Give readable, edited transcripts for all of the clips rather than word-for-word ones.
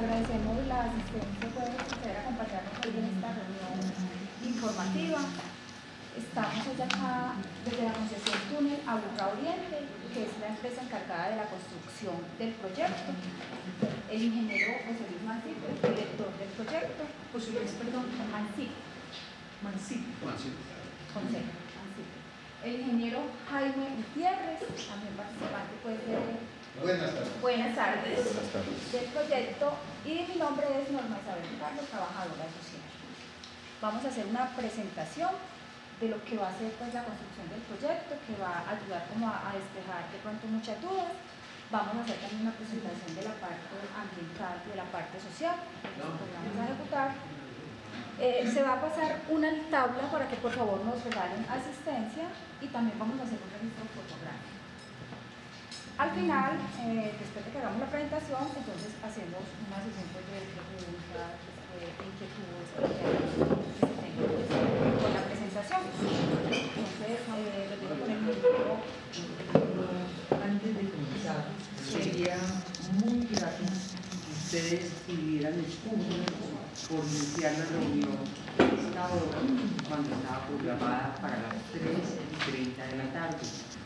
agradecemos la asistencia de poder acompañarnos hoy en esta reunión informativa. Estamos hoy acá desde la concesión Túnel Aburrá Oriente, que es la empresa encargada de la construcción del proyecto. El ingeniero José Luis Mancip, el director del proyecto. José Luis, perdón, Mancip. El ingeniero Jaime Gutiérrez, también participante pues, Buenas tardes. Del proyecto, y mi nombre es Norma Isabel Ricardo, trabajadora social. Vamos a hacer una presentación de lo que va a ser pues, la construcción del proyecto, que va a ayudar como a despejar de pronto muchas dudas. Vamos a hacer también una presentación de la parte ambiental y de la parte social, que vamos a ejecutar. Se va a pasar una tabla para que por favor nos regalen asistencia, y también vamos a hacer un registro fotográfico. Al final, después de que hagamos la presentación, entonces hacemos una sesión de preguntas, inquietudes que se tengan con la presentación. Entonces, lo digo con el ejemplo. Antes de comenzar, sería muy gratis que ustedes pidieran excusas por iniciar la reunión a esta hora, cuando estaba programada para las 3:30 de la tarde.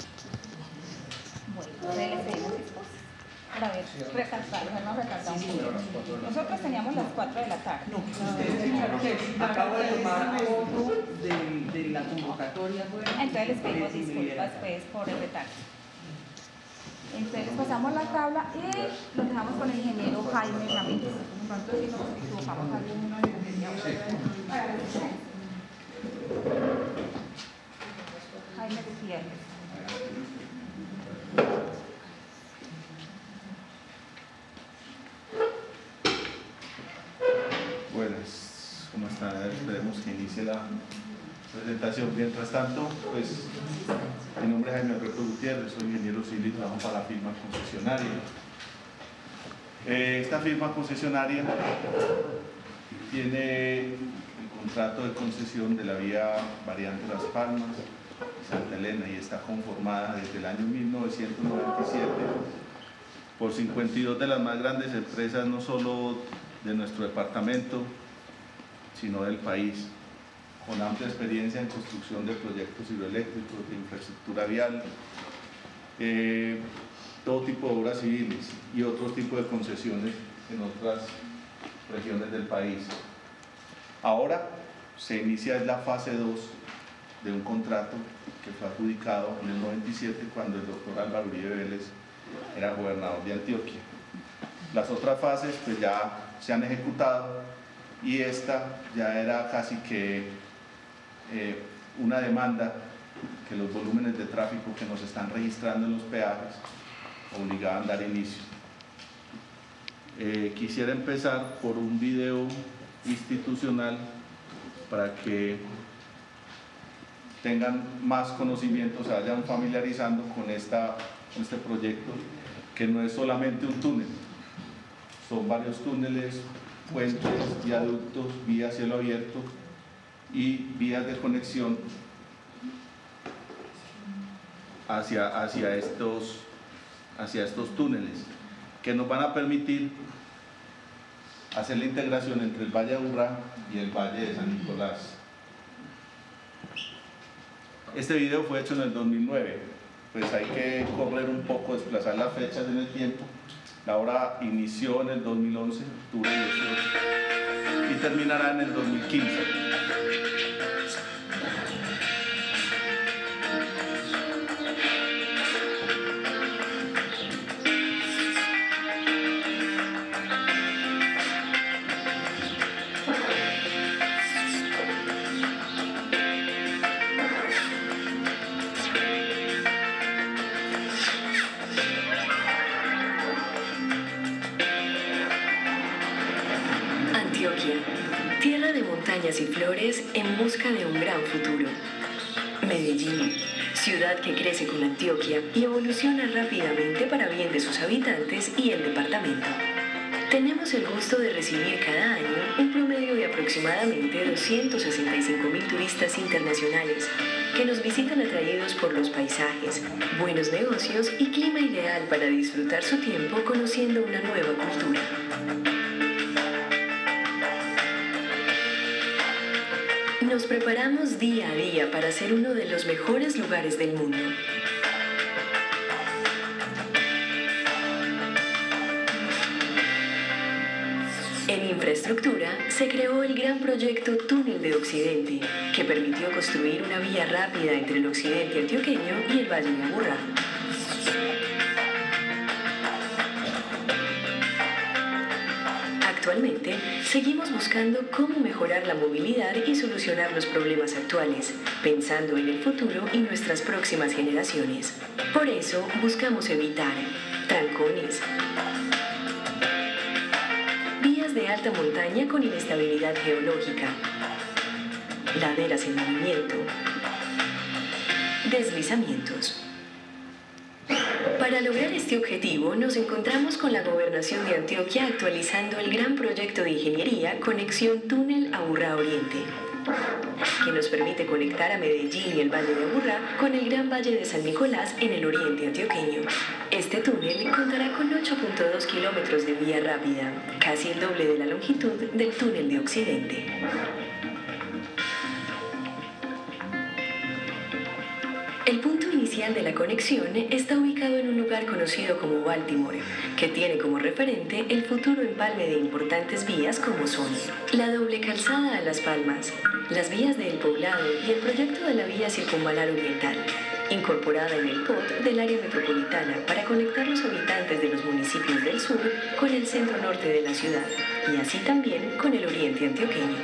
Bueno, les pedimos excusas. Para ver, recalcar. Nosotros teníamos las 4 de la tarde. No, ustedes acabo de tomar foto de la convocatoria. Entonces les pedimos disculpas pues, por el retardo. Entonces pasamos la tabla y nos dejamos con el ingeniero Jaime Ramírez. Pronto si nos equivocamos alguno de Jaime Gutiérrez. Buenas, ¿cómo están? Esperemos que inicie la presentación. Mientras tanto, pues, mi nombre es Jaime Alberto Gutiérrez, soy ingeniero civil y trabajo para la firma concesionaria. Esta firma concesionaria tiene el contrato de concesión de la vía variante Las Palmas, Santa Elena, y está conformada desde el año 1997 por 52 de las más grandes empresas, no solo de nuestro departamento, sino del país, con amplia experiencia en construcción de proyectos hidroeléctricos, de infraestructura vial, todo tipo de obras civiles y otro tipo de concesiones en otras regiones del país. Ahora se inicia la fase 2 de un contrato que fue adjudicado en el 97, cuando el doctor Álvaro Uribe Vélez era gobernador de Antioquia. Las otras fases pues ya se han ejecutado, y esta ya era casi que una demanda que los volúmenes de tráfico que nos están registrando en los peajes obligaban a dar inicio. Quisiera empezar por un video institucional para que tengan más conocimiento, se vayan familiarizando con este proyecto, que no es solamente un túnel, son varios túneles, puentes, viaductos, vías a cielo abierto y vías de conexión hacia estos túneles, que nos van a permitir hacer la integración entre el Valle de Aburrá y el Valle de San Nicolás. Este video fue hecho en el 2009, pues hay que correr un poco, desplazar las fechas en el tiempo. La obra inició en el 2011, octubre 18, y terminará en el 2015. Tierra de montañas y flores en busca de un gran futuro. Medellín, ciudad que crece con Antioquia y evoluciona rápidamente para bien de sus habitantes y el departamento. Tenemos el gusto de recibir cada año un promedio de aproximadamente 265.000 turistas internacionales que nos visitan atraídos por los paisajes, buenos negocios y clima ideal para disfrutar su tiempo conociendo una nueva cultura. Nos preparamos día a día para ser uno de los mejores lugares del mundo. En infraestructura se creó el gran proyecto Túnel de Occidente, que permitió construir una vía rápida entre el occidente antioqueño y el Valle de Aburrá. Actualmente, seguimos buscando cómo mejorar la movilidad y solucionar los problemas actuales, pensando en el futuro y nuestras próximas generaciones. Por eso, buscamos evitar trancones, vías de alta montaña con inestabilidad geológica, laderas en movimiento, deslizamientos. Para lograr este objetivo, nos encontramos con la Gobernación de Antioquia actualizando el gran proyecto de ingeniería Conexión Túnel Aburrá Oriente, que nos permite conectar a Medellín y el Valle de Aburrá con el Gran Valle de San Nicolás en el oriente antioqueño. Este túnel contará con 8.2 kilómetros de vía rápida, casi el doble de la longitud del túnel de Occidente. El punto inicial de la conexión está ubicado en un lugar conocido como Baltimore, que tiene como referente el futuro empalme de importantes vías como son la doble calzada a Las Palmas, las vías de El Poblado y el proyecto de la vía circunvalar oriental, incorporada en el POT del área metropolitana para conectar los habitantes de los municipios del sur con el centro norte de la ciudad y así también con el oriente antioqueño.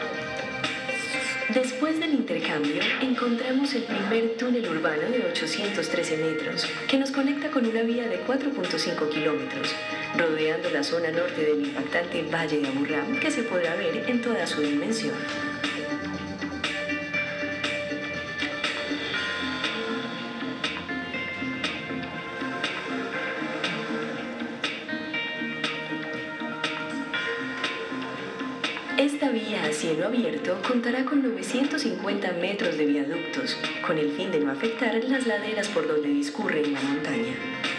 Después del intercambio, encontramos el primer túnel urbano de 813 metros, que nos conecta con una vía de 4.5 kilómetros, rodeando la zona norte del impactante Valle de Aburrá, que se podrá ver en toda su dimensión. Esta vía a cielo abierto contará con 950 metros de viaductos, con el fin de no afectar las laderas por donde discurre la montaña.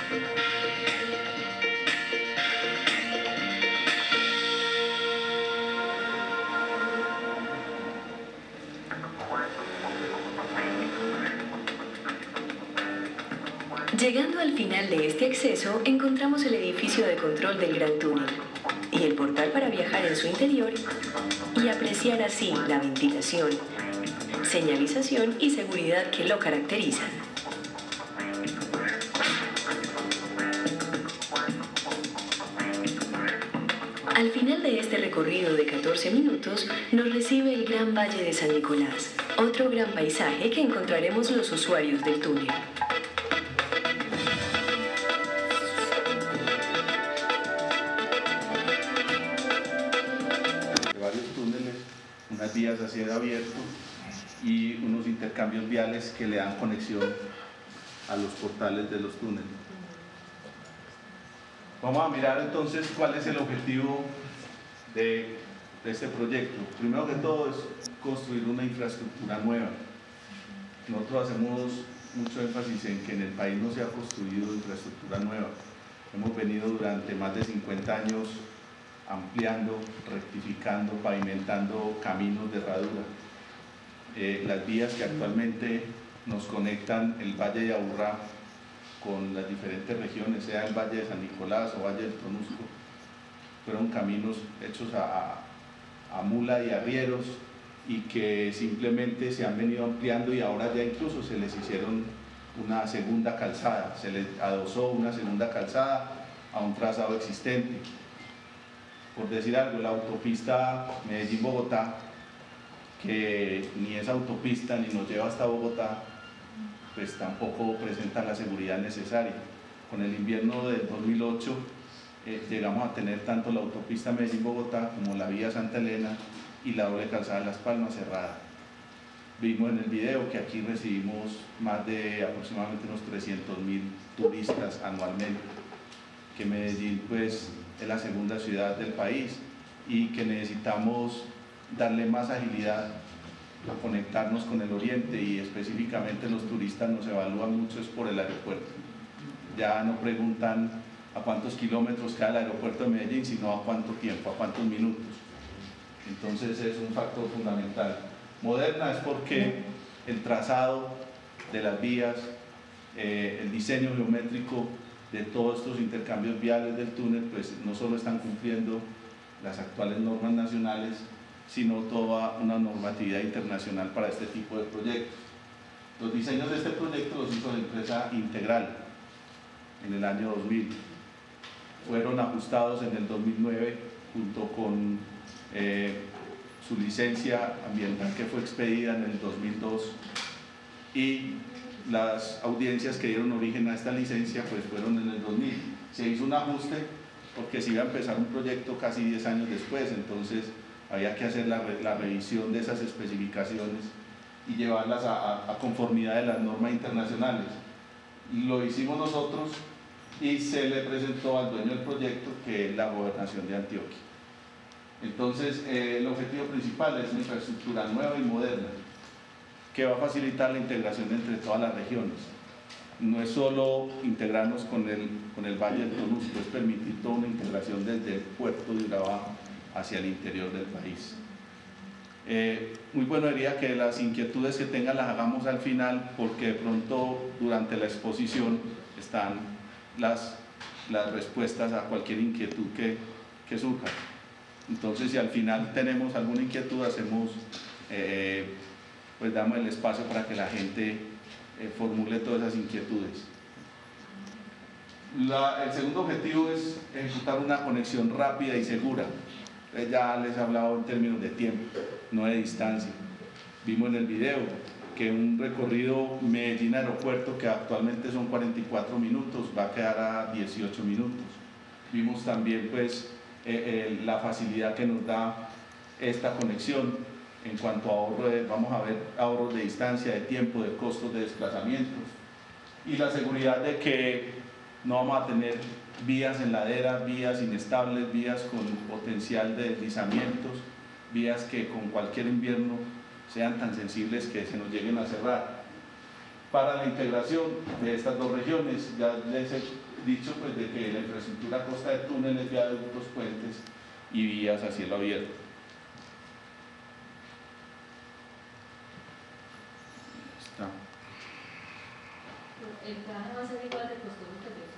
Llegando al final de este acceso, encontramos el edificio de control del Gran Túnel y el portal para viajar en su interior y apreciar así la ventilación, señalización y seguridad que lo caracterizan. Al final de este recorrido de 14 minutos, nos recibe el Gran Valle de San Nicolás, otro gran paisaje que encontraremos los usuarios del túnel. Unas vías a cielo abierto y unos intercambios viales que le dan conexión a los portales de los túneles. Vamos a mirar entonces cuál es el objetivo de este proyecto. Primero que todo es construir una infraestructura nueva. Nosotros hacemos mucho énfasis en que en el país no se ha construido infraestructura nueva. Hemos venido durante más de 50 años ampliando, rectificando, pavimentando caminos de herradura. Las vías que actualmente nos conectan el Valle de Aburrá con las diferentes regiones, sea el Valle de San Nicolás o Valle del Tonusco, fueron caminos hechos a mula y arrieros y que simplemente se han venido ampliando y ahora ya incluso se les hicieron una segunda calzada, se les adosó una segunda calzada a un trazado existente. Por decir algo, la autopista Medellín-Bogotá, que ni es autopista ni nos lleva hasta Bogotá, pues tampoco presenta la seguridad necesaria. Con el invierno del 2008 llegamos a tener tanto la autopista Medellín-Bogotá como la vía Santa Elena y la doble calzada de Las Palmas cerrada. Vimos en el video que aquí recibimos más de aproximadamente unos 300.000 turistas anualmente, que Medellín pues es la segunda ciudad del país y que necesitamos darle más agilidad, conectarnos con el oriente y específicamente los turistas nos evalúan mucho es por el aeropuerto. Ya no preguntan a cuántos kilómetros queda el aeropuerto de Medellín, sino a cuánto tiempo, a cuántos minutos. Entonces es un factor fundamental. Moderna es porque el trazado de las vías, el diseño geométrico de todos estos intercambios viales del túnel, pues no solo están cumpliendo las actuales normas nacionales, sino toda una normatividad internacional para este tipo de proyectos. Los diseños de este proyecto los hizo la empresa Integral en el año 2000. Fueron ajustados en el 2009 junto con su licencia ambiental que fue expedida en el 2002, y las audiencias que dieron origen a esta licencia pues fueron en el 2000. Se hizo un ajuste porque se iba a empezar un proyecto casi 10 años después, entonces había que hacer la revisión de esas especificaciones y llevarlas a conformidad de las normas internacionales. Lo hicimos nosotros y se le presentó al dueño del proyecto, que es la Gobernación de Antioquia. Entonces, el objetivo principal es una infraestructura nueva y moderna que va a facilitar la integración entre todas las regiones. No es solo integrarnos con el Valle del Tonusco, es permitir toda una integración desde el puerto de Urabá hacia el interior del país. Muy bueno sería que las inquietudes que tengan las hagamos al final, porque de pronto durante la exposición están las respuestas a cualquier inquietud que surja. Entonces, si al final tenemos alguna inquietud, hacemos, pues damos el espacio para que la gente formule todas esas inquietudes. El segundo objetivo es ejecutar una conexión rápida y segura. Ya les he hablado en términos de tiempo, no de distancia. Vimos en el video que un recorrido Medellín-Aeropuerto, que actualmente son 44 minutos, va a quedar a 18 minutos. Vimos también pues la facilidad que nos da esta conexión en cuanto a ahorro vamos a ver ahorros de distancia, de tiempo, de costos de desplazamientos, y la seguridad de que no vamos a tener vías en laderas, vías inestables, vías con potencial de deslizamientos, vías que con cualquier invierno sean tan sensibles que se nos lleguen a cerrar. Para la integración de estas dos regiones, ya les he dicho pues de que la infraestructura consta de túneles, viaductos, puentes y vías a cielo abierto. Está. ¿El plan va a ser igual de costoso que el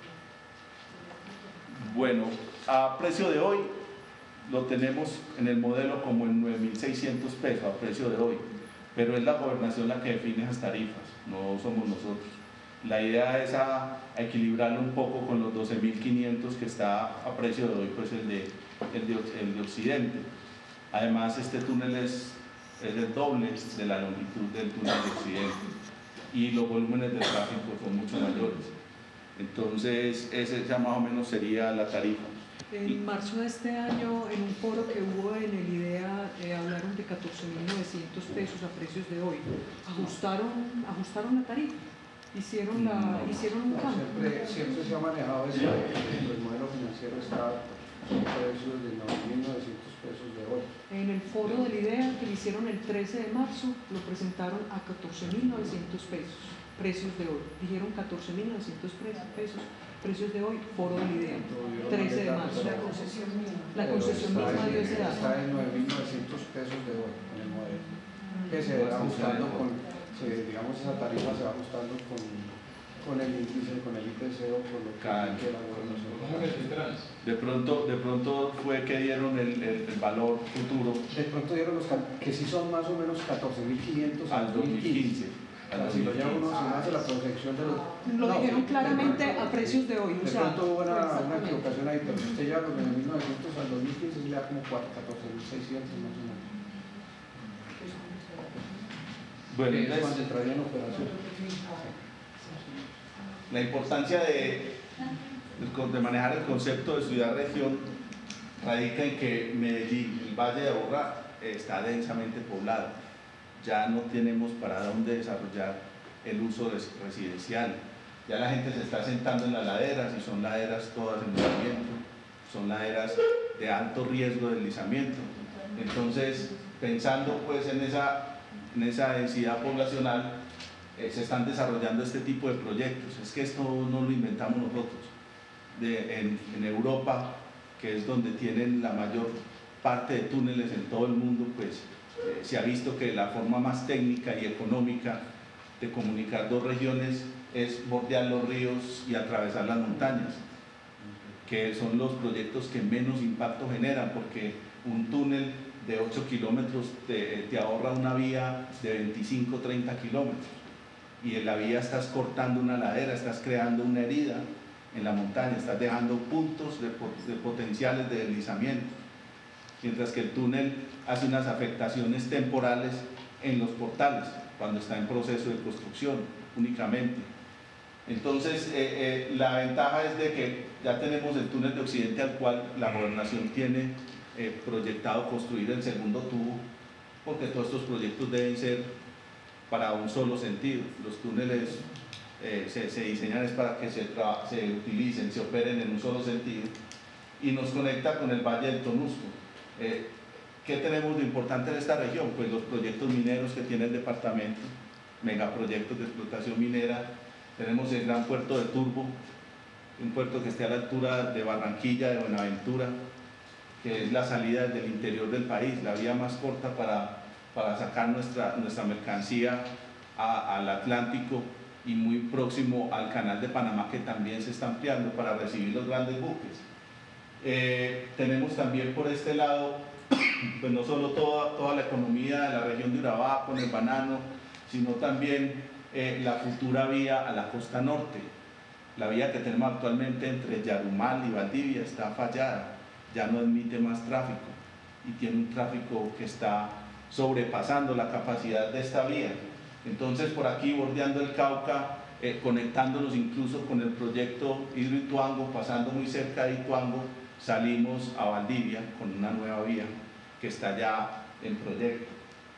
Bueno, a precio de hoy lo tenemos en el modelo como en 9.600 pesos a precio de hoy, pero es la gobernación la que define esas tarifas, no somos nosotros. La idea es a equilibrarlo un poco con los 12.500 que está a precio de hoy, pues el de Occidente. Además, este túnel es el doble de la longitud del túnel de Occidente y los volúmenes de tráfico son mucho mayores. Entonces, esa más o menos sería la tarifa. En marzo de este año, en un foro que hubo en el IDEA, hablaron de 14.900 pesos a precios de hoy. ¿Ajustaron la tarifa? ¿Hicieron un cambio? Siempre se ha manejado eso. El modelo financiero está en precios de 9.900 pesos de hoy. En el foro del IDEA que le hicieron el 13 de marzo, lo presentaron a 14.900 pesos, precios de hoy. Dijeron 14.900 pesos, precios de hoy, foro del IDEA, 13 de marzo. La concesión misma dio ese dato. Está en 9.900 pesos de hoy en el modelo, que se va ajustando digamos, esa tarifa se va ajustando con el índice, con el IPC o con lo que la gobernación. De pronto fue que dieron el valor futuro. De pronto dieron que sí son más o menos 14.500 al 2015. Si lo lleva uno, se hace la proyección de los... Lo dijeron claramente a precios de hoy. De pronto hubo una equivocación ahí, pero si usted lleva los 9.900 al 2015, se le da como 14.600 más o menos. Bueno, es cuando entraría en operación. La importancia de manejar el concepto de ciudad-región radica en que Medellín, el Valle de Aburrá, está densamente poblado. Ya no tenemos para dónde desarrollar el uso residencial. Ya la gente se está sentando en las laderas y son laderas todas en movimiento, son laderas de alto riesgo de deslizamiento. Entonces, pensando pues en esa densidad poblacional, se están desarrollando este tipo de proyectos. Es que esto no lo inventamos nosotros. En Europa, que es donde tienen la mayor parte de túneles en todo el mundo, pues se ha visto que la forma más técnica y económica de comunicar dos regiones es bordear los ríos y atravesar las montañas, que son los proyectos que menos impacto generan, porque un túnel de 8 kilómetros te ahorra una vía de 25, 30 kilómetros, y en la vía estás cortando una ladera, estás creando una herida en la montaña, estás dejando puntos de potenciales de deslizamiento, mientras que el túnel hace unas afectaciones temporales en los portales, cuando está en proceso de construcción únicamente. Entonces, la ventaja es de que ya tenemos el túnel de Occidente, al cual la gobernación tiene proyectado construir el segundo tubo, porque todos estos proyectos deben ser para un solo sentido. Los túneles se diseñan es para que se utilicen, se operen en un solo sentido, y nos conecta con el Valle del Tonusco. ¿Qué tenemos de importante en esta región? Pues los proyectos mineros que tiene el departamento, megaproyectos de explotación minera. Tenemos el gran puerto de Turbo, un puerto que esté a la altura de Barranquilla, de Buenaventura, que es la salida del interior del país, la vía más corta para sacar nuestra mercancía al Atlántico, y muy próximo al canal de Panamá, que también se está ampliando para recibir los grandes buques. Tenemos también por este lado, pues no solo toda la economía de la región de Urabá con el banano, sino también la futura vía a la costa norte. La vía que tenemos actualmente entre Yarumal y Valdivia está fallada, ya no admite más tráfico, y tiene un tráfico que está sobrepasando la capacidad de esta vía. Entonces, por aquí, bordeando el Cauca, conectándonos incluso con el proyecto Hidroituango, pasando muy cerca de Ituango, salimos a Valdivia con una nueva vía que está ya en proyecto.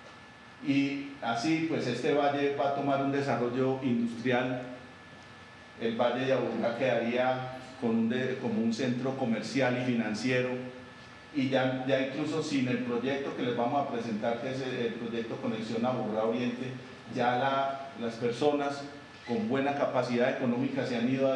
Y así, pues este valle va a tomar un desarrollo industrial. El Valle de Aburrá quedaría como un centro comercial y financiero, y ya incluso sin el proyecto que les vamos a presentar, que es el proyecto Conexión Aburrá Oriente, ya las personas con buena capacidad económica se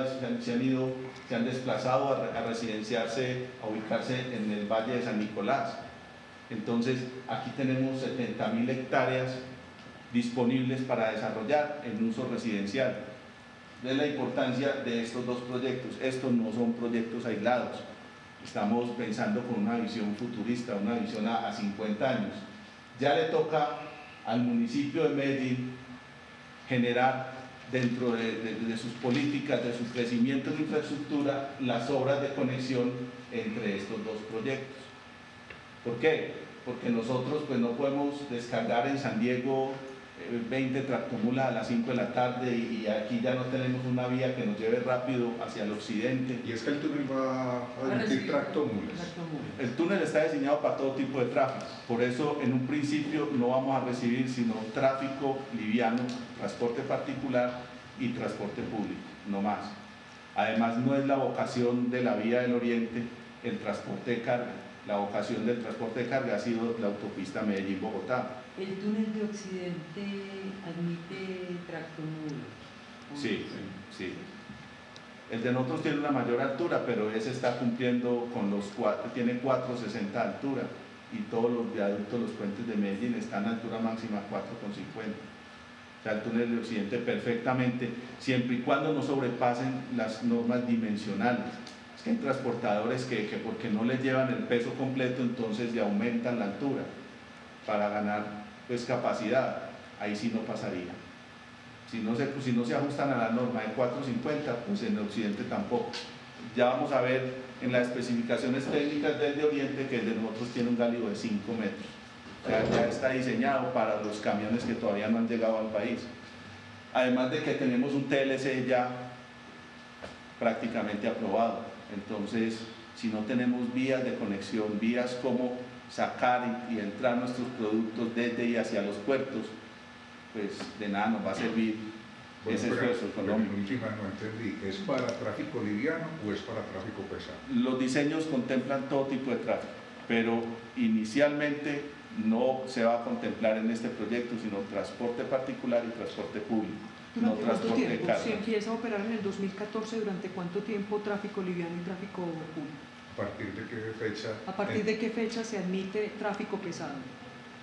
han desplazado a residenciarse, a ubicarse en el Valle de San Nicolás. Entonces, aquí tenemos 70.000 hectáreas disponibles para desarrollar en uso residencial. Es la importancia de estos dos proyectos. Estos no son proyectos aislados. Estamos pensando con una visión futurista, una visión a 50 años. Ya le toca al municipio de Medellín generar dentro de sus políticas, de su crecimiento en infraestructura, las obras de conexión entre estos dos proyectos. ¿Por qué? Porque nosotros pues no podemos descargar en San Diego 20 tractomulas a las 5 de la tarde, y aquí ya no tenemos una vía que nos lleve rápido hacia el occidente. Y es que el túnel va a emitir tractomulas. El túnel está diseñado para todo tipo de tráfico, por eso en un principio no vamos a recibir sino tráfico liviano, transporte particular y transporte público, no más. Además, no es la vocación de la vía del Oriente el transporte de carga. La vocación del transporte de carga ha sido la autopista Medellín-Bogotá. ¿El túnel de Occidente admite tractomulas? Sí, sí. El de nosotros tiene una mayor altura, pero ese está cumpliendo con los tiene 460 de altura, y todos los viaductos, los puentes de Medellín están a altura máxima 4,50. O sea, el túnel de Occidente perfectamente, siempre y cuando no sobrepasen las normas dimensionales. Es que hay transportadores que porque no les llevan el peso completo, entonces le aumentan la altura para ganar pues capacidad. Ahí sí no pasaría. Si no se ajustan a la norma de 4,50, pues en el Occidente tampoco. Ya vamos a ver en las especificaciones técnicas del de Oriente que el de nosotros tiene un gálibo de 5 metros. O sea, ya está diseñado para los camiones que todavía no han llegado al país. Además de que tenemos un TLC ya prácticamente aprobado. Entonces, si no tenemos vías de conexión, vías como sacar y entrar nuestros productos desde y hacia los puertos, pues de nada nos va a servir ese esfuerzo económico. En última no entendí, ¿es para tráfico liviano o es para tráfico pesado? Los diseños contemplan todo tipo de tráfico, pero inicialmente no se va a contemplar en este proyecto sino transporte particular y transporte público, no transporte de carga. ¿Se empieza a operar en el 2014? ¿Durante cuánto tiempo tráfico liviano y tráfico público? ¿A partir de qué fecha? ¿A partir de qué fecha se admite tráfico pesado?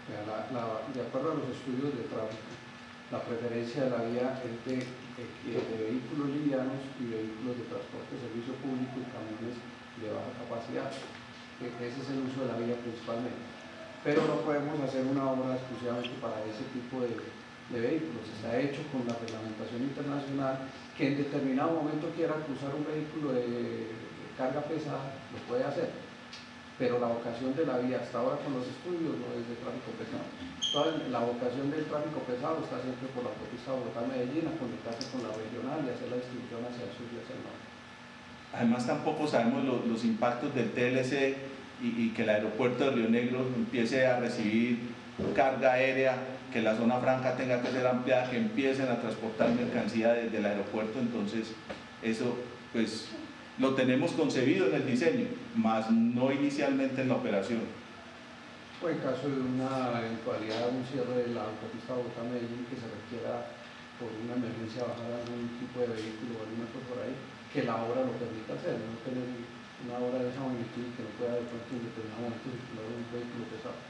De acuerdo a los estudios de tráfico, la preferencia de la vía es de vehículos livianos y vehículos de transporte de servicio público y camiones de baja capacidad. Ese es el uso de la vía principalmente. Pero no podemos hacer una obra exclusivamente para ese tipo de vehículos. Está hecho con la reglamentación internacional que en determinado momento quiera cruzar un vehículo de carga pesada, lo puede hacer. Pero la vocación de la vía hasta ahora con los estudios no es de tráfico pesado. La vocación del tráfico pesado está siempre por la autopista Bogotá-Medellín, a conectarse con la regional y hacer la distribución hacia el sur y hacia el norte. Además tampoco sabemos los impactos del TLC y que el aeropuerto de Río Negro empiece a recibir carga aérea, que la zona franca tenga que ser ampliada, que empiecen a transportar mercancía desde el aeropuerto. Entonces eso pues lo tenemos concebido en el diseño, más no inicialmente en la operación. O en caso de una eventualidad, un cierre de la autopista Bogotá-Medellín que se requiera por una emergencia bajar algún tipo de vehículo o alguna cosa por ahí, que la obra lo permita hacer, no tener una obra de esa magnitud que no pueda de pronto en determinado momento circular un vehículo pesado.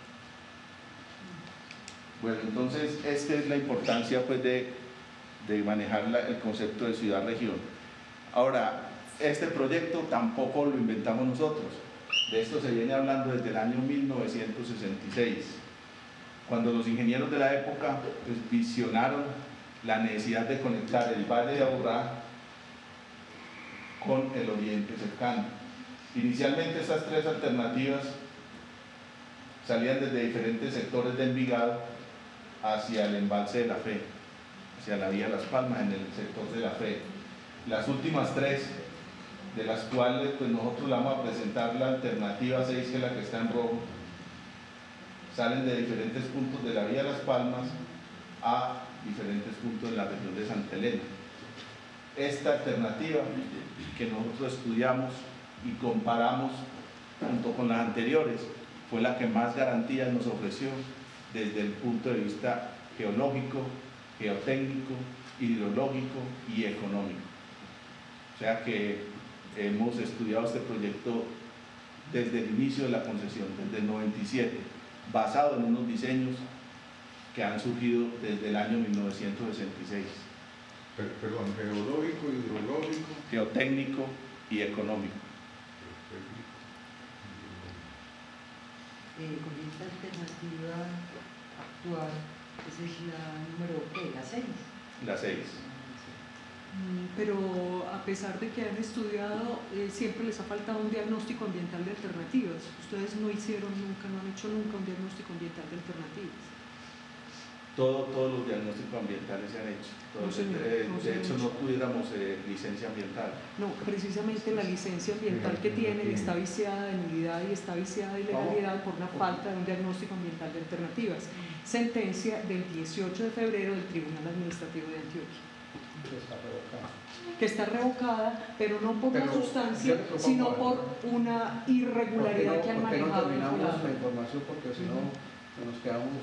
Bueno, entonces esta es la importancia pues de manejar el concepto de ciudad-región. Ahora, este proyecto tampoco lo inventamos nosotros. De esto se viene hablando desde el año 1966, cuando los ingenieros de la época pues, visionaron la necesidad de conectar el Valle de Aburrá con el oriente cercano. Inicialmente estas tres alternativas salían desde diferentes sectores de Envigado hacia el embalse de la Fe, hacia la vía Las Palmas en el sector de la Fe. Las últimas tres, de las cuales pues nosotros vamos a presentar la alternativa 6, que es la que está en rojo, salen de diferentes puntos de la vía Las Palmas a diferentes puntos de la región de Santa Elena. Esta alternativa que nosotros estudiamos y comparamos junto con las anteriores fue la que más garantías nos ofreció desde el punto de vista geológico, geotécnico, hidrológico y económico. O sea que hemos estudiado este proyecto desde el inicio de la concesión, desde el 97, basado en unos diseños que han surgido desde el año 1966. Perdón, geológico, hidrológico, geotécnico y económico. Con esta alternativa actual, esa es la número ¿qué? ¿La 6? La 6. Pero a pesar de que han estudiado, siempre les ha faltado un diagnóstico ambiental de alternativas. Ustedes no hicieron nunca, no han hecho nunca un diagnóstico ambiental de alternativas. Todos los diagnósticos ambientales se han hecho. De hecho, no tuviéramos licencia ambiental. No, precisamente la licencia ambiental que tienen está viciada de nulidad y está viciada de ilegalidad por una falta de un diagnóstico ambiental de alternativas. Sentencia del 18 de febrero del Tribunal Administrativo de Antioquia. Que está revocada, pero no por la sustancia, sino por una irregularidad que han manejado. ¿Por qué no terminamos la información? Porque si no nos quedamos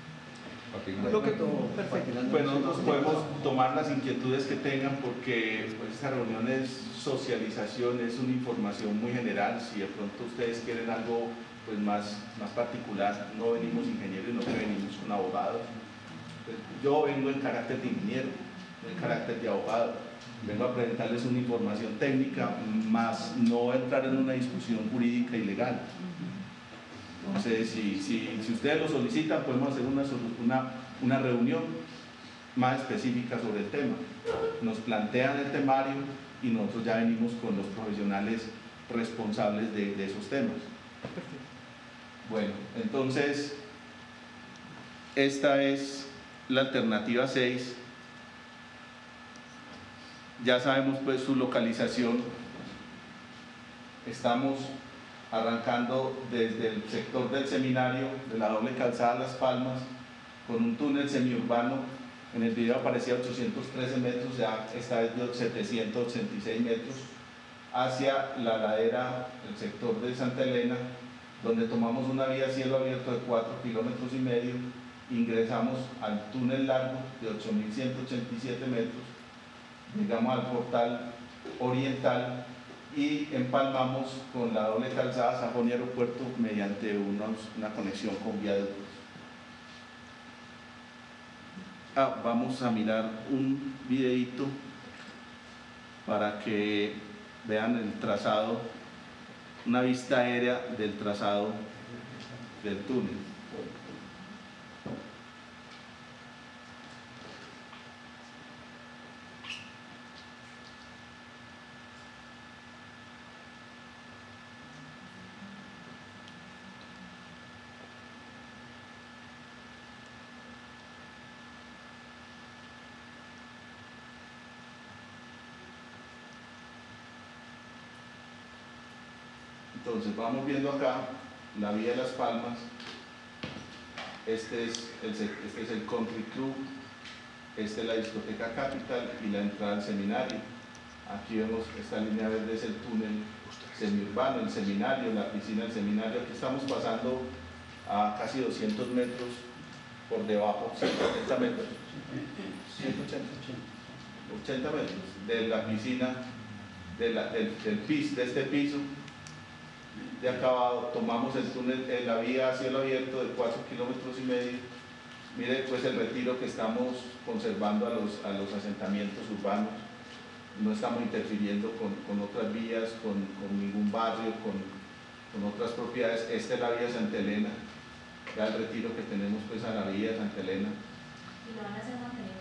perfecto. Bueno, nosotros podemos tomar las inquietudes que tengan, porque pues, esta reunión es socialización, es una información muy general. Si de pronto ustedes quieren algo pues, más particular, no venimos ingenieros, no que venimos con abogados. Pues, yo vengo en carácter de ingeniero, en carácter de abogado, vengo a presentarles una información técnica, más no entrar en una discusión jurídica y legal. Entonces, si ustedes lo solicitan, podemos hacer una reunión más específica sobre el tema. Nos plantean el temario y nosotros ya venimos con los profesionales responsables de esos temas. Bueno, entonces, esta es la alternativa 6. Ya sabemos pues su localización. Estamos arrancando desde el sector del seminario, de la doble calzada Las Palmas, con un túnel semiurbano. En el video aparecía 813 metros, ya está de 786 metros, hacia la ladera del sector de Santa Elena, donde tomamos una vía a cielo abierto de 4,5 kilómetros, ingresamos al túnel largo de 8.187 metros, llegamos al portal oriental y empalmamos con la doble calzada Sajón y Aeropuerto mediante una conexión con viaductos. vamos a mirar un videito para que vean el trazado, una vista aérea del trazado del túnel. Entonces vamos viendo acá la vía de Las Palmas. Este es el Country Club, esta es la discoteca Capital y la entrada al seminario. Aquí vemos esta línea verde, es el túnel semiurbano, el seminario, la piscina del seminario. Aquí estamos pasando a casi 200 metros por debajo, 180 metros, 80 metros de la piscina, de este piso de acabado. Tomamos el túnel, la vía a cielo abierto de 4,5 kilómetros. Mire pues el retiro que estamos conservando a los asentamientos urbanos. No estamos interfiriendo con otras vías, con ningún barrio, con otras propiedades. Esta es la vía de Santa Elena, ya el retiro que tenemos pues a la vía de Santa Elena. ¿Y lo van a hacer mantenimiento?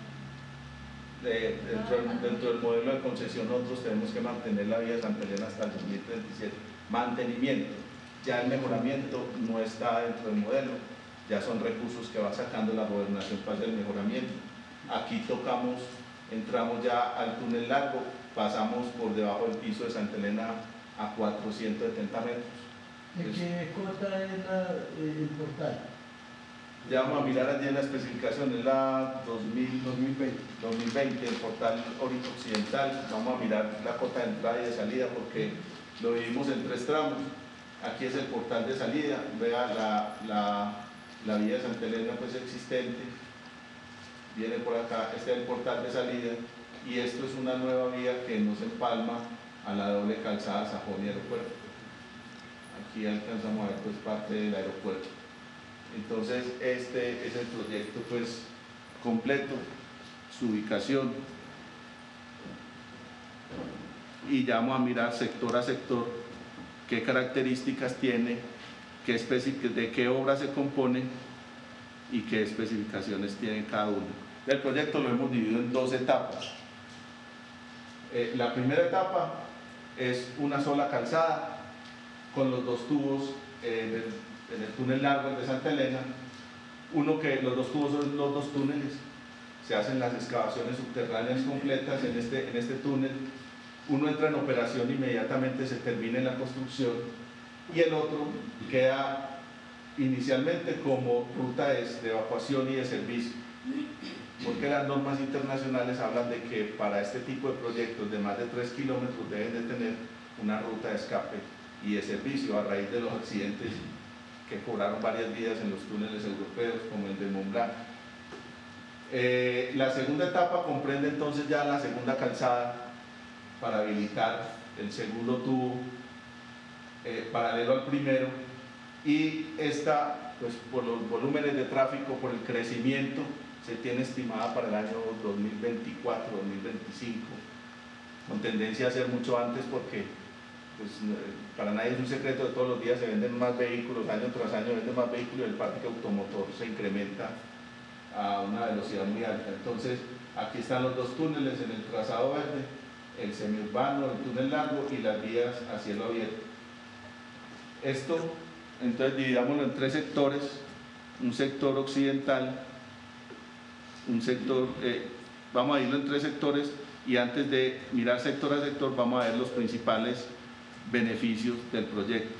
Dentro del modelo de concesión nosotros tenemos que mantener la vía de Santa Elena hasta el 2037. Mantenimiento, ya el mejoramiento no está dentro del modelo, ya son recursos que va sacando la gobernación para hacer el mejoramiento. Aquí entramos ya al túnel largo, pasamos por debajo del piso de Santa Elena a 470 metros. ¿De qué cota es el portal? Ya vamos a mirar allí en la especificación, es la 2020, el portal occidental. Vamos a mirar la cota de entrada y de salida porque lo dividimos en 3 tramos. Aquí es el portal de salida, vea la vía de Santa Elena pues existente, viene por acá, este es el portal de salida y esto es una nueva vía que nos empalma a la doble calzada Sajón y Aeropuerto. Aquí alcanzamos a ver pues parte del aeropuerto. Entonces este es el proyecto pues completo, su ubicación, y ya vamos a mirar sector a sector qué características tiene, de qué obra se compone y qué especificaciones tiene cada uno. El proyecto lo hemos dividido en 2 etapas. La primera etapa es una sola calzada con los 2 tubos en el túnel largo de Santa Elena. Los 2 tubos son los 2 túneles, se hacen las excavaciones subterráneas completas en este túnel. Uno entra en operación inmediatamente se termina en la construcción y el otro queda inicialmente como ruta de evacuación y de servicio, porque las normas internacionales hablan de que para este tipo de proyectos de más de 3 kilómetros deben de tener una ruta de escape y de servicio a raíz de los accidentes que cobraron varias vidas en los túneles europeos como el de Mont Blanc. La segunda etapa comprende entonces ya la segunda calzada para habilitar el segundo tubo paralelo al primero, y esta pues por los volúmenes de tráfico, por el crecimiento, se tiene estimada para el año 2024, 2025, con tendencia a ser mucho antes porque pues, para nadie es un secreto, de todos los días se venden más vehículos, año tras año venden más vehículos y el parque automotor se incrementa a una velocidad muy alta. Entonces aquí están los 2 túneles en el trazado verde, el semiurbano, el túnel largo y las vías a cielo abierto. Esto, entonces dividámoslo en 3 sectores, un sector occidental, un sector, vamos a irlo en 3 sectores y antes de mirar sector a sector vamos a ver los principales beneficios del proyecto.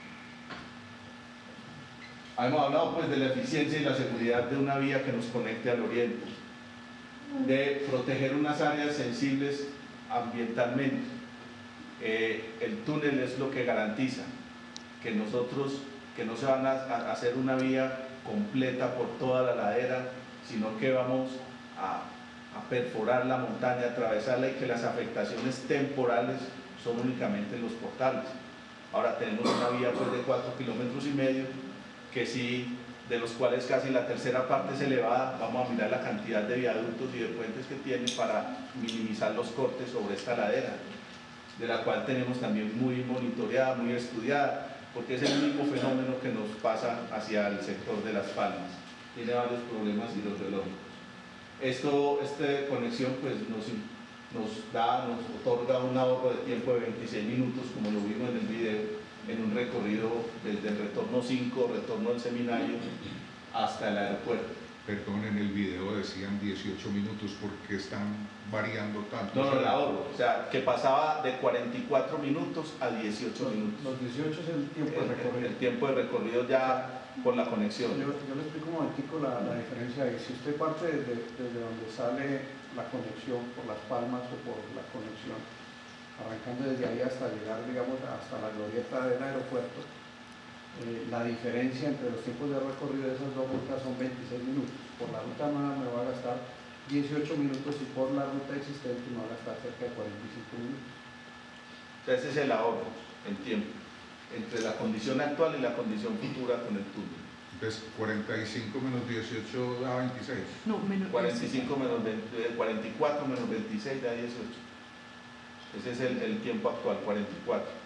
Hemos hablado pues de la eficiencia y la seguridad de una vía que nos conecte al oriente, de proteger unas áreas sensibles ambientalmente. El túnel es lo que garantiza que no se van a hacer una vía completa por toda la ladera, sino que vamos a perforar la montaña, atravesarla y que las afectaciones temporales son únicamente en los portales. Ahora tenemos una vía pues, de 4,5 kilómetros que sí de los cuales casi la tercera parte es elevada. Vamos a mirar la cantidad de viaductos y de puentes que tiene para minimizar los cortes sobre esta ladera, de la cual tenemos también muy monitoreada, muy estudiada, porque es el mismo fenómeno que nos pasa hacia el sector de Las Palmas. Tiene varios problemas hidrogeológicos. Esta conexión pues nos otorga un ahorro de tiempo de 26 minutos, como lo vimos en el video, en un recorrido desde el retorno 5, retorno del seminario, hasta el aeropuerto. Perdón, en el video decían 18 minutos, porque están variando tanto. No, el ahorro, o sea, que pasaba de 44 minutos a 18 minutos. Los 18 es el tiempo de recorrido. El tiempo de recorrido ya por la conexión. Yo le explico un momentico la diferencia ahí. Si usted parte desde donde sale la conexión por Las Palmas o por la conexión, arrancando desde ahí hasta llegar, digamos, hasta la glorieta del aeropuerto, la diferencia entre los tiempos de recorrido de esas dos rutas son 26 minutos. Por la ruta nueva me va a gastar 18 minutos y por la ruta existente me va a gastar cerca de 45 minutos. Entonces ese es el ahorro en tiempo entre la condición actual y la condición futura con el túnel. Entonces 45 menos 18 da 26. No, menos 45 menos 44 menos 26 da 18. Ese es el tiempo actual, 44.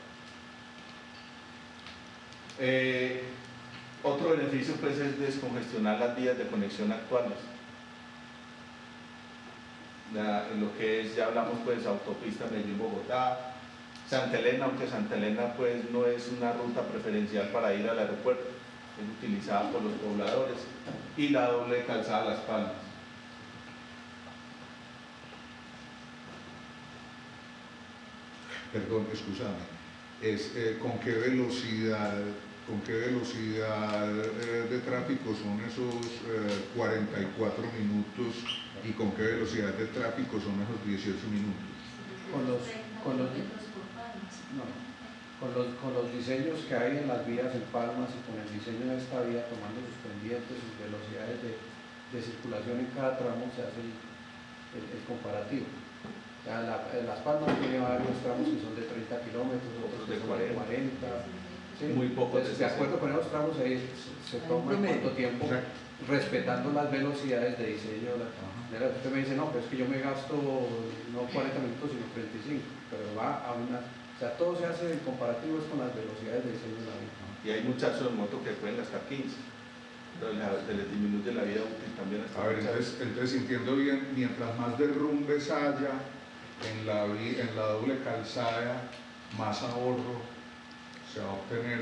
Otro beneficio pues es descongestionar las vías de conexión actuales. Lo que es, ya hablamos pues, autopista Medellín-Bogotá, Santa Elena, aunque Santa Elena pues no es una ruta preferencial para ir al aeropuerto, es utilizada por los pobladores, y la doble calzada Las Palmas. Perdón, excusame. ¿Con qué velocidad de tráfico son esos 44 minutos y con qué velocidad de tráfico son esos 18 minutos? Con los diseños que hay en las vías en Palmas y con el diseño de esta vía, tomando sus pendientes, sus velocidades de circulación en cada tramo, se hace el comparativo. Las Palmas tiene varios tramos que son de 30 kilómetros, otros de 40. ¿Sí? Muy poco. Entonces, de acuerdo con esos tramos, ahí se toma en cuánto tiempo, respetando las velocidades de diseño. Usted me dice, no, pero es que yo me gasto no 40 minutos, sino 35, pero va a una... O sea, todo se hace en comparativo con las velocidades de diseño de la vía. Y hay muchachos de moto que pueden gastar 15. Pero se les disminuye la vida útil también. A ver, entonces entiendo bien, mientras más derrumbes haya en la doble calzada, más ahorro se va a obtener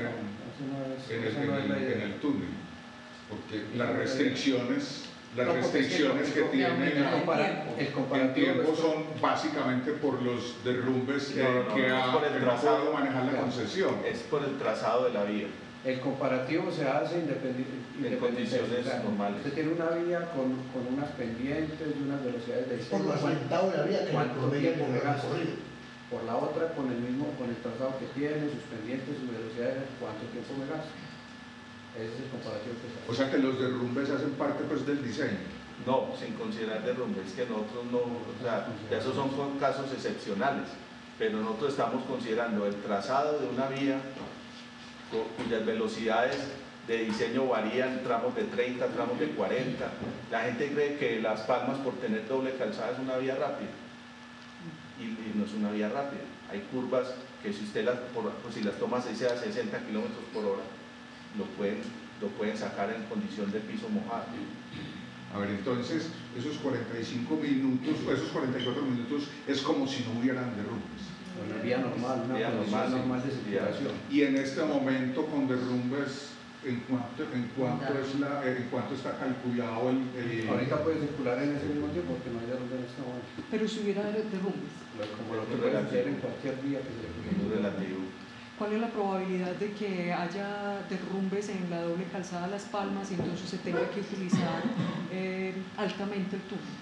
en el túnel, porque las restricciones que tiene el tiempo son básicamente por los derrumbes que no puedo manejar la concesión. Es por el trazado de la vía. El comparativo se hace en condiciones normales. Usted tiene una vía con unas pendientes y unas velocidades de por lo asfaltado de la vía, ¿cuánto tiempo me gasto? Por la otra, con el trazado que tiene, sus pendientes, sus velocidades, ¿cuánto tiempo me gasto? Ese es el comparativo que se hace. O sea que los derrumbes hacen parte pues del diseño. No, sin considerar derrumbes, que nosotros no, o sea, esos son casos excepcionales, pero nosotros estamos considerando el trazado de una vía cuyas velocidades de diseño varían, tramos de 30, tramos de 40. La gente cree que Las Palmas, por tener doble calzada, es una vía rápida, y no es una vía rápida. Hay curvas que si usted si las toma a 60 kilómetros por hora, lo pueden sacar en condición de piso mojado. A ver, entonces, esos 45 minutos, o esos 44 minutos, es como si no hubieran derrumbes. Una vía normal, normal de circulación. Y en este momento, con derrumbes, ¿en cuánto está calculado el Ahorita puede circular en ese mismo tiempo porque no hay derrumbes en este momento. Pero si hubiera derrumbes. Como lo que puede hacer en cualquier vía que se relativo. ¿Cuál es la probabilidad de que haya derrumbes en la doble calzada Las Palmas y entonces se tenga que utilizar altamente el túnel?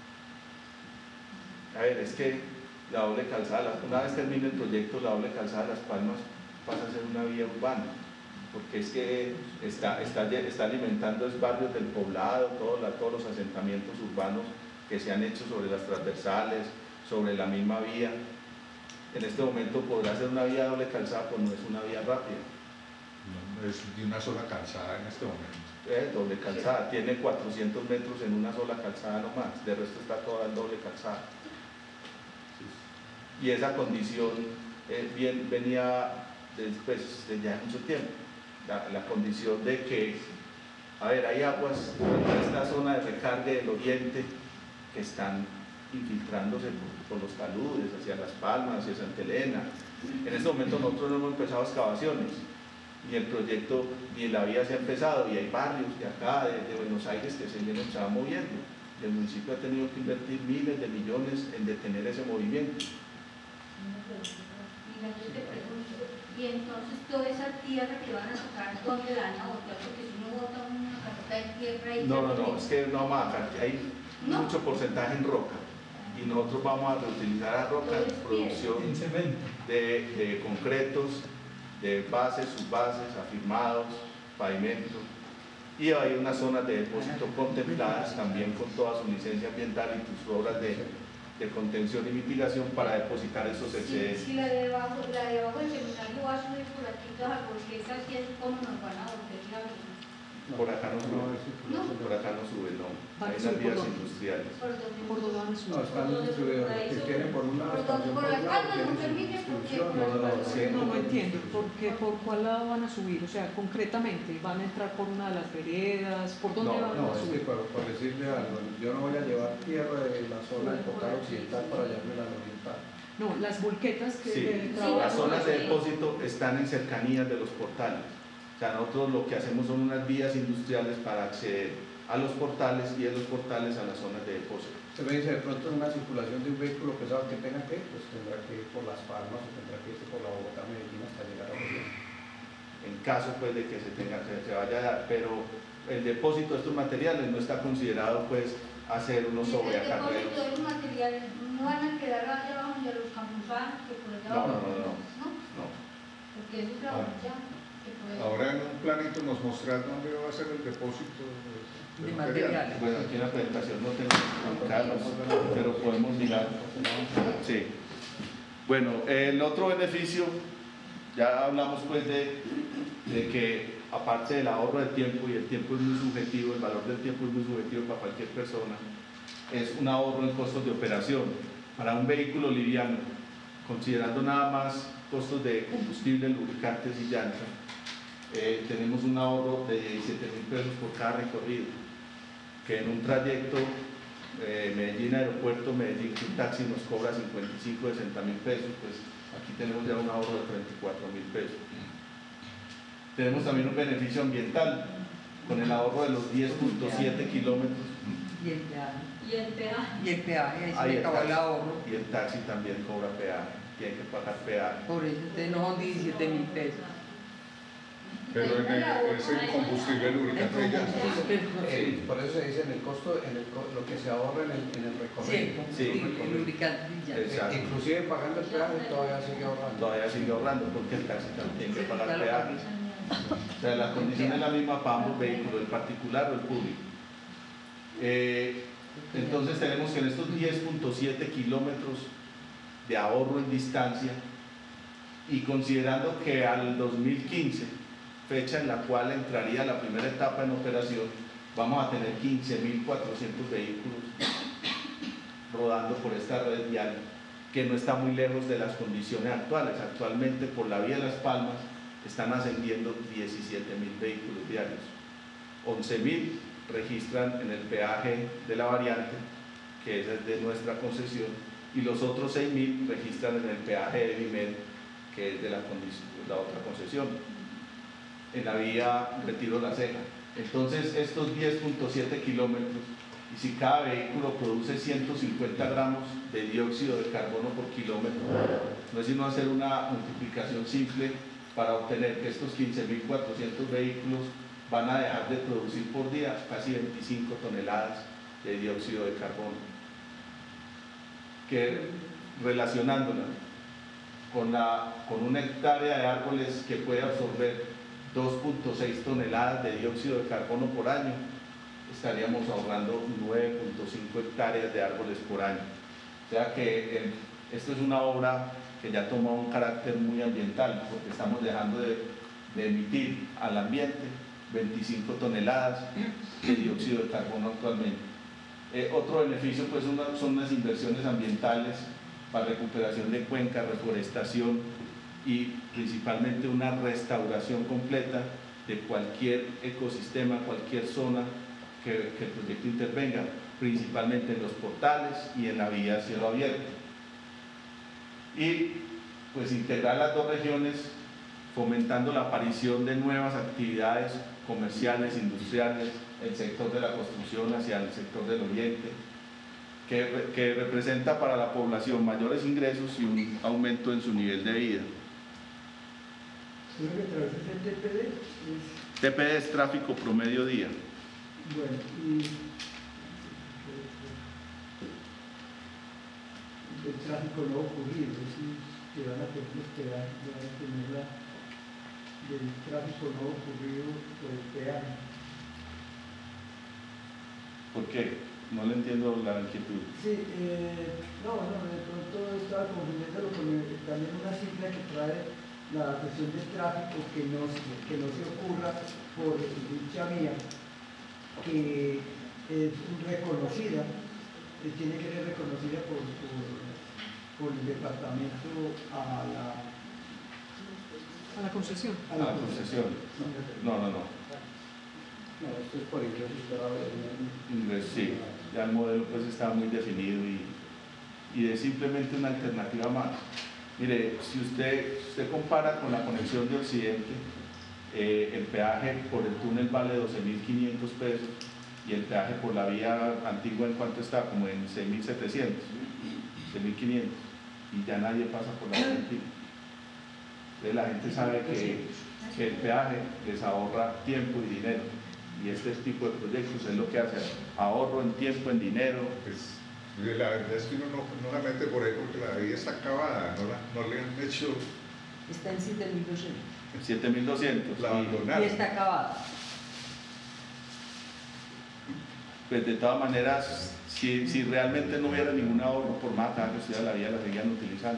A ver, es que la doble calzada, una vez termine el proyecto, la doble calzada Las Palmas pasa a ser una vía urbana, porque es que está alimentando los barrios del poblado, todos los asentamientos urbanos que se han hecho sobre las transversales, sobre la misma vía. En este momento podrá ser una vía doble calzada, pues no es una vía rápida. es de una sola calzada en este momento. Doble calzada, tiene 400 metros en una sola calzada nomás, de resto está toda en doble calzada. Y esa condición venía desde ya mucho tiempo, la condición de que, a ver, hay aguas en esta zona de recarga del oriente que están infiltrándose por los taludes hacia Las Palmas, hacia Santa Elena. En este momento nosotros no hemos empezado excavaciones, ni el proyecto ni la vía se ha empezado, y hay barrios de acá, de Buenos Aires, que se van moviendo. Y el municipio ha tenido que invertir miles de millones en detener ese movimiento. Y entonces toda esa tierra que van a sacar, ¿dónde la van a botar? Porque si uno bota una carta de tierra y... No, es que no vamos a, hay mucho porcentaje en roca, y nosotros vamos a reutilizar la roca en producción de concretos, de bases, subbases, afirmados, pavimento, y hay unas zonas de depósito contempladas también con toda su licencia ambiental y sus obras de contención y mitigación para depositar esos excesos. Si la de abajo del seminario va a subir por aquí, porque esa sí es como nos van a volver la vida. Por acá no sube, por acá no sube, no. Hay unas vías industriales. ¿Por dónde van a subir? No, están los distribuidores que tienen por una estación por las caldas no permite porque no entiendo, ¿por cuál lado van a subir? O sea, concretamente, ¿van a entrar por una de las veredas? ¿Por dónde van a subir? Por decirle algo, yo no voy a llevar tierra de la zona del Portal Occidental para llevarme la oriental. No, las volquetas que... Sí, las zonas de depósito están en cercanías de los portales. O sea, nosotros lo que hacemos son unas vías industriales para acceder a los portales y de los portales a las zonas de depósito. Se me dice, de pronto en una circulación de un vehículo pesado que tenga que, pues tendrá que ir por Las Palmas o tendrá que irse por la Bogotá, Medellín hasta llegar a Bogotá. En caso pues de que se vaya a dar, pero el depósito de estos materiales no está considerado pues hacer unos sobreacarreos. El depósito de los materiales no van a quedar allá abajo de los campusanos que por allá abajo. No. Porque eso es la ya. Ahora en un planito nos mostrarán dónde va a ser el depósito de materiales. Bueno, aquí en la presentación no tenemos carros, pero podemos mirar. Sí. Bueno, el otro beneficio, ya hablamos pues de que aparte del ahorro de tiempo, y el tiempo es muy subjetivo, el valor del tiempo es muy subjetivo para cualquier persona, es un ahorro en costos de operación. Para un vehículo liviano, considerando nada más costos de combustible, lubricantes y llantas, tenemos un ahorro de 17.000 pesos por cada recorrido, que en un trayecto Medellín Aeropuerto, Medellín un taxi nos cobra 55, 60.000 pesos, pues aquí tenemos ya un ahorro de 34.000 pesos. Tenemos también un beneficio ambiental con el ahorro de los 10.7 kilómetros. Y el peaje. Y el peaje, ahí se me acabó el ahorro. Y el taxi también cobra peaje, tiene que pagar peaje. Por eso no son 17.000 pesos. Pero es el combustible lubricante y llantas. Por eso se dice en el costo, lo que se ahorra en el recorrido. Sí, el lubricante y llantas. Inclusive pagando el peaje todavía sigue ahorrando. Todavía sigue ahorrando porque el taxi también tiene que pagar peaje. O sea, la condición es la misma para ambos vehículos, el particular o el público. Entonces tenemos que en estos 10.7 kilómetros de ahorro en distancia, y considerando que al 2015, fecha en la cual entraría la primera etapa en operación, vamos a tener 15.400 vehículos rodando por esta red vial, que no está muy lejos de las condiciones actuales. Actualmente por la vía de Las Palmas están ascendiendo 17.000 vehículos diarios, 11.000 registran en el peaje de la variante, que esa es de nuestra concesión, y los otros 6.000 registran en el peaje de Vimed, que es de la otra concesión, en la vía Retiro La Ceja. Entonces estos 10.7 kilómetros, y si cada vehículo produce 150 gramos de dióxido de carbono por kilómetro, no es sino hacer una multiplicación simple para obtener que estos 15.400 vehículos van a dejar de producir por día casi 25 toneladas de dióxido de carbono, que relacionándola con una hectárea de árboles que puede absorber 2.6 toneladas de dióxido de carbono por año, estaríamos ahorrando 9.5 hectáreas de árboles por año. O sea que esto es una obra que ya toma un carácter muy ambiental, porque estamos dejando de de emitir al ambiente 25 toneladas de dióxido de carbono actualmente. Otro beneficio pues son unas inversiones ambientales para recuperación de cuencas, reforestación y principalmente una restauración completa de cualquier ecosistema, cualquier zona que el proyecto intervenga, principalmente en los portales y en la vía cielo abierto. Y pues integrar las dos regiones fomentando la aparición de nuevas actividades comerciales, industriales, el sector de la construcción hacia el sector del oriente, que representa para la población mayores ingresos y un aumento en su nivel de vida. ¿Lo que traduce el TPD? TPD es tráfico promedio día. Bueno, y el tráfico no ocurrido, es decir, que van a tener esperar, van a tener del tráfico no ocurrido por el peaje. ¿Por qué? No le entiendo la inquietud. Sí, no, de pronto estaba confundiéndolo con también una sigla que trae la cuestión del tráfico que no se ocurra por dicha vía, que es reconocida, tiene que ser reconocida por el departamento a la concesión. A la concesión. No. No, esto es por ingresos Ingresos, sí, ya el modelo pues está muy definido y es simplemente una alternativa más. Mire, si usted compara con la conexión de Occidente, el peaje por el túnel vale 12.500 pesos y el peaje por la vía antigua, ¿en cuánto está? Como en 6.700, 6.500, y ya nadie pasa por la vía antigua. Entonces la gente sabe que el peaje les ahorra tiempo y dinero, y este tipo de proyectos es lo que hace: ahorro en tiempo, en dinero. Pues, la verdad es que uno no la mete por ahí porque la vía está acabada, no le han hecho. Está en 7.200. En 7.200. La abandonaron. Y está acabada. Pues de todas maneras, si realmente no hubiera ningún ahorro, por más que estuviera la vía, la seguían utilizando.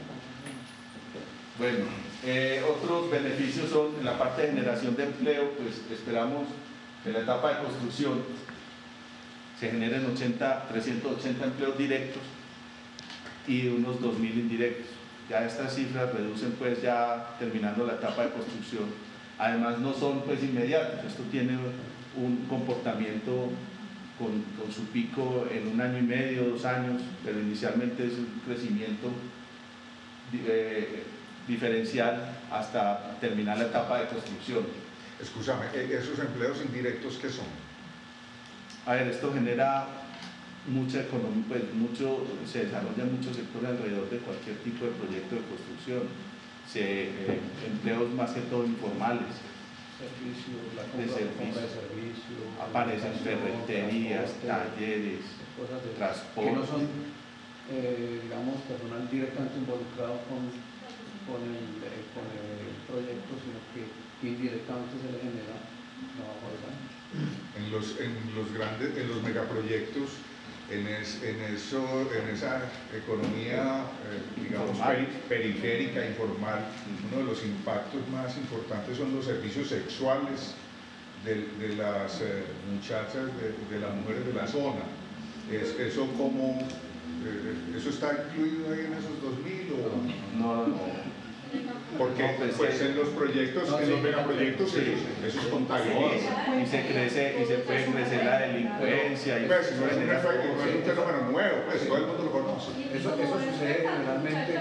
Bueno, otros beneficios son en la parte de generación de empleo. Pues esperamos que en la etapa de construcción se generen 380 empleos directos y unos 2.000 indirectos. Ya estas cifras reducen pues ya terminando la etapa de construcción. Además no son pues inmediatos, esto tiene un comportamiento con su pico en 1 año y medio, 2 años, pero inicialmente es un crecimiento diferencial hasta terminar la etapa de construcción. Escúchame, ¿esos empleos indirectos qué son? A ver, esto genera mucha economía, pues se desarrollan muchos sectores alrededor de cualquier tipo de proyecto de construcción. Empleos más que todo informales, de servicio, aparecen ferreterías, talleres, transporte. Que no son, digamos, personal directamente involucrado con el proyecto, sino que indirectamente se le genera trabajo al banco. En los megaproyectos, en esa economía, digamos, periférica, informal, uno de los impactos más importantes son los servicios sexuales de las muchachas, de las mujeres de la zona. ¿Eso está incluido ahí en esos 2.000 o...? No. Porque pues en los proyectos, en los megaproyectos, eso es contabiliza. Y se puede crecer la delincuencia. Pues no es un fenómeno nuevo, pues todo el mundo lo conoce. Eso sucede generalmente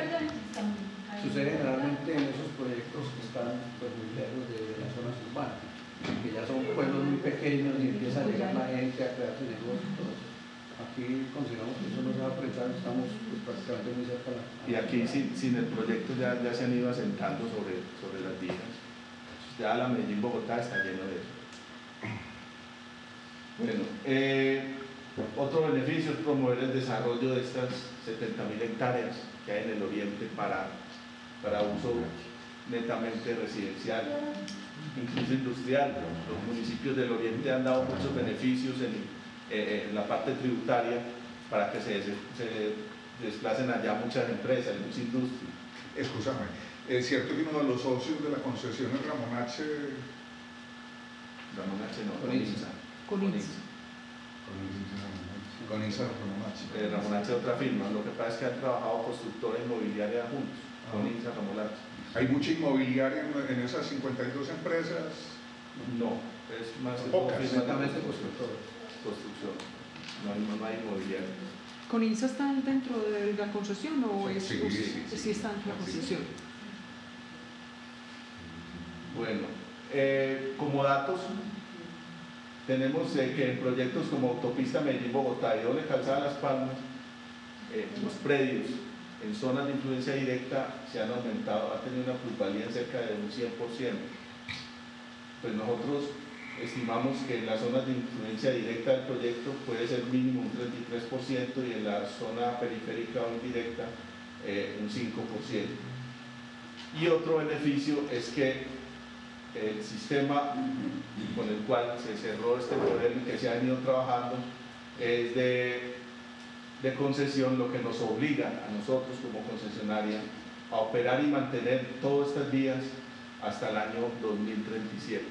en esos proyectos que están pues, muy lejos de las zonas urbanas, que ya son pueblos muy pequeños y empieza a llegar la gente a crearse negocios. Aquí consideramos que eso no se va a aprovechar, estamos pues, prácticamente muy cerca. Y aquí sin el proyecto ya se han ido asentando sobre las vías. Ya la Medellín-Bogotá está lleno de eso. Bueno, otro beneficio es promover el desarrollo de estas 70.000 hectáreas que hay en el oriente para uso netamente residencial, incluso industrial. Los municipios del oriente han dado muchos beneficios en la parte tributaria para que se desplacen allá muchas empresas, mucha industria. Escúchame, es cierto que uno de los socios de la concesión es Ramón H. Ramón H. no, Con INSA Ramón H. Ramón H. otra firma, lo que pasa es que han trabajado constructora inmobiliaria juntos, con INSA Ramón H. ¿Hay mucha inmobiliaria en esas 52 empresas? No, es más pocas. Exactamente constructor. Construcción, no hay inmobiliaria. ¿Con INSA están dentro de la concesión o es, Sí, sí están dentro de la concesión? Bueno, como datos, tenemos que en proyectos como Autopista Medellín-Bogotá y Doble Calzada Las Palmas, los predios en zonas de influencia directa se han aumentado, ha tenido una plusvalía en cerca de un 100%. Pues nosotros estimamos que en las zonas de influencia directa del proyecto puede ser mínimo un 33% y en la zona periférica o indirecta un 5%. Y otro beneficio es que el sistema con el cual se cerró este modelo y que se ha venido trabajando es de concesión, lo que nos obliga a nosotros como concesionaria a operar y mantener todas estas vías hasta el año 2037.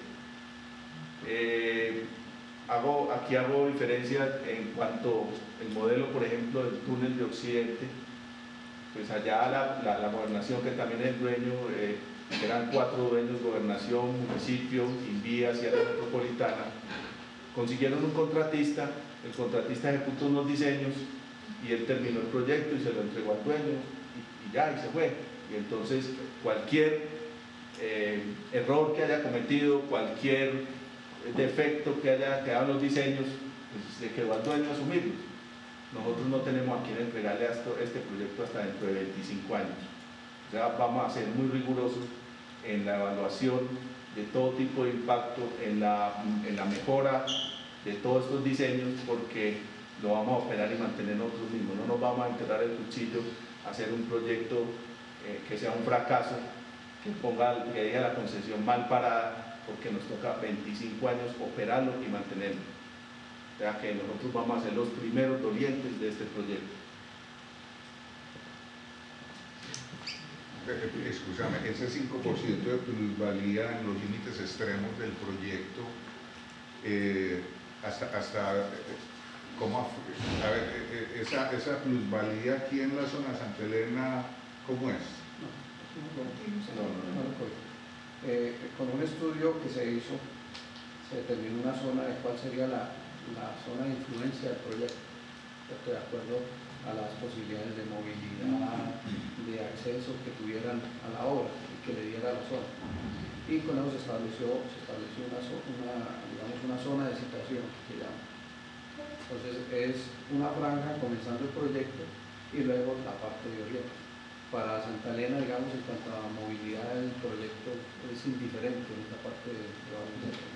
Aquí hago diferencia en cuanto al modelo, por ejemplo, del túnel de Occidente. Pues allá la gobernación, que también es dueño, eran 4 dueños: gobernación, municipio, Invías y área metropolitana. Consiguieron un contratista, el contratista ejecutó unos diseños y él terminó el proyecto y se lo entregó al dueño y ya, y se fue. Y entonces cualquier error que haya cometido, cualquier defecto que haya quedado en los diseños, pues le quedó al dueño asumirlos. Nosotros no tenemos a quién entregarle a este proyecto hasta dentro de 25 años. O sea, vamos a ser muy rigurosos en la evaluación de todo tipo de impacto, en la mejora de todos estos diseños, porque lo vamos a operar y mantener nosotros mismos. No nos vamos a enterrar el cuchillo a hacer un proyecto que sea un fracaso, que deje la concesión mal parada, porque nos toca 25 años operarlo y mantenerlo. O sea que nosotros vamos a ser los primeros dolientes de este proyecto. Escúchame, ese 5% de plusvalía en los límites extremos del proyecto, ¿cómo? A ver, esa plusvalía aquí en la zona de Santa Elena, ¿cómo es? Con un estudio que se hizo, se determinó una zona de cuál sería la zona de influencia del proyecto, de acuerdo a las posibilidades de movilidad, de acceso que tuvieran a la obra y que le diera la zona. Y con eso se estableció una zona de situación, que llama. Entonces es una franja comenzando el proyecto y luego la parte de oriente. Para Santa Elena, digamos, en cuanto a la movilidad del proyecto, es indiferente en esta parte de Valencia.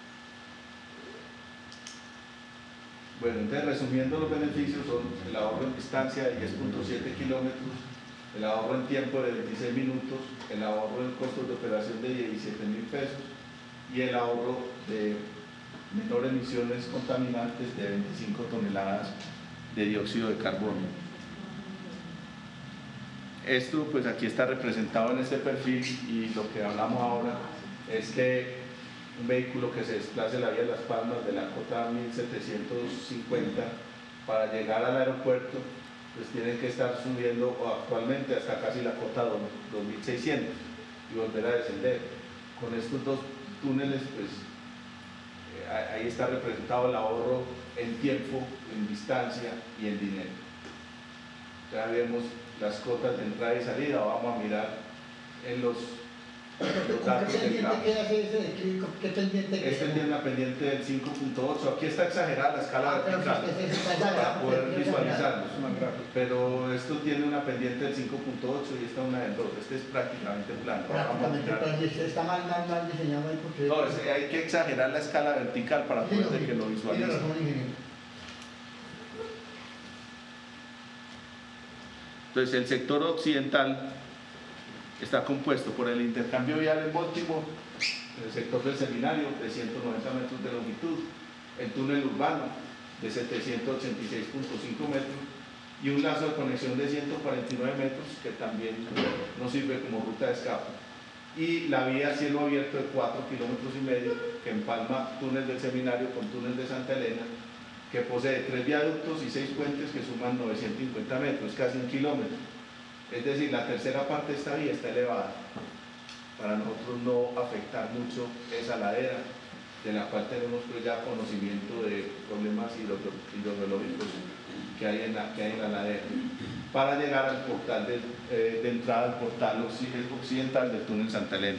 Bueno, entonces resumiendo, los beneficios son el ahorro en distancia de 10.7 kilómetros, el ahorro en tiempo de 26 minutos, el ahorro en costos de operación de 17.000 pesos y el ahorro de menor emisiones contaminantes de 25 toneladas de dióxido de carbono. Esto pues aquí está representado en este perfil, y lo que hablamos ahora es que un vehículo que se desplace la vía de Las Palmas de la cota 1750 para llegar al aeropuerto, pues tienen que estar subiendo actualmente hasta casi la cota 2600 y volver a descender. Con estos dos túneles, pues ahí está representado el ahorro en tiempo, en distancia y en dinero. Ya vemos las cotas de entrada y salida. Vamos a mirar en los datos del grafo. ¿Qué pendiente queda? Este tiene una pendiente del 5.8. Aquí está exagerada la escala vertical para poder visualizarlos, pero esto tiene una pendiente del 5.8 y esta una del 2. Este es prácticamente plano. Prácticamente plano. Está mal diseñado ahí porque... No, hay que exagerar la escala vertical para poder que lo visualicen. Entonces, el sector occidental está compuesto por el intercambio vial en Baltimore, el sector del Seminario de 190 metros de longitud, el túnel urbano de 786.5 metros y un lazo de conexión de 149 metros que también nos sirve como ruta de escape. Y la vía a cielo abierto de 4,5 kilómetros que empalma túnel del Seminario con túnel de Santa Elena, que posee 3 viaductos y 6 puentes que suman 950 metros, casi 1 kilómetro. Es decir, la tercera parte de esta vía está elevada, para nosotros no afectar mucho esa ladera, de la cual tenemos pues ya conocimiento de problemas hidrogeológicos que hay en la ladera, para llegar al portal de entrada al portal occidental del túnel Santa Elena.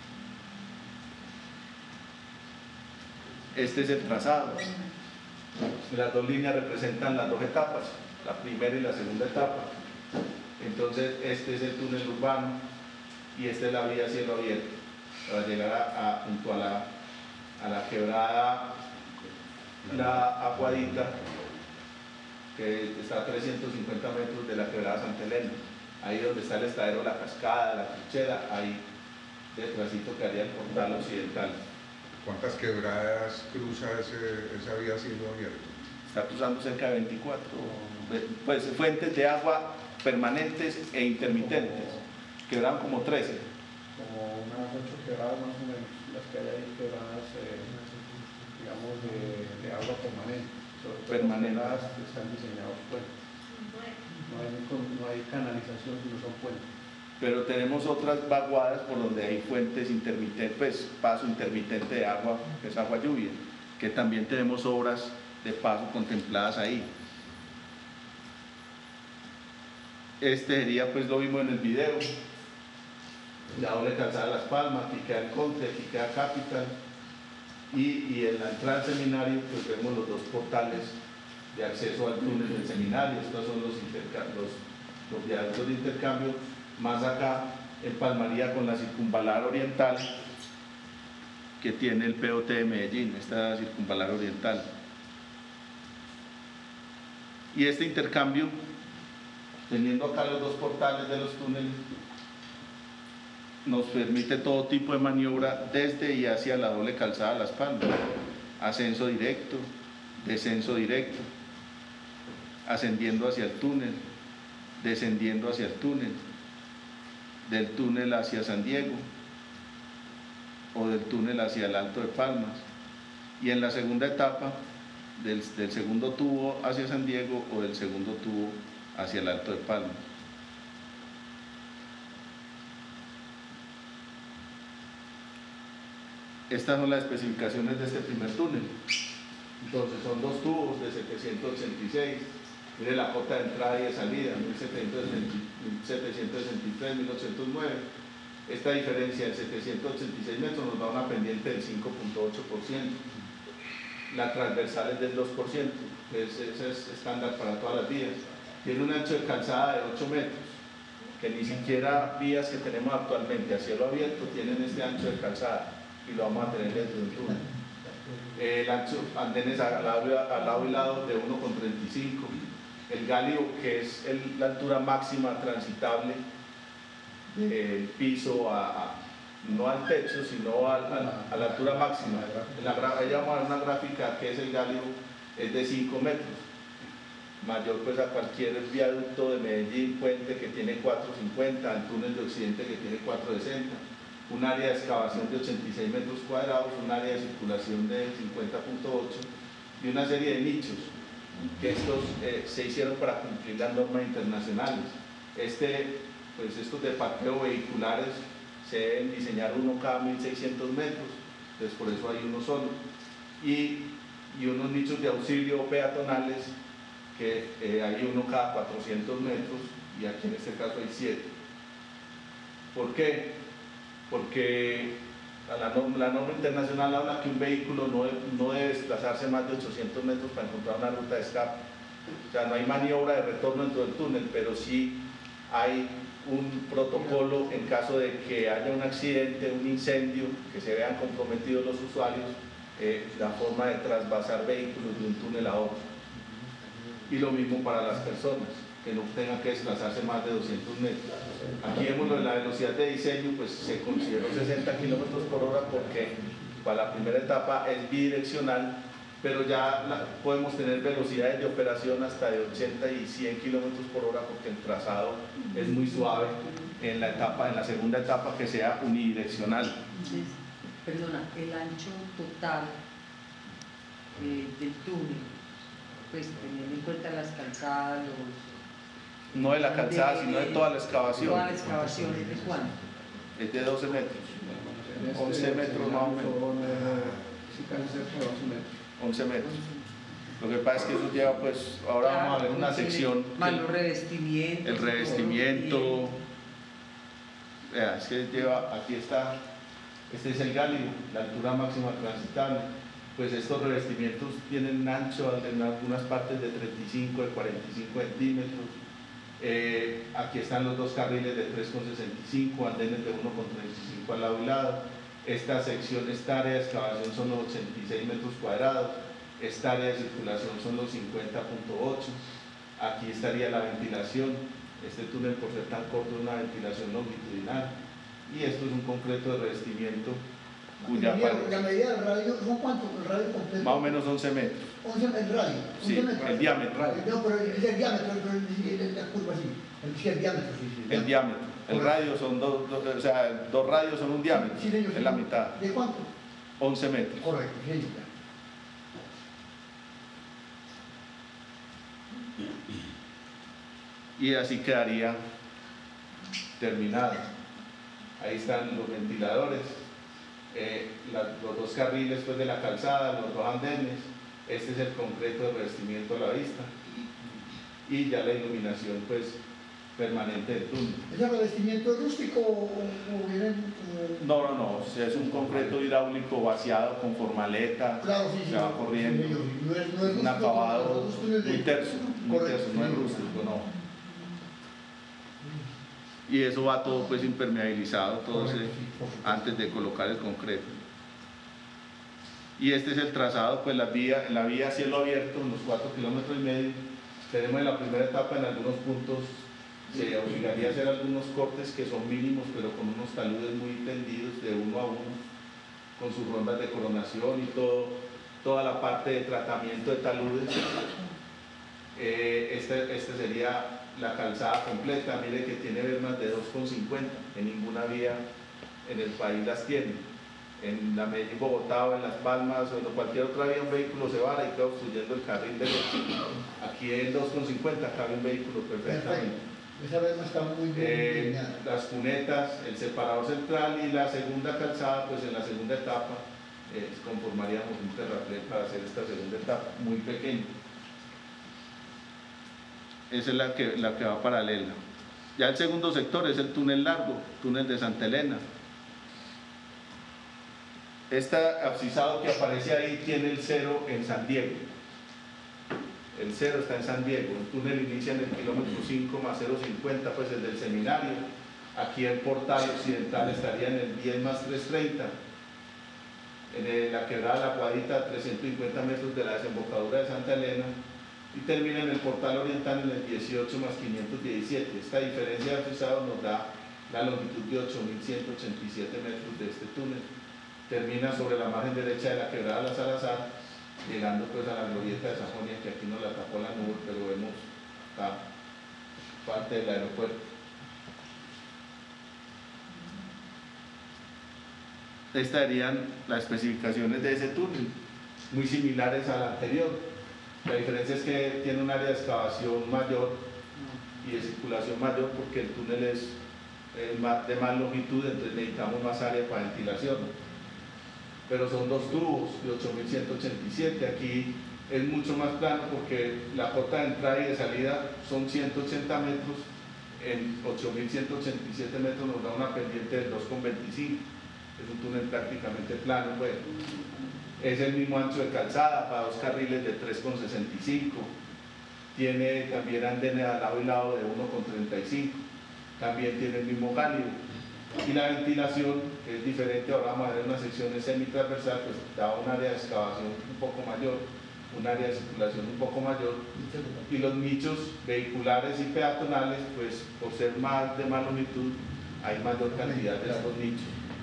Este es el trazado. Las dos líneas representan las dos etapas, la primera y la segunda etapa. Entonces este es el túnel urbano y esta es la vía a cielo abierto para llegar junto a la quebrada La Aguadita, que está a 350 metros de la quebrada Santa Elena, ahí donde está el estadero La Cascada, la Trinchera, ahí detrásito que haría el portal occidental. ¿Cuántas quebradas cruza esa vía a cielo abierto? Está cruzando cerca de 24 pues, fuentes de agua permanentes e intermitentes, quebraron como 13. Como unas 8 quebradas más o menos, las que hay ahí quebradas, digamos, de agua permanente. Permanentes. Están diseñados puentes. No hay canalización, sino son puentes. Pero tenemos otras vaguadas por donde hay fuentes intermitentes, pues paso intermitente de agua, que es agua lluvia, que también tenemos obras de paso contempladas ahí. Este sería, pues lo vimos en el video, la doble calzada de Las Palmas, aquí queda el Conte, aquí queda Capital, y en la entrada al seminario pues vemos los dos portales de acceso al túnel del seminario. Estos son los viaductos de intercambio. Más acá empalmaría con la circunvalar oriental que tiene el POT de Medellín, esta circunvalar oriental. Y este intercambio, teniendo acá los dos portales de los túneles, nos permite todo tipo de maniobra desde y hacia la doble calzada de Las Palmas, ascenso directo, descenso directo, ascendiendo hacia el túnel, descendiendo hacia el túnel, del túnel hacia San Diego o del túnel hacia el Alto de Palmas, y en la segunda etapa del segundo tubo hacia San Diego o del segundo tubo hacia el Alto de Palmas. Estas son las especificaciones de este primer túnel. Entonces son dos tubos de 786. Mire la cota de entrada y de salida, 1763, 1809. Esta diferencia de 786 metros nos da una pendiente del 5,8%. La transversal es del 2%, ese es estándar para todas las vías. Tiene un ancho de calzada de 8 metros, que ni siquiera vías que tenemos actualmente a cielo abierto tienen este ancho de calzada, y lo vamos a tener dentro del túnel. El ancho, andenes al lado y lado de 1,35. El galio, que es la altura máxima transitable del piso no al techo, sino a la altura máxima. Ahí vamos a ver una gráfica que es el galio, es de 5 metros, mayor pues a cualquier viaducto de Medellín, puente que tiene 4,50, el túnel de Occidente que tiene 4,60, un área de excavación de 86 metros cuadrados, un área de circulación de 50,8 y una serie de nichos que estos se hicieron para cumplir las normas internacionales. Pues estos de parqueo vehiculares se deben diseñar uno cada 1.600 metros, entonces por eso hay uno solo, y unos nichos de auxilio peatonales que hay uno cada 400 metros, y aquí en este caso hay 7. ¿Por qué? Porque la norma internacional habla que un vehículo no debe desplazarse más de 800 metros para encontrar una ruta de escape. O sea, no hay maniobra de retorno dentro del túnel, pero sí hay un protocolo en caso de que haya un accidente, un incendio, que se vean comprometidos los usuarios, la forma de trasvasar vehículos de un túnel a otro. Y lo mismo para las personas, que no tengan que desplazarse más de 200 metros. Aquí vemos lo de la velocidad de diseño, pues se consideró 60 km/h porque para la primera etapa es bidireccional, pero ya podemos tener velocidades de operación hasta de 80 y 100 kilómetros por hora porque el trazado es muy suave en la segunda etapa que sea unidireccional. Perdona, el ancho total del túnel, pues teniendo en cuenta las calzadas, no de la calzada, sino de toda la excavación. Toda la excavación, ¿es de cuánto? Es de 12 metros, 11 metros más o menos. Sí, casi cerca de 11 metros. 11 metros. Lo que pasa es que eso lleva, pues, ahora vamos a ver una sección. Más los revestimientos. El revestimiento. Vea, es que lleva, aquí está, este es el gálido, la altura máxima transitable. Pues estos revestimientos tienen ancho en algunas partes de 35, de 45 centímetros. Aquí están los dos carriles de 3,65, andenes de 1,35 al lado y lado. Esta sección, área de excavación son los 86 metros cuadrados, esta área de circulación son los 50.8. Aquí estaría la ventilación, este túnel por ser tan corto es una ventilación longitudinal, y esto es un concreto de revestimiento cuya la medida del radio, ¿son cuánto? ¿El radio completo? Más o menos 11 metros. 11 el radio. Sí, 11 metros. el diámetro. No, pero es el diámetro, la curva sí. El diámetro, sí. El diámetro. El radio son o sea, dos radios son un diámetro. Sí, señor, es la mitad. ¿De cuánto? 11 metros. Correcto, sí, Y así quedaría terminado. Ahí están los ventiladores, los dos carriles pues, de la calzada, los dos andenes. Este es el concreto de revestimiento a la vista y ya la iluminación pues permanente del túnel. ¿Es el revestimiento rústico o viene? No, es un concreto hidráulico vaciado con formaleta, claro, sí, se va corriendo, sí, no es un acabado muy terso, correcto, no es rústico, no. Y eso va todo pues impermeabilizado antes de colocar el concreto. Y este es el trazado, pues la vía a cielo abierto, unos 4,5 kilómetros. Tenemos en la primera etapa en algunos puntos se obligaría a hacer algunos cortes que son mínimos, pero con unos taludes muy tendidos de 1 a 1, con sus rondas de coronación y toda la parte de tratamiento de taludes. Este sería la calzada completa. Mire que tiene vermas de 2,50, en ninguna vía en el país las tiene. En la Medellín, Bogotá o en Las Palmas o en cualquier otra vía un vehículo se vara y queda obstruyendo el carril derecho. Aquí en 2,50 cabe un vehículo perfectamente. Esa verma está muy bien. Las cunetas, el separador central y la segunda calzada, pues en la segunda etapa conformaríamos un terraplén para hacer esta segunda etapa, muy pequeña. Esa es la que va paralela. Ya el segundo sector es el túnel largo, túnel de Santa Elena. Este abscisado que aparece ahí tiene el cero en San Diego. El cero está en San Diego. El túnel inicia en el kilómetro 5 más 0,50, pues desde el seminario. Aquí el portal occidental estaría en el 10 más 330. En la quebrada La Guadita, a 350 metros de la desembocadura de Santa Elena. Y termina en el portal oriental en el 18 más 517. Esta diferencia de abscisado nos da la longitud de 8.187 metros de este túnel. Termina sobre la margen derecha de la quebrada La Salazar, llegando pues a la glorieta de Sajonia, que aquí nos la tapó la nube, pero vemos la parte del aeropuerto. Estas serían las especificaciones de ese túnel, muy similares a la anterior. La diferencia es que tiene un área de excavación mayor y de circulación mayor porque el túnel es de más longitud, entonces necesitamos más área para ventilación. Pero son dos tubos de 8.187, aquí es mucho más plano porque la cota de entrada y de salida son 180 metros, en 8.187 metros nos da una pendiente de 2,25, es un túnel prácticamente plano, pues. Es el mismo ancho de calzada para dos carriles de 3,65, tiene también andenes al lado y lado de 1,35, también tiene el mismo gálido. Y la ventilación, que es diferente, ahora vamos a ver una sección semitransversal, pues da un área de excavación un poco mayor, un área de circulación un poco mayor, y los nichos vehiculares y peatonales, pues por ser de más longitud, hay mayor cantidad de estos nichos.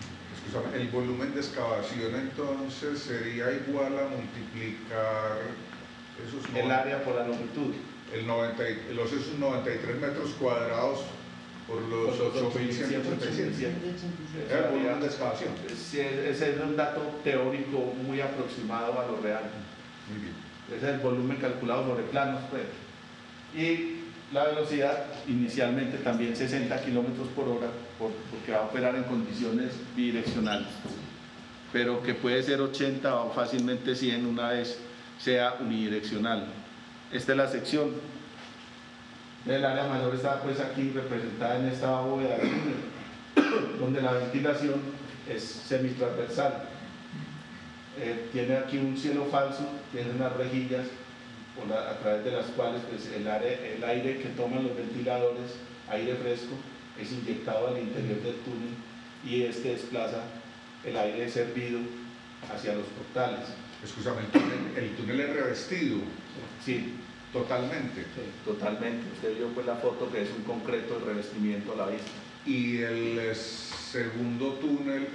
El volumen de excavación entonces sería igual a multiplicar esos el área por la longitud. Esos 93 metros cuadrados por los 8.187. Es el volumen de excavación. Ese es un dato teórico muy aproximado a lo real. Muy bien. Ese es el volumen calculado sobre planos, pues. Y la velocidad inicialmente también 60 kilómetros por hora, porque va a operar en condiciones bidireccionales, pero que puede ser 80 o fácilmente 100 una vez sea unidireccional. Esta es la sección. El área mayor está pues aquí representada en esta bóveda donde la ventilación es semitransversal. Tiene aquí un cielo falso, tiene unas rejillas a través de las cuales pues, el aire que toman los ventiladores, aire fresco, es inyectado al interior del túnel y este desplaza el aire servido hacia los portales. Escúchame, el túnel es revestido. Sí. Totalmente. Sí, totalmente. Usted vio pues la foto que es un concreto de revestimiento a la vista. Y el segundo túnel,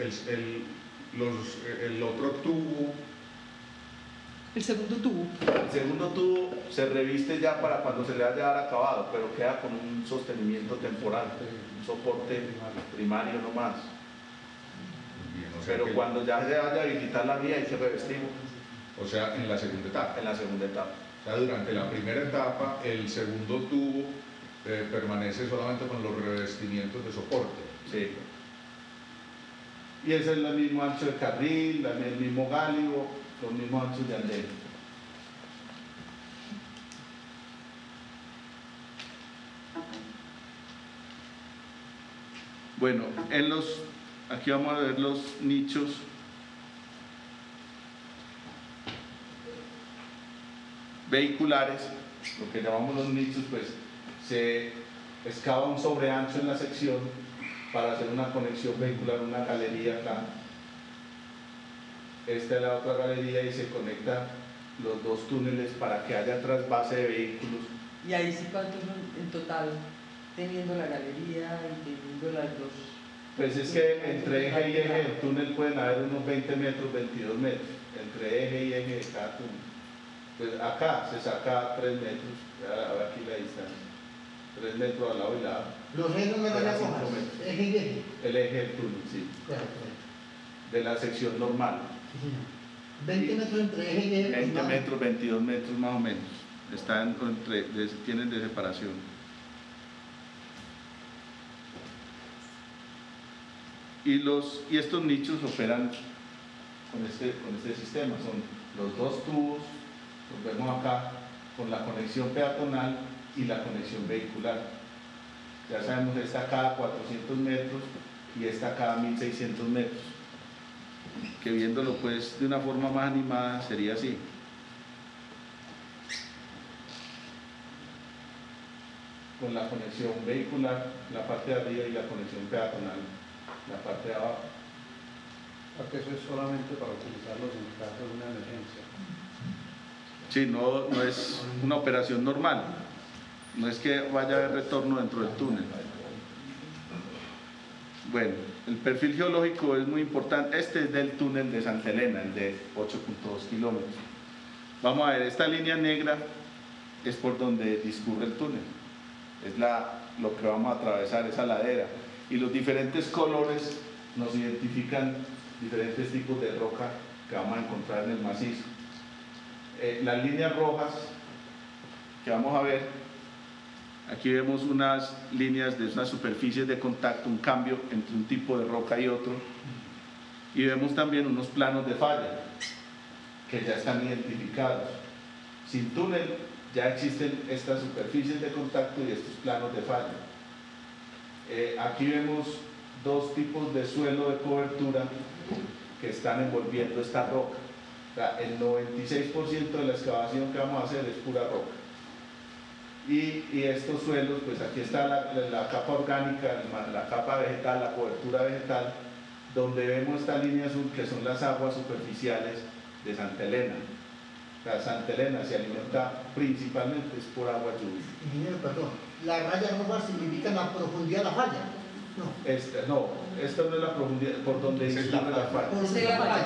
el otro tubo. El segundo tubo. El segundo tubo se reviste ya para cuando se le vaya a dar acabado, pero queda con un sostenimiento temporal, un soporte primario no más. Bien, o sea pero cuando ya se vaya a visitar la vía hay que revestirlo. O sea, en la segunda etapa. En la segunda etapa. O sea, durante la primera etapa, el segundo tubo permanece solamente con los revestimientos de soporte. Sí. Y ese es el mismo ancho de carril, el mismo gálibo, los mismos anchos de andén. Bueno, aquí vamos a ver los nichos. Vehiculares, lo que llamamos los nichos, pues se excava un sobreancho en la sección para hacer una conexión vehicular, una galería acá. Esta es la otra galería y se conectan los dos túneles para que haya trasvase de vehículos. Y ahí sí, ¿cuántos en total, teniendo la galería y teniendo las dos? Pues es que entre eje y eje del túnel pueden haber unos 20 metros, 22 metros, entre eje y eje de cada túnel. Pues acá se saca 3 metros, a ver aquí la distancia, 3 metros al lado y lado. Los ejes no me van a coger, eje y eje. El eje del túnel, sí. Claro. De la sección normal. Sí, 20 metros entre eje y eje. 20 metros, 22 metros más o menos. Tienen de separación. Y estos nichos operan con este sistema. Son los dos tubos, los vemos acá, con la conexión peatonal y la conexión vehicular. Ya sabemos, esta cada 400 metros y esta cada 1600 metros. Que viéndolo pues de una forma más animada sería así. Con la conexión vehicular, la parte de arriba, y la conexión peatonal, la parte de abajo. Porque eso es solamente para utilizarlos en caso de una emergencia. Sí, no es una operación normal. No es que vaya a haber retorno dentro del túnel. Bueno, el perfil geológico es muy importante. Este es del túnel de Santa Elena, el de 8.2 kilómetros. Vamos a ver, esta línea negra es por donde discurre el túnel. Es lo que vamos a atravesar, esa ladera. Y los diferentes colores nos identifican diferentes tipos de roca que vamos a encontrar en el macizo. Las líneas rojas que vamos a ver, aquí vemos unas líneas de unas superficies de contacto, un cambio entre un tipo de roca y otro, y vemos también unos planos de falla que ya están identificados. Sin túnel ya existen estas superficies de contacto y estos planos de falla. Aquí vemos dos tipos de suelo de cobertura que están envolviendo esta roca. O sea, el 96% de la excavación que vamos a hacer es pura roca. Y estos suelos, pues aquí está la capa orgánica, la capa vegetal, la cobertura vegetal, donde vemos esta línea azul que son las aguas superficiales de Santa Elena. O sea, Santa Elena se alimenta principalmente es por agua lluvia. Ingeniero, perdón, la raya roja significa la profundidad de la falla. Esta no es la profundidad, por donde discurre la falla. Esta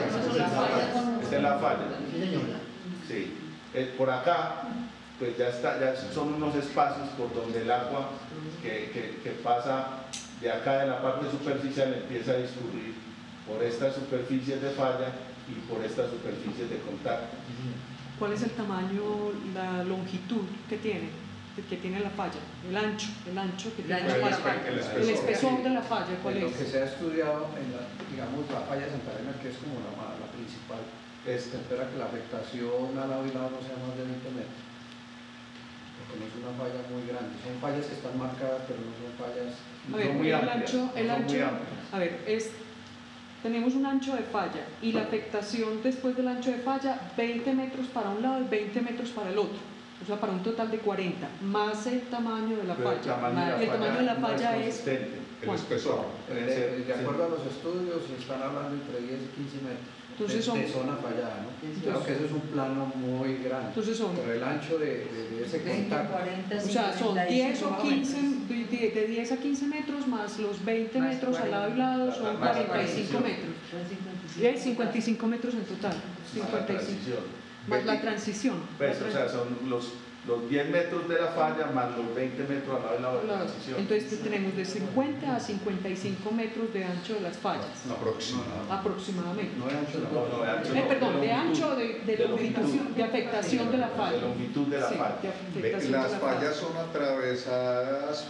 Es la falla. Sí. Por acá, pues ya son unos espacios por donde el agua que pasa de acá de la parte superficial empieza a discurrir por estas superficies de falla y por estas superficies de contacto. ¿Cuál es el tamaño, la longitud que tiene la falla? El ancho que tiene la falla. El espesor de la falla, ¿cuál es? Lo que se ha estudiado en la falla de Santa Elena, que es como la principal, se espera que la afectación al lado y lado no sea más de 20 metros. Porque no es una falla muy grande. Son fallas que están marcadas, pero no son fallas muy amplias. A ver, tenemos un ancho de falla y la afectación después del ancho de falla 20 metros para un lado y 20 metros para el otro, o sea, para un total de 40, más el tamaño de la falla. El tamaño de la falla es el espesor. De acuerdo a los estudios, están hablando entre 10 y 15 metros. Entonces de zona fallada, ¿no? Claro que eso es un plano muy grande. Entonces son, pero el ancho de ese 20, contacto, 40, 50, o sea, son 10 o 15, de 10 a 15 metros más los 20 más metros 40, al lado y lado son más 45 metros. son 55 metros en total. 55. Más la transición. Pues, o sea, son los 10 metros de la falla más los 20 metros al lado y lado de la transición. Entonces tenemos de 50 a 55 metros de ancho de las fallas. Aproximadamente. no de ancho de la falla. Perdón, de ancho de longitud, de afectación de la falla. De longitud de la Sí, falla. de afectación Las de la falla. fallas son atravesadas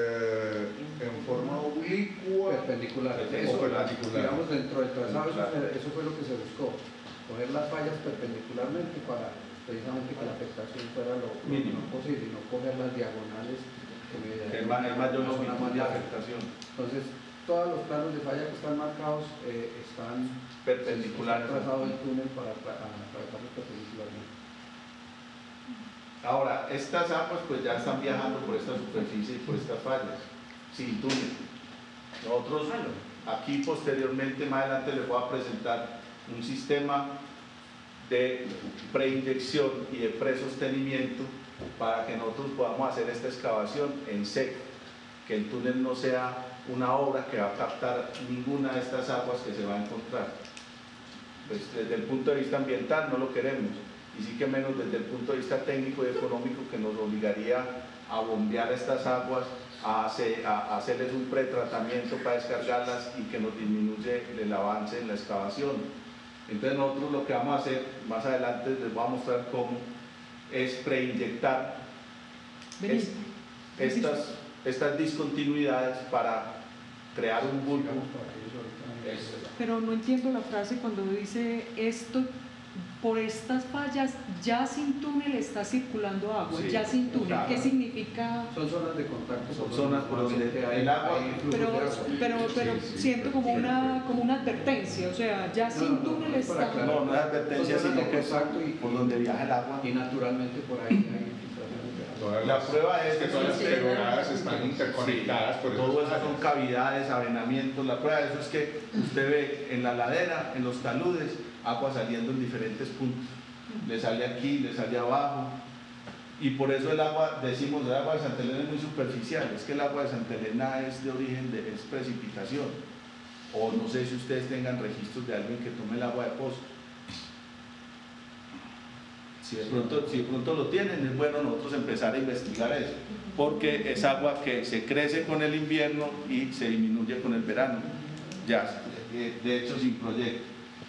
en forma oblicua. Perpendicular. Eso, digamos, dentro del trazado, eso fue lo que se buscó. Coger las fallas perpendicularmente para precisamente que la afectación fuera lo mínimo posible y no coger las diagonales que me El mayor longitud de larga. afectación. Entonces, todos los planos de falla que están marcados están Perpendiculares. trazado el túnel para atravesarlos perpendicularmente. Ahora, estas aguas pues ya están viajando por esta superficie y por estas fallas, sin túnel. Nosotros aquí posteriormente, más adelante, les voy a presentar un sistema de preinyección y de presostenimiento para que nosotros podamos hacer esta excavación en seco, que el túnel no sea una obra que va a captar ninguna de estas aguas que se va a encontrar. Pues desde el punto de vista ambiental no lo queremos, y sí que menos desde el punto de vista técnico y económico, que nos obligaría a bombear estas aguas, a hacerles un pretratamiento para descargarlas y que nos disminuye el avance en la excavación. Entonces nosotros lo que vamos a hacer, más adelante les voy a mostrar cómo, es preinyectar estas discontinuidades para crear un bulbo. Pero no entiendo la frase cuando dice esto, por estas fallas ya sin túnel está circulando agua, Sí, ya sin túnel. claro. ¿Qué significa? Son zonas de contacto. Son zonas por donde el agua... Pero siento como una advertencia, o sea, ya sin túnel está. No es advertencia, sino que es por donde viaja el agua. Y naturalmente por ahí hay infiltraciones de agua. La prueba es que todas las quebradas están interconectadas. Sí, todo eso son cavidades, avenamientos. La prueba de eso es que usted ve en la ladera, en los taludes, agua saliendo en diferentes puntos. Le sale aquí, le sale abajo. Y por eso el agua, decimos, el agua de Santa Elena es muy superficial. Es que el agua de Santa Elena es de origen, es precipitación. O no sé si ustedes tengan registros de alguien que tome el agua de pozo. Si de pronto lo tienen, es bueno nosotros empezar a investigar eso, porque es agua que se crece con el invierno y se disminuye con el verano, ya, de hecho sin proyecto.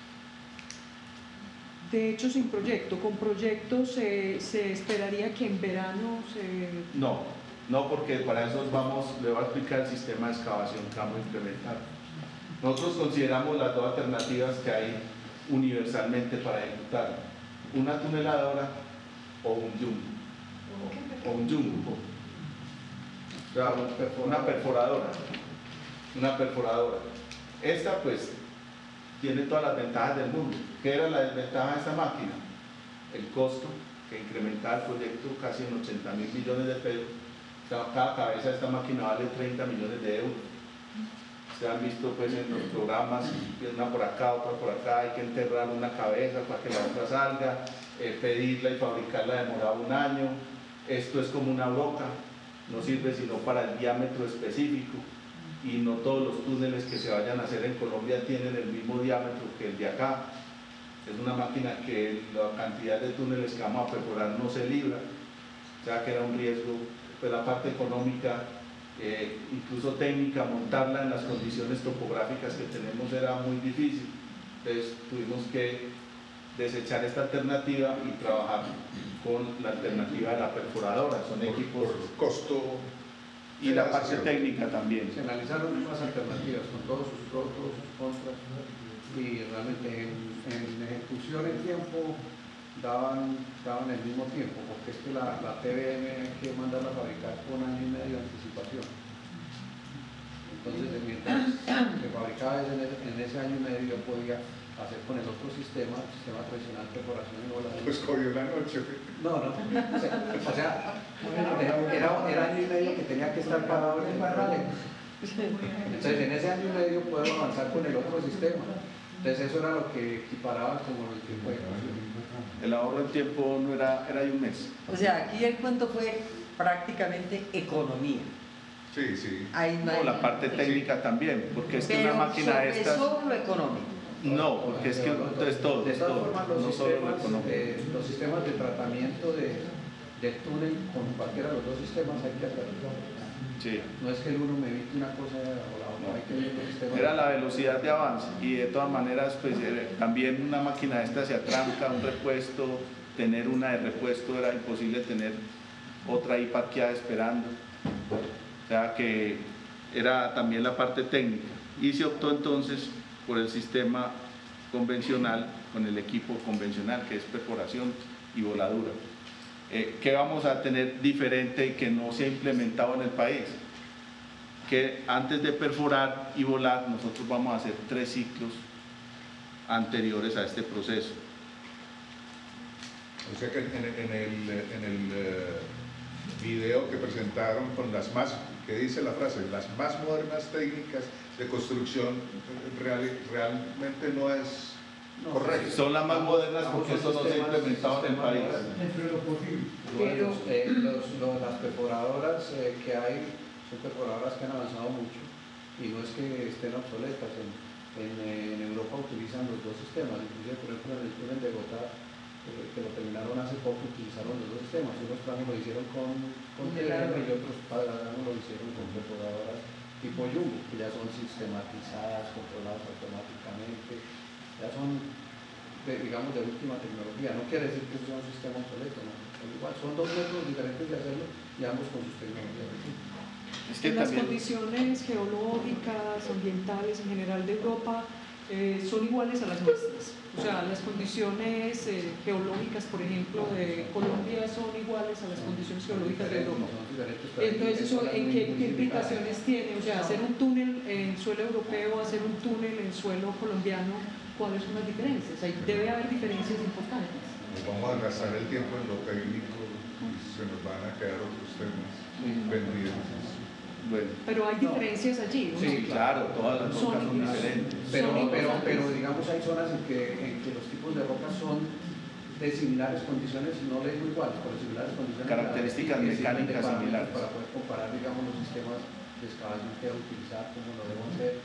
De hecho sin proyecto, con proyecto se esperaría que en verano se... No, porque para eso le voy a explicar el sistema de excavación que vamos a implementar. Nosotros consideramos las dos alternativas que hay universalmente para ejecutar. Una tuneladora o un jumbo. O sea, una perforadora. Esta pues tiene todas las ventajas del mundo. ¿Qué era la desventaja de esta máquina? El costo, que incrementaba el proyecto casi en 80.000 millones de pesos. Cada cabeza de esta máquina vale 30 millones de euros. Ustedes han visto pues en los programas, una por acá, otra por acá, hay que enterrar una cabeza para que la otra salga, pedirla y fabricarla demora un año. Esto es como una broca, no sirve sino para el diámetro específico. y no todos los túneles que se vayan a hacer en Colombia tienen el mismo diámetro que el de acá. Es una máquina que la cantidad de túneles que vamos a perforar no se libra, o sea que era un riesgo. Pues la parte económica, incluso técnica, montarla en las condiciones topográficas que tenemos era muy difícil. Entonces tuvimos que desechar esta alternativa y trabajar con la alternativa de la perforadora. Son equipos por costo y la parte técnica también. Se analizaron unas alternativas con todos sus pros, todos sus contras, y realmente en ejecución el tiempo daban el mismo tiempo, porque es que la TBM hay que mandarla a fabricar con 1 año y medio de anticipación. Entonces, mientras se fabricaba en ese año y medio, yo podía hacer con el otro sistema tradicional, perforación y voladura. Pues cogió la noche. No, o sea, era año y medio que tenía que estar parado en el paralelo. Entonces, en ese año y medio puedo avanzar con el otro sistema. Entonces, eso era lo que equiparaba como el tiempo de ejecución. El ahorro de tiempo no era de un mes. O sea, aquí el cuento fue prácticamente economía. Sí, sí. No, la parte técnica también, porque es que una máquina de estas... ¿Solo lo económico? No, porque es que es todo. De todas formas, los sistemas de tratamiento del túnel con cualquiera de los dos sistemas hay que hacerlo. Sí. No es que el uno me evite una cosa o la otra, hay que ver los sistemas. Era la velocidad de avance y de todas maneras pues también una máquina de esta se atranca, un repuesto, tener una de repuesto era imposible, tener otra ahí parqueada esperando. O sea que era también la parte técnica y se optó entonces por el sistema convencional, con el equipo convencional que es perforación y voladura. ¿Qué vamos a tener diferente y que no se ha implementado en el país? Que antes de perforar y volar nosotros vamos a hacer 3 ciclos anteriores a este proceso. O sea que en el video que presentaron con las más, que dice la frase, las más modernas técnicas de construcción, realmente no es correcto. Son las más modernas porque eso no se ha implementado en el país. Entre lo posible. Pero las perforadoras que hay son perforadoras que han avanzado mucho y no es que estén obsoletas. En Europa utilizan los dos sistemas, inclusive por ejemplo en el túnel de Gotthard, que lo terminaron hace poco, utilizaron los dos sistemas. Unos tramos lo hicieron con TBM y otros tramos lo hicieron con perforadoras tipo Jumbo, que ya son sistematizadas, controladas automáticamente, ya son digamos de última tecnología. No quiere decir que sea un sistema obsoleto, ¿no? Igual son dos métodos diferentes de hacerlo y ambos con sus tecnologías. Es que las condiciones geológicas, ambientales en general de Europa son iguales a las nuestras. O sea, las condiciones geológicas, por ejemplo, de Colombia son iguales a las condiciones geológicas de Europa. Entonces, ¿eso en qué implicaciones tiene? O sea, hacer un túnel en suelo europeo, hacer un túnel en suelo colombiano, ¿cuáles son las diferencias? Ahí debe haber diferencias importantes. Nos vamos a gastar el tiempo en lo técnico y se nos van a quedar otros temas pendientes. Bueno. Pero hay diferencias allí, ¿no? Sí, claro, todas las rocas son diferentes. Pero digamos hay zonas en que los tipos de rocas son de similares condiciones, no les digo iguales, pero similares condiciones. Características mecánicas similares. Para poder comparar, digamos, los sistemas de excavación que hay que utilizar, cómo lo deben ser.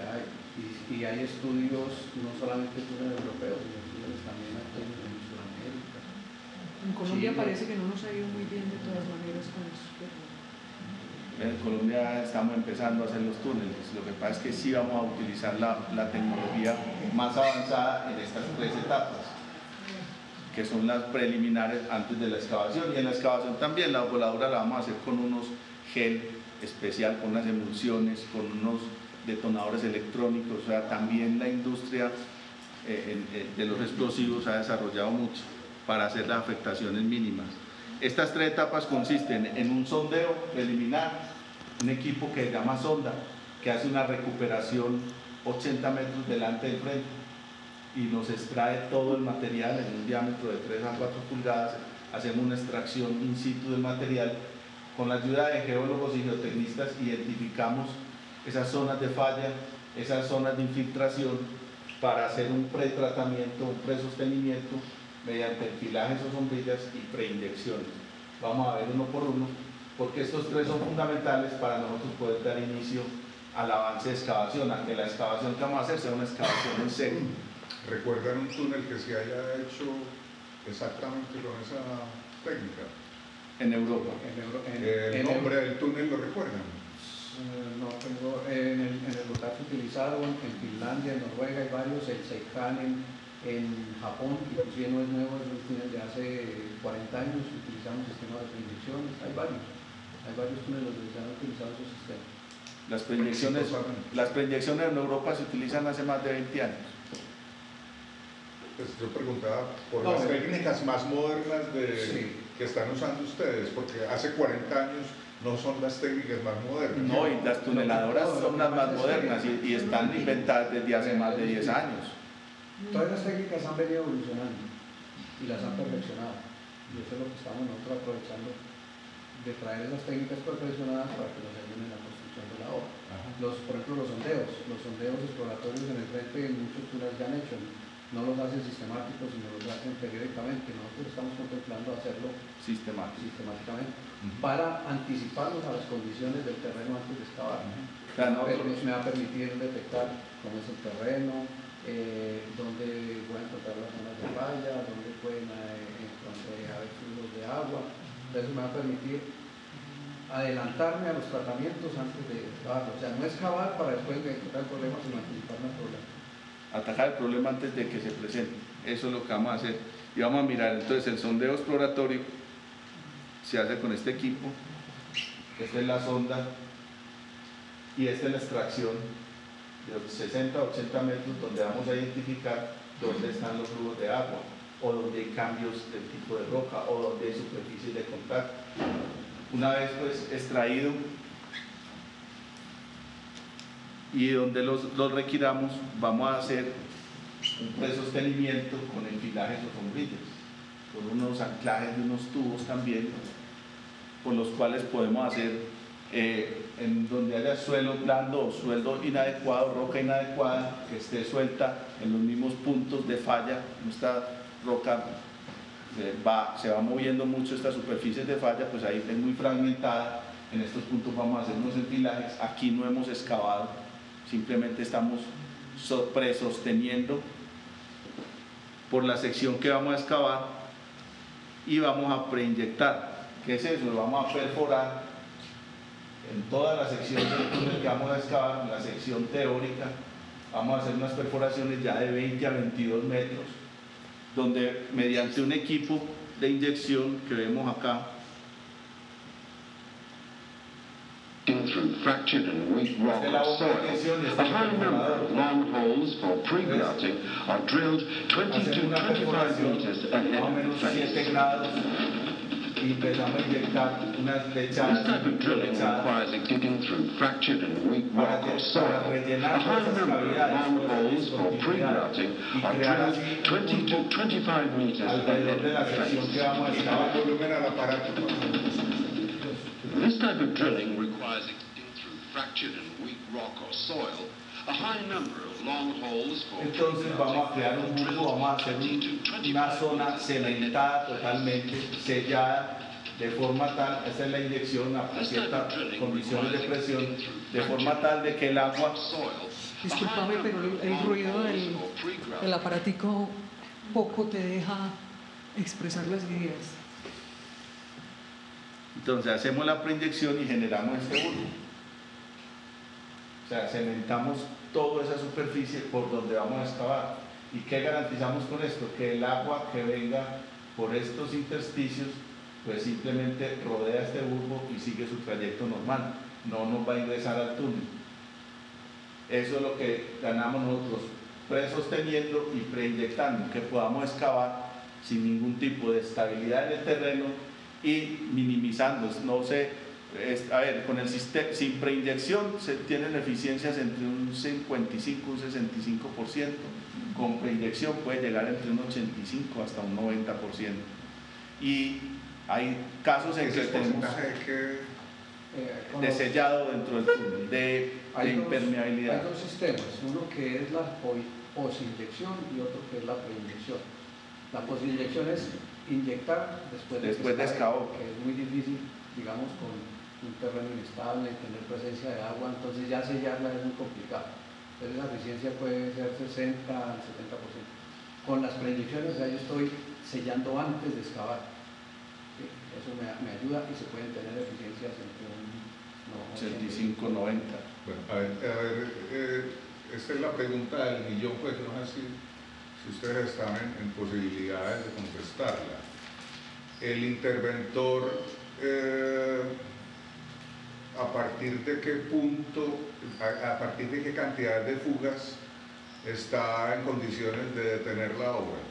Y hay estudios, no solamente túneles europeos, sino túneles también aquí en Sudamérica. En Colombia Chile. Parece que no nos ha ido muy bien de todas maneras con eso. En Colombia estamos empezando a hacer los túneles, lo que pasa es que sí vamos a utilizar la tecnología más avanzada en estas 3 etapas, que son las preliminares antes de la excavación, y en la excavación también la voladura la vamos a hacer con unos gel especial, con unas emulsiones, con unos detonadores electrónicos. O sea, también la industria de los explosivos ha desarrollado mucho para hacer las afectaciones mínimas. Estas 3 etapas consisten en un sondeo preliminar, un equipo que se llama sonda, que hace una recuperación 80 metros delante del frente y nos extrae todo el material en un diámetro de 3 a 4 pulgadas, hacemos una extracción in situ del material. Con la ayuda de geólogos y geotecnistas identificamos esas zonas de falla, esas zonas de infiltración para hacer un pretratamiento, un presostenimiento mediante enfilajes o sombrillas y preinyecciones. Vamos a ver uno por uno, porque estos 3 son fundamentales para nosotros poder dar inicio al avance de excavación, a que la excavación que vamos a hacer sea una excavación en serio. ¿Recuerdan un túnel que se haya hecho exactamente con esa técnica? En Europa. ¿El nombre del túnel lo recuerdan? No tengo, en el lugar utilizado, en Finlandia, en Noruega hay varios, el Seikan en Japón, que inclusive no es nuevo, es un túnel de hace 40 años, utilizamos sistemas de proyecciones, hay varios túneles donde se han utilizado esos sistemas. Las proyecciones en Europa se utilizan hace más de 20 años. Pues yo preguntaba por las técnicas más modernas que están usando ustedes, porque hace 40 años no son las técnicas más modernas. No, y las tuneladoras son las más modernas y están inventadas desde hace más de 10 años. Todas las técnicas han venido evolucionando y las han perfeccionado. Y eso es lo que estamos nosotros aprovechando, de traer esas técnicas perfeccionadas para que nos ayuden en la construcción de la obra. Por ejemplo, los sondeos exploratorios en el frente, muchos túneles ya han hecho. No los hacen sistemáticos, sino los hacen periódicamente. Nosotros estamos contemplando hacerlo sistemáticamente para anticiparnos a las condiciones del terreno antes de excavar. Me va a permitir detectar cómo es el terreno, dónde pueden encontrar las zonas de falla, dónde pueden haber flujos de agua. Entonces me va a permitir adelantarme a los tratamientos antes de excavar. O sea, no excavar para después encontrar el problema, sino anticiparme al problema. Atacar el problema antes de que se presente. Eso es lo que vamos a hacer. Y vamos a mirar, entonces el sondeo exploratorio se hace con este equipo. Esta es la sonda y esta es la extracción de 60 a 80 metros, donde vamos a identificar dónde están los flujos de agua, o donde hay cambios del tipo de roca, o donde hay superficies de contacto. Una vez pues extraído y donde los requiramos, vamos a hacer un presostenimiento con enfilajes o sombrillas, con unos anclajes de unos tubos también, por los cuales podemos hacer, en donde haya suelo blando o suelo inadecuado, roca inadecuada, que esté suelta en los mismos puntos de falla. Nuestra roca se va moviendo mucho, estas superficies de falla, pues ahí es muy fragmentada. En estos puntos vamos a hacer unos enfilajes. Aquí no hemos excavado, simplemente estamos presosteniendo por la sección que vamos a excavar y vamos a preinyectar. ¿Qué es eso? Lo vamos a perforar en toda la sección del túnel que vamos a excavar, en la sección teórica. Vamos a hacer unas perforaciones ya de 20 a 22 metros, donde mediante un equipo de inyección que vemos acá, through fractured and weak rock or soil. A high number of long holes for pre-grouting are drilled 20 to 25 meters ahead of the face. This type of drilling requires a digging through fractured and weak rock or soil. A high number of long holes for pre-grouting are drilled 20 to 25 meters ahead of the face. This type of drilling requires a digging through fractured and weak rock or soil. A high number of long holes for entonces vamos a crear un bulbo, vamos a hacer una zona cementada totalmente, sellada, de forma tal, esta es la inyección a ciertas condiciones de presión, de forma tal de que el agua... Discúlpame, pero el ruido del aparatico poco te deja expresar las ideas. Entonces hacemos la preinyección y generamos este bulbo. O sea, cementamos toda esa superficie por donde vamos a excavar. ¿Y qué garantizamos con esto? Que el agua que venga por estos intersticios pues simplemente rodea este bulbo y sigue su trayecto normal, no nos va a ingresar al túnel. Eso es lo que ganamos nosotros, presosteniendo y preinyectando, que podamos excavar sin ningún tipo de estabilidad en el terreno y minimizando, no sé, a ver, con el sistema sin preinyección se tienen eficiencias entre un 55 y un 65%, con preinyección puede llegar entre un 85 hasta un 90%. Y hay casos en que tenemos de sellado dentro del túnel, de impermeabilidad. Hay dos sistemas, uno que es la posinyección y otro que es la preinyección. La posinyección es inyectar después de excavar, que es muy difícil, digamos, un terreno inestable, tener presencia de agua, entonces ya sellarla es muy complicado. Entonces la eficiencia puede ser 60 al 70%. Con las proyecciones, ya yo estoy sellando antes de excavar. ¿Sí? Eso me ayuda y se pueden tener eficiencias entre un 85-90. Bueno, a ver, esta es la pregunta del millón, pues no sé si ustedes están en posibilidades de contestarla. El interventor, ¿a partir de qué punto, a partir de qué cantidad de fugas está en condiciones de detener la obra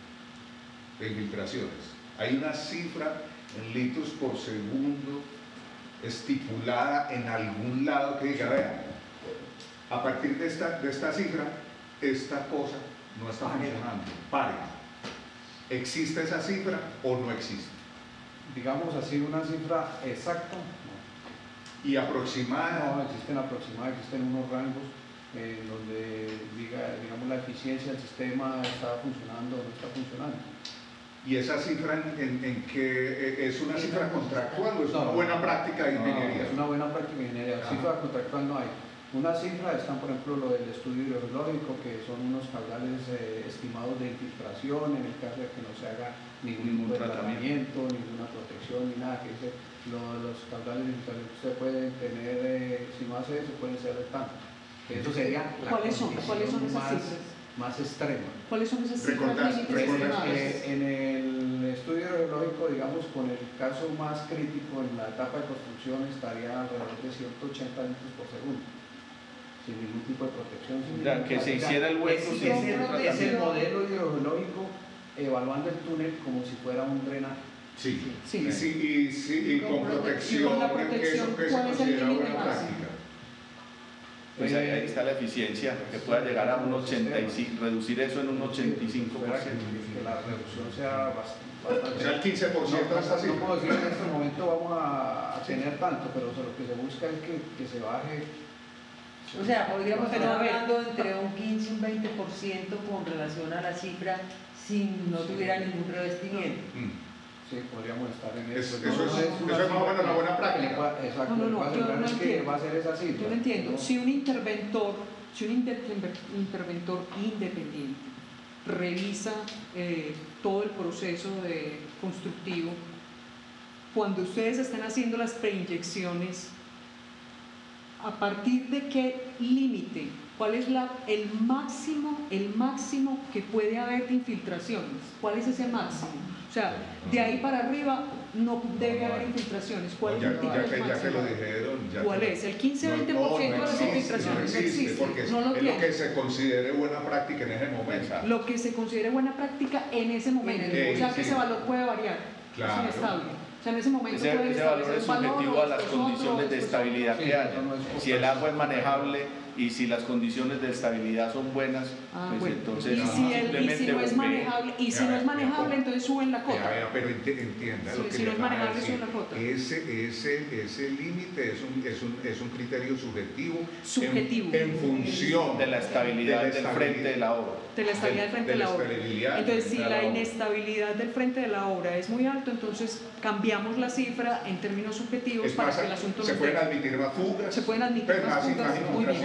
de infiltraciones? Hay una cifra en litros por segundo estipulada en algún lado que diga, vean, a partir de esta cifra, esta cosa no está funcionando, paren. ¿Existe esa cifra o no existe? Digamos así, una cifra exacta, no. ¿Y aproximada? No, existen aproximadas, existen unos rangos donde digamos la eficiencia del sistema está funcionando o no está funcionando. ¿Y esa cifra en qué es una cifra contractual o es una buena práctica de ingeniería? Es una buena práctica de ingeniería. Cifra contractual no hay. Una cifra están, por ejemplo, lo del estudio hidrológico, que son unos caudales estimados de infiltración en el caso de que no se haga ningún tratamiento, ninguna protección, ni nada, que dice los caudales de infiltración que usted puede tener, si no hace eso, pueden ser de tanto. Eso sería la ¿Cuáles son esas cifras? Más extrema. ¿Cuáles son esas cifras límites? En el estudio hidrológico, digamos, con el caso más crítico en la etapa de construcción estaría alrededor de 180 litros por segundo, sin ningún tipo de protección. Que se hiciera el hueco. Es el modelo hidrológico evaluando el túnel como si fuera un drenaje. Sí, y con protección, eso que se considera buena práctica. Pues ahí está la eficiencia, que pueda llegar a un 85, reducir eso en un 85%. Que la reducción sea bastante. O sea, el 15% de esta cifra. No puedo decir en este momento vamos a tener tanto, pero lo que se busca es que se baje. O sea, podríamos estar hablando entre un 15 y un 20% con relación a la cifra si no tuviera ningún revestimiento. Sí, podríamos estar en eso. Eso es más o menos una buena práctica. Exacto, yo no entiendo. Va a ser esa cifra. Yo no entiendo. ¿No? Si un interventor independiente revisa todo el proceso constructivo, cuando ustedes están haciendo las preinyecciones, ¿a partir de qué límite? ¿Cuál es el máximo que puede haber de infiltraciones? ¿Cuál es ese máximo? O sea, de ahí para arriba no debe haber infiltraciones. ¿Cuál ya que lo dijeron. ¿Cuál es? ¿El 15-20% de las infiltraciones? No existe, porque es lo que se considere buena práctica en ese momento. Lo que se considere buena práctica en ese momento. O sea, que ese valor puede variar. Claro. Es inestable. O sea, en ese momento ese valor es subjetivo a las condiciones de estabilidad que haya. Si el agua es manejable y si las condiciones de estabilidad son buenas, pues bueno. entonces y si no es manejable, entonces suben la cota. Pero entienda lo que si no es manejable, suben la cota. Ese límite es un criterio subjetivo. En función de la estabilidad del frente de la obra. De la estabilidad del frente de la obra. Entonces, si la inestabilidad del frente de la obra es muy alto, entonces cambiamos la cifra en términos subjetivos para que el asunto se pueden admitir más fugas. Se pueden admitir más fugas. Muy bien.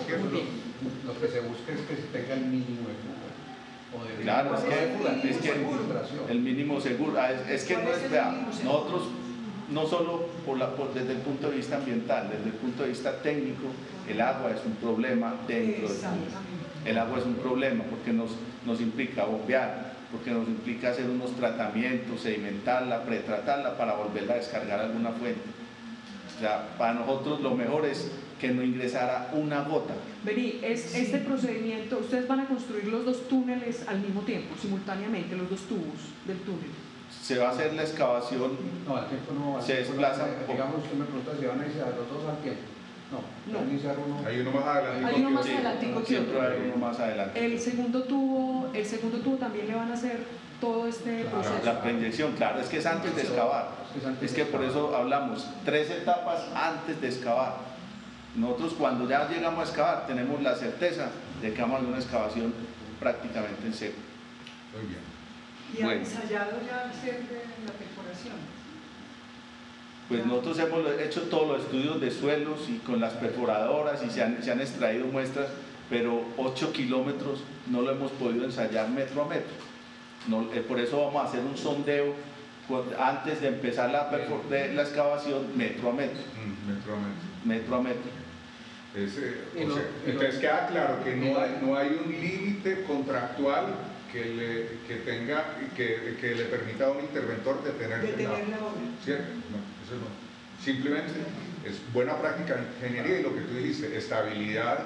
Lo que se busca es que se tenga el mínimo de fuga. Claro, es que el mínimo seguro. Es que nosotros, no solo desde el punto de vista ambiental, desde el punto de vista técnico, el agua es un problema dentro del túnel. El agua es un problema porque nos implica bombear, porque nos implica hacer unos tratamientos, sedimentarla, pretratarla para volverla a descargar a alguna fuente. O sea, para nosotros lo mejor es que no ingresara una gota. Vení, este procedimiento, ustedes van a construir los dos túneles al mismo tiempo, simultáneamente, los dos tubos del túnel. Se va a hacer la excavación, no, al tiempo no, se desplaza. Digamos, usted me pregunta si van a iniciar los dos al tiempo. No. Iniciar uno. Hay uno más adelante. Hay uno más adelante. Siempre hay uno más adelante. El segundo tubo también le van a hacer todo este proceso. La preinyección, claro, es que es antes de excavar. Es que por eso hablamos 3 etapas antes de excavar. Nosotros cuando ya llegamos a excavar tenemos la certeza de que vamos a hacer una excavación prácticamente en seco. Muy bien. ¿Y han ensayado ya hacer la perforación? Pues nosotros hemos hecho todos los estudios de suelos y con las perforadoras y se han extraído muestras, pero 8 kilómetros no lo hemos podido ensayar metro a metro. No, por eso vamos a hacer un sondeo antes de empezar la excavación metro a metro. Metro a metro. Entonces queda claro que no hay un límite contractual que le permita a un interventor detener la obra. ¿Cierto? No, eso no. Simplemente es buena práctica de ingeniería y lo que tú dijiste, estabilidad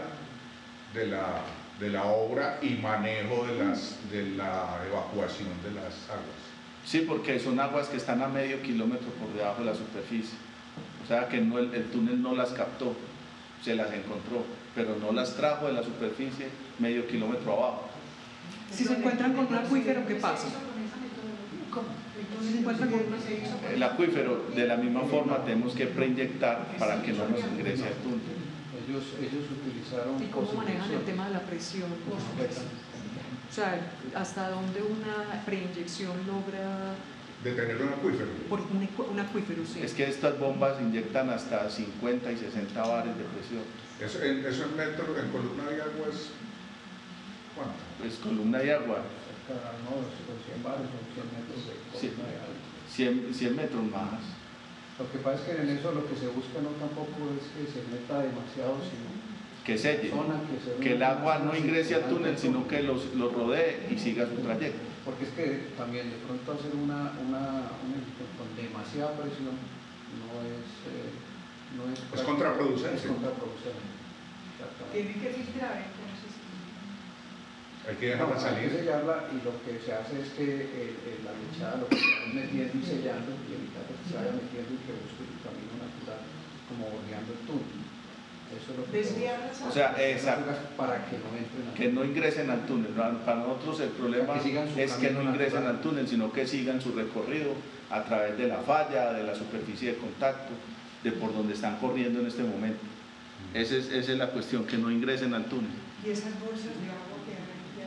de la obra y manejo de la evacuación de las aguas. Sí, porque son aguas que están a medio kilómetro por debajo de la superficie. O sea que el túnel no las captó, se las encontró, pero no las trajo de la superficie medio kilómetro abajo. Si se encuentran con un acuífero, ¿qué pasa? Si se encuentran con el acuífero, de la misma forma tenemos que preinyectar para que no nos ingrese al túnel. Ellos utilizaron... ¿Y cómo manejan el tema de la presión? O sea, ¿hasta dónde una preinyección logra detener un acuífero? Por un acuífero, sí. Es que estas bombas inyectan hasta 50 y 60 bares de presión. ¿Eso en metro, en columna de agua es cuánto? Pues columna de agua. No, 100 bares o 100 metros de columna de agua. 100 metros más. Lo que pasa es que en eso lo que se busca no tampoco es que se meta demasiado, sino que selle, que el agua no ingrese al túnel, sino que los rodee y siga su trayecto. Porque es que también de pronto hacer una con demasiada presión no es contraproducente. Es contraproducente. Tiene que filtrar, entonces. Hay que dejarla salir. Hay que sellarla y lo que se hace es que la lechada lo que se va metiendo y sellando y evitar que se vaya metiendo y que busque el camino natural como bordeando el túnel. Eso es lo que o sea, exacto, para que no entren que no ingresen al túnel. Para nosotros el problema es que no ingresen al túnel, sino que sigan su recorrido a través de la falla, de la superficie de contacto, de por donde están corriendo en este momento. Esa es la cuestión, que no ingresen al túnel. ¿Y esas bolsas de agua que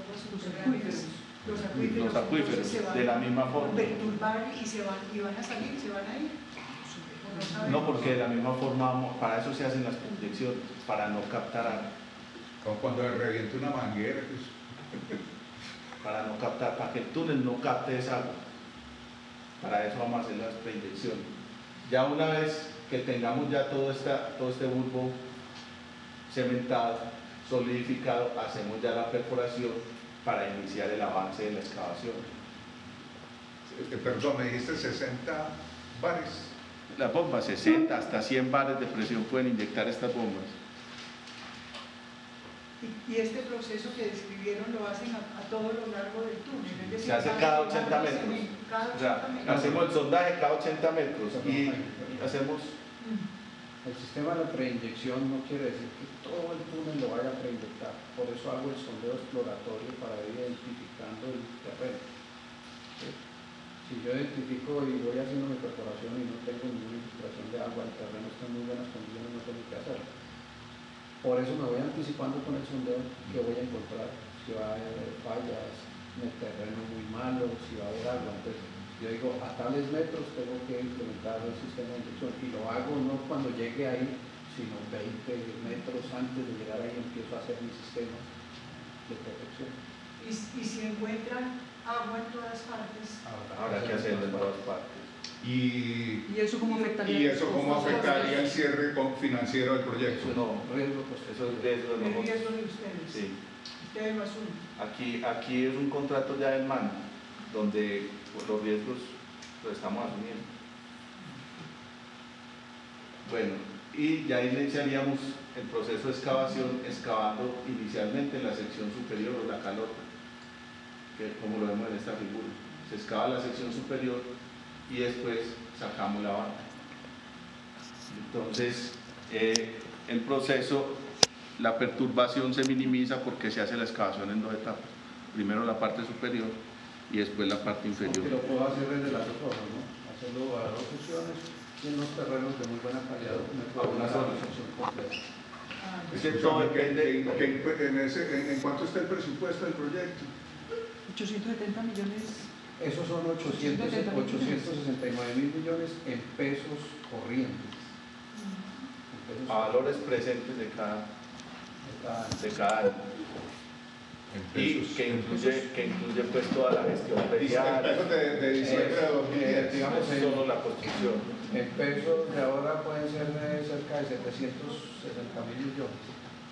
los acuíferos de la misma forma? Perturbar y van a salir, se van a ir. No, porque de la misma forma, para eso se hacen las proyecciones, para no captar agua. Como cuando reviente una manguera. Para no captar, para que el túnel no capte esa agua. Para eso vamos a hacer las proyecciones. Ya una vez que tengamos ya todo este bulbo cementado, solidificado, hacemos ya la perforación para iniciar el avance de la excavación. Perdón, me dijiste 60 bares. Las bombas, 60 hasta 100 bares de presión pueden inyectar estas bombas. ¿Y este proceso que describieron lo hacen a todo lo largo del túnel? Es decir, se hace cada 80 metros. O sea, hacemos el sondaje cada 80 metros y hacemos... El sistema de preinyección no quiere decir que todo el túnel lo vaya a preinyectar. Por eso hago el sondeo exploratorio para ir identificando el terreno. ¿Sí? Si yo identifico y voy haciendo mi perforación y no tengo ninguna infiltración de agua, el terreno está en muy buenas condiciones, no tengo que hacerlo. Por eso me voy anticipando con el sondeo que voy a encontrar, si va a haber fallas en el terreno muy malo, si va a haber agua. Entonces, yo digo, a tales metros tengo que implementar el sistema de inyección y lo hago no cuando llegue ahí, sino 20 metros antes de llegar ahí empiezo a hacer mi sistema de protección. ¿Y si encuentran agua en todas partes? Habrá que hacerlo en todas partes. ¿Y eso cómo afectaría? ¿Y eso cómo afectaría el cierre financiero del proyecto? No, riesgo, pues eso es riesgo de nosotros. ¿El riesgo de ustedes? Sí. Ustedes lo asumen. Aquí es un contrato ya en mano, donde los riesgos los estamos asumiendo. Bueno, y ya iniciaríamos el proceso de excavación, excavando inicialmente en la sección superior o la calota, que como lo vemos en esta figura. Se excava la sección superior y después sacamos la banda. Entonces, el proceso, la perturbación se minimiza porque se hace la excavación en dos etapas. Primero la parte superior y después la parte inferior. Aunque lo puedo hacer desde las dos formas, ¿no? Hacerlo a dos secciones y en los terrenos de muy buena calidad a una sola sección completa. Todo depende. ¿En cuánto está el presupuesto del proyecto? 870 millones. Esos son 869.000 millones en pesos corrientes. A valores presentes de cada año. Y que incluye pues toda la gestión predial. De diciembre de 2010. Digamos, solo la construcción. En pesos de ahora pueden ser cerca de 760.000 millones.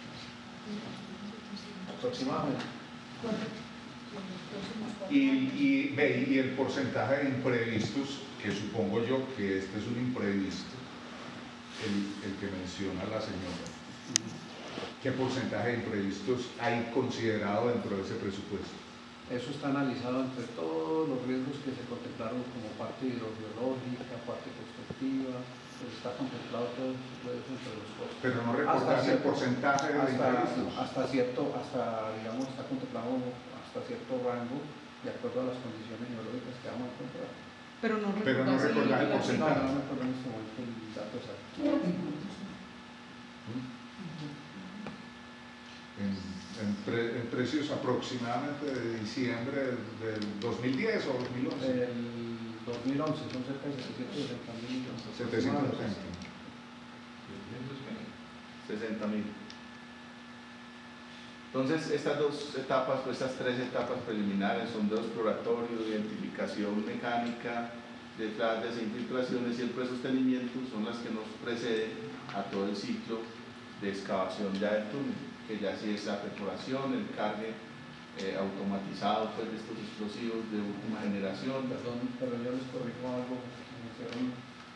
Aproximadamente. Y el porcentaje de imprevistos, que supongo yo que este es un imprevisto, el que menciona la señora. ¿Qué porcentaje de imprevistos hay considerado dentro de ese presupuesto? Eso está analizado entre todos los riesgos que se contemplaron como parte hidrogeológica, parte constructiva, pues está contemplado todo eso entre los costos. Pero no recordar el porcentaje de imprevistos. Digamos, está contemplado hasta cierto rango de acuerdo a las condiciones geológicas que vamos a encontrar. Pero no recordar el porcentaje. No me acuerdo en este momento el dato exacto. En precios aproximadamente de diciembre del 2010 o 2011. El 2011 son cerca de 760.000 millones. 60.000. Entonces, estas tres etapas preliminares, sondeo exploratorio, identificación mecánica, desinfiltraciones y el presostenimiento, son las que nos preceden a todo el ciclo de excavación ya del túnel, que ya sí es la perforación, el cargue automatizado pues, de estos explosivos de última generación. Pero yo les corrijo algo que me hicieron.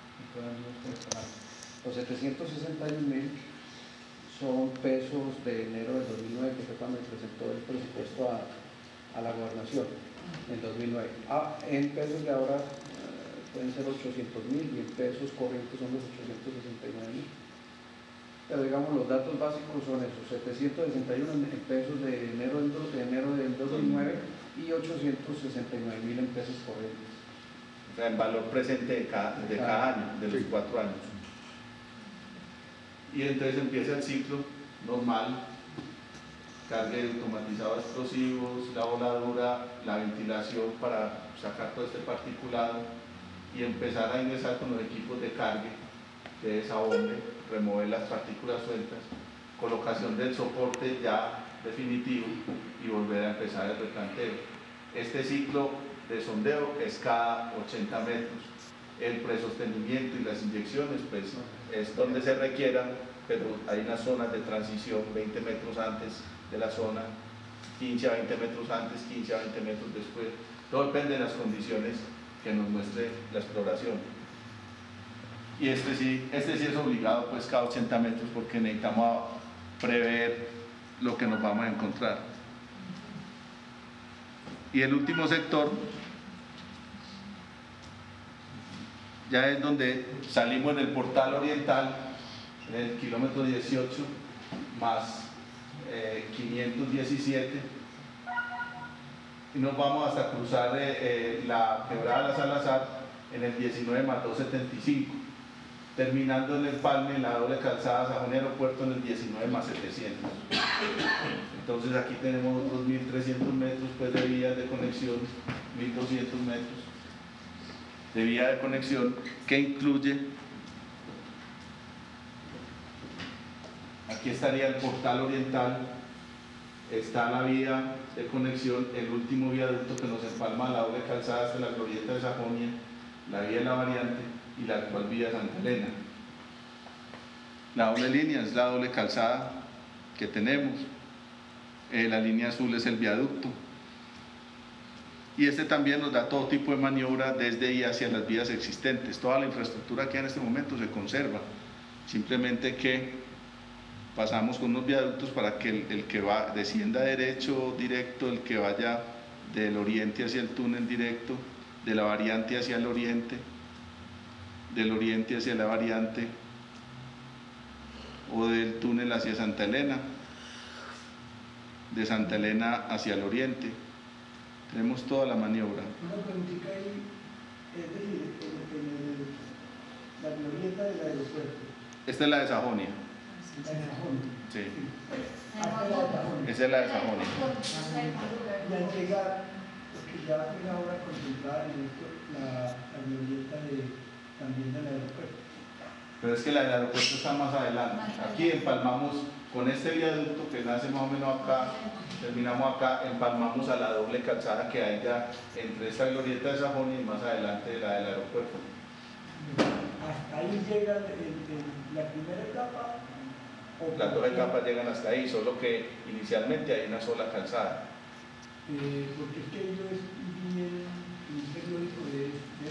Los 761.000 son pesos de enero del 2009, que fue cuando presentó el presupuesto a la gobernación, en 2009. En pesos de ahora pueden ser 800.000 y en pesos corrientes son los 869.000. Pero digamos, los datos básicos son esos, 761 en pesos de enero del 2009 y 869.000 en pesos corrientes. O sea, en valor presente de cada año, de los 4 años. Y entonces empieza el ciclo normal, cargue automatizado de explosivos, la voladura, la ventilación para sacar todo este particulado y empezar a ingresar con los equipos de cargue, de desabombe, remover las partículas sueltas, colocación del soporte ya definitivo y volver a empezar el replanteo. Este ciclo de sondeo es cada 80 metros. El presostenimiento y las inyecciones pues es donde se requieran, pero hay unas zonas de transición 20 metros antes de la zona, 15 a 20 metros antes, 15 a 20 metros después. Todo depende de las condiciones que nos muestre la exploración. Y este sí es obligado pues cada 80 metros porque necesitamos prever lo que nos vamos a encontrar. Y el último sector ya es donde salimos en el portal oriental, en el kilómetro 18 más 517 y nos vamos hasta cruzar la quebrada La Salazar en el 19 más 275, terminando en el Palme, en la doble calzada Sajón Aeropuerto en el 19 más 700. Entonces aquí tenemos otros 1.300 metros pues, de vías de conexión, 1.200 metros de vía de conexión que incluye, aquí estaría el portal oriental, está la vía de conexión, el último viaducto que nos empalma la doble calzada hasta la glorieta de Sajonia, la vía de la variante y la actual vía de Santa Elena. La doble línea es la doble calzada que tenemos, la línea azul es el viaducto. Y este también nos da todo tipo de maniobra desde y hacia las vías existentes. Toda la infraestructura que hay en este momento se conserva, simplemente que pasamos con unos viaductos para que el que descienda derecho, directo, el que vaya del oriente hacia el túnel directo, de la variante hacia el oriente, del oriente hacia la variante o del túnel hacia Santa Elena, de Santa Elena hacia el oriente. Tenemos toda la maniobra. Una preguntita ahí, es decir, la glorieta del aeropuerto. Esta es la de Sajonia. La de Sajonia. Sí. Esa es la de Sajonia. Y al llegar, que ya fue la obra contemplada en esto, la glorieta también del aeropuerto. Pero es que la del aeropuerto está más adelante. Aquí empalmamos con este viaducto que nace más o menos acá, terminamos acá, empalmamos a la doble calzada que hay ya entre esta glorieta de Sajonia y más adelante la del aeropuerto. Hasta ahí llega la primera etapa. Las dos etapas llegan hasta ahí, solo que inicialmente hay una sola calzada. Porque es que yo vi en un periódico de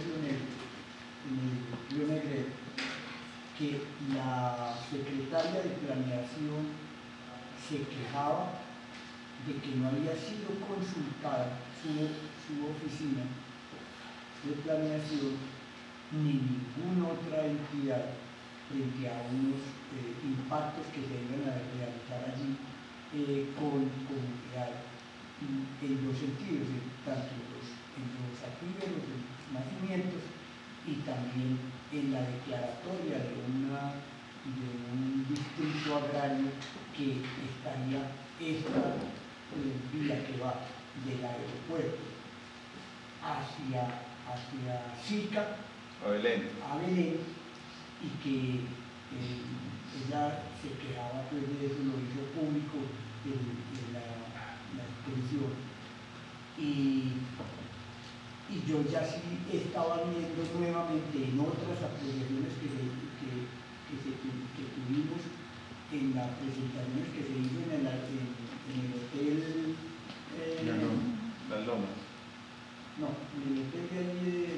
Río Negro que la secretaria de planeación se quejaba de que no había sido consultada su oficina de planeación ni ninguna otra entidad frente a unos impactos que se iban a realizar allí con comunidad en dos sentidos, tanto en los activos, en los nacimientos y también en la declaratoria de un distrito agrario que estaría esta vía que va del aeropuerto hacia Sica, A Belén, y que ella se quejaba pues, de eso, lo hizo público en la exposición. Y yo ya sí estaba viendo nuevamente en otras apreciaciones que tuvimos en las presentaciones que se hizo en el hotel Las Lomas. no, en el hotel de allí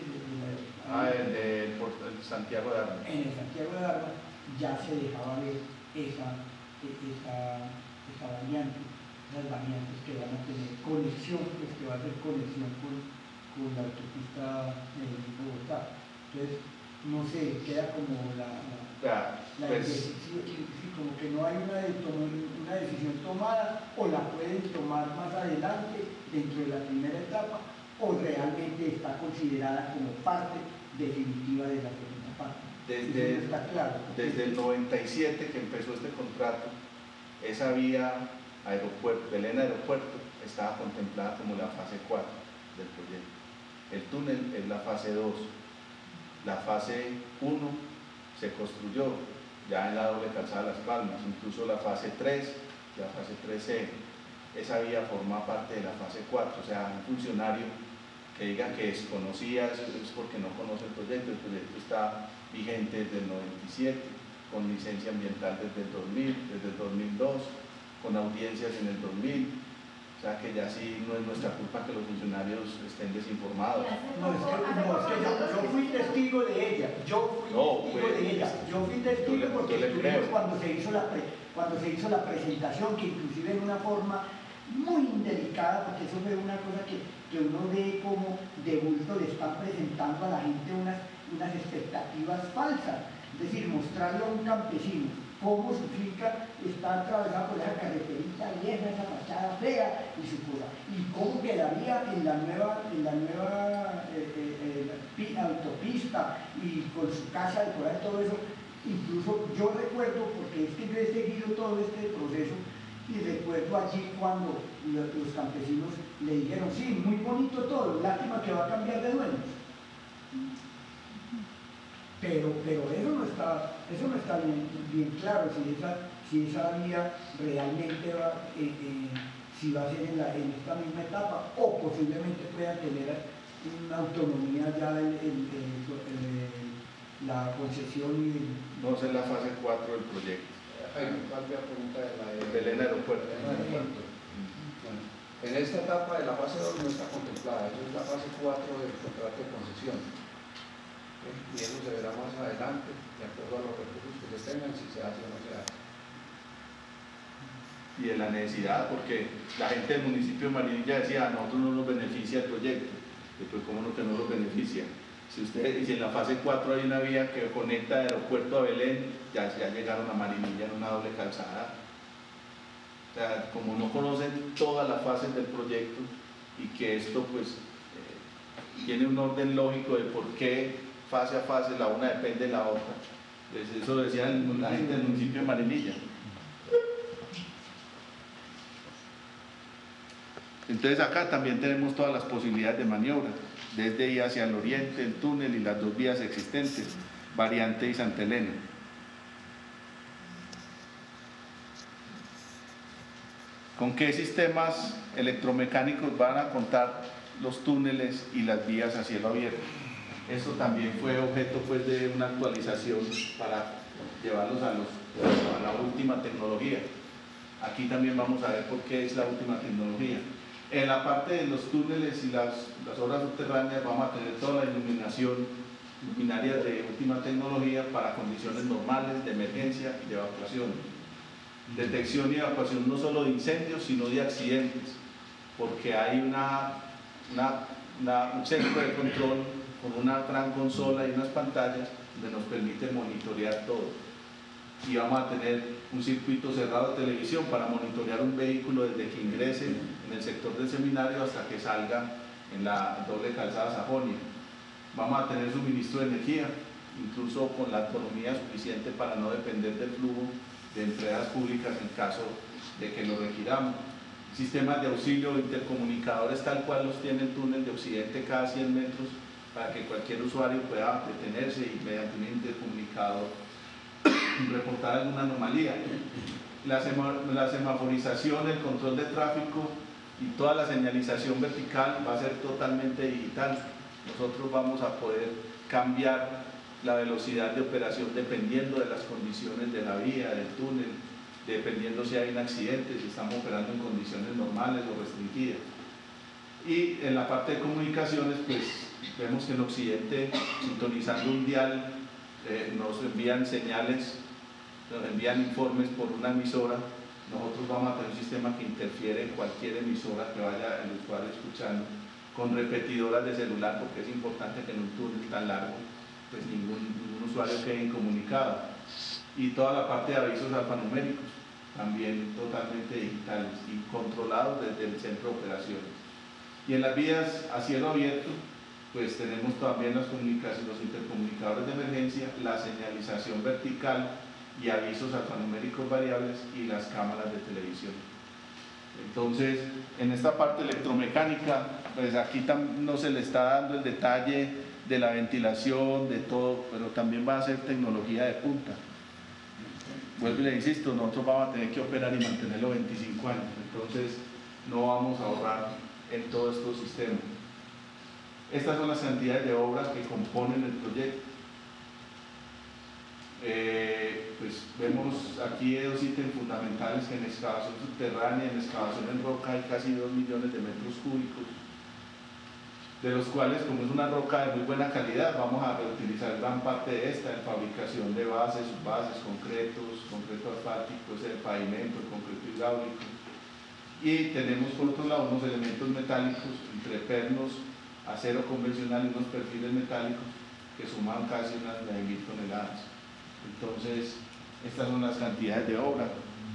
el Santiago de Armas. en el Santiago de Armas ya se dejaba ver esa variante, las variantes que van a tener conexión, pues que va a hacer conexión con la autopista Medellín-Bogotá. Entonces, no sé, queda como como que no hay una decisión tomada, o la pueden tomar más adelante dentro de la primera etapa, o realmente está considerada como parte definitiva de la segunda parte. Está claro. Desde el 97 que empezó este contrato, esa vía aeropuerto, Belén Aeropuerto, estaba contemplada como la fase 4 del proyecto. El túnel es la fase 2. La fase 1 se construyó ya en la doble calzada Las Palmas, incluso la fase 3, la fase 3C. Esa vía forma parte de la fase 4, o sea, un funcionario que diga que desconocía eso es porque no conoce el proyecto está vigente desde el 97, con licencia ambiental desde el 2000, desde el 2002, con audiencias en el 2000, o sea que ya sí no es nuestra culpa que los funcionarios estén desinformados. No, es que yo fui testigo de ella, yo fui testigo porque estuvimos cuando se hizo la presentación, que inclusive en una forma muy indelicada, porque eso fue una cosa que uno ve como de bulto le están presentando a la gente unas expectativas falsas, es decir, mostrarle a un campesino cómo su finca está atravesada por esa carreterita vieja, esa fachada fea y su cosa, y cómo quedaría en la nueva autopista y con su casa decorada y todo eso. Incluso yo recuerdo, porque es que yo he seguido todo este proceso, y recuerdo allí cuando los campesinos le dijeron, sí, muy bonito todo, lástima que va a cambiar de dueños. Pero eso no está bien claro, si esa vía realmente si va a ser en esta misma etapa, o posiblemente pueda tener una autonomía ya la concesión No sé la fase 4 del proyecto. ¿Cuál es la pregunta de la Belén Aeropuerto? Bueno, en esta etapa de la fase 2 no está contemplada, eso es la fase 4 del contrato de concesión. Y eso se verá más adelante, de acuerdo a los recursos que se tengan, si se hace o no se hace. Y de la necesidad, porque la gente del municipio de Marinilla decía, a nosotros no nos beneficia el proyecto. Y pues, ¿cómo no que no nos beneficia? Si en la fase 4 hay una vía que conecta de aeropuerto a Belén, ya llegaron a Marinilla en una doble calzada. O sea, como no conocen todas las fases del proyecto y que esto pues tiene un orden lógico de por qué fase a fase la una depende de la otra. Entonces, eso decía la gente del municipio de Marinilla. Entonces acá también tenemos todas las posibilidades de maniobra, desde y hacia el oriente, el túnel y las dos vías existentes, Variante y Santa Elena. ¿Con qué sistemas electromecánicos van a contar los túneles y las vías a cielo abierto? Esto también fue objeto pues, de una actualización para llevarlos a la última tecnología. Aquí también vamos a ver por qué es la última tecnología. En la parte de los túneles y las obras subterráneas vamos a tener toda la iluminación, luminarias de última tecnología para condiciones normales de emergencia y de evacuación. Detección y evacuación no solo de incendios, sino de accidentes, porque hay un centro de control con una gran consola y unas pantallas donde nos permite monitorear todo. Y vamos a tener un circuito cerrado de televisión para monitorear un vehículo desde que ingrese en el sector del seminario hasta que salga en la doble calzada Sajonia. Vamos a tener suministro de energía, incluso con la autonomía suficiente para no depender del flujo de empresas públicas en caso de que lo requiramos. Sistemas de auxilio, intercomunicadores tal cual los tiene el túnel de Occidente cada 100 metros para que cualquier usuario pueda detenerse y mediante un intercomunicador reportar alguna anomalía. La semaforización, el control de tráfico y toda la señalización vertical va a ser totalmente digital. Nosotros vamos a poder cambiar la velocidad de operación dependiendo de las condiciones de la vía, del túnel, dependiendo si hay un accidente, si estamos operando en condiciones normales o restringidas. Y en la parte de comunicaciones, pues vemos que en Occidente, sintonizando un dial, nos envían señales, nos envían informes por una emisora. Nosotros vamos a tener un sistema que interfiere en cualquier emisora que vaya el usuario escuchando, con repetidoras de celular, porque es importante que en un túnel tan largo pues ningún usuario quede incomunicado. Y toda la parte de avisos alfanuméricos, también totalmente digitales y controlados desde el centro de operaciones. Y en las vías a cielo abierto, pues tenemos también las comunicaciones, los intercomunicadores de emergencia, la señalización vertical y avisos alfanuméricos variables y las cámaras de televisión. Entonces, en esta parte electromecánica, pues aquí no se le está dando el detalle de la ventilación, de todo, pero también va a ser tecnología de punta. Vuelvo y le insisto, nosotros vamos a tener que operar y mantenerlo 25 años, entonces no vamos a ahorrar en todos estos sistemas. Estas son las cantidades de obras que componen el proyecto. Pues vemos aquí dos ítems fundamentales, que en excavación subterránea, en excavación en roca hay casi 2 millones de metros cúbicos, de los cuales, como es una roca de muy buena calidad, vamos a reutilizar gran parte de esta en fabricación de bases, subbases, concretos, concreto asfáltico, el pavimento, el concreto hidráulico. Y tenemos por otro lado unos elementos metálicos, entrepernos, acero convencional y unos perfiles metálicos que suman casi unas 9.000 toneladas. Entonces, estas son las cantidades de obra.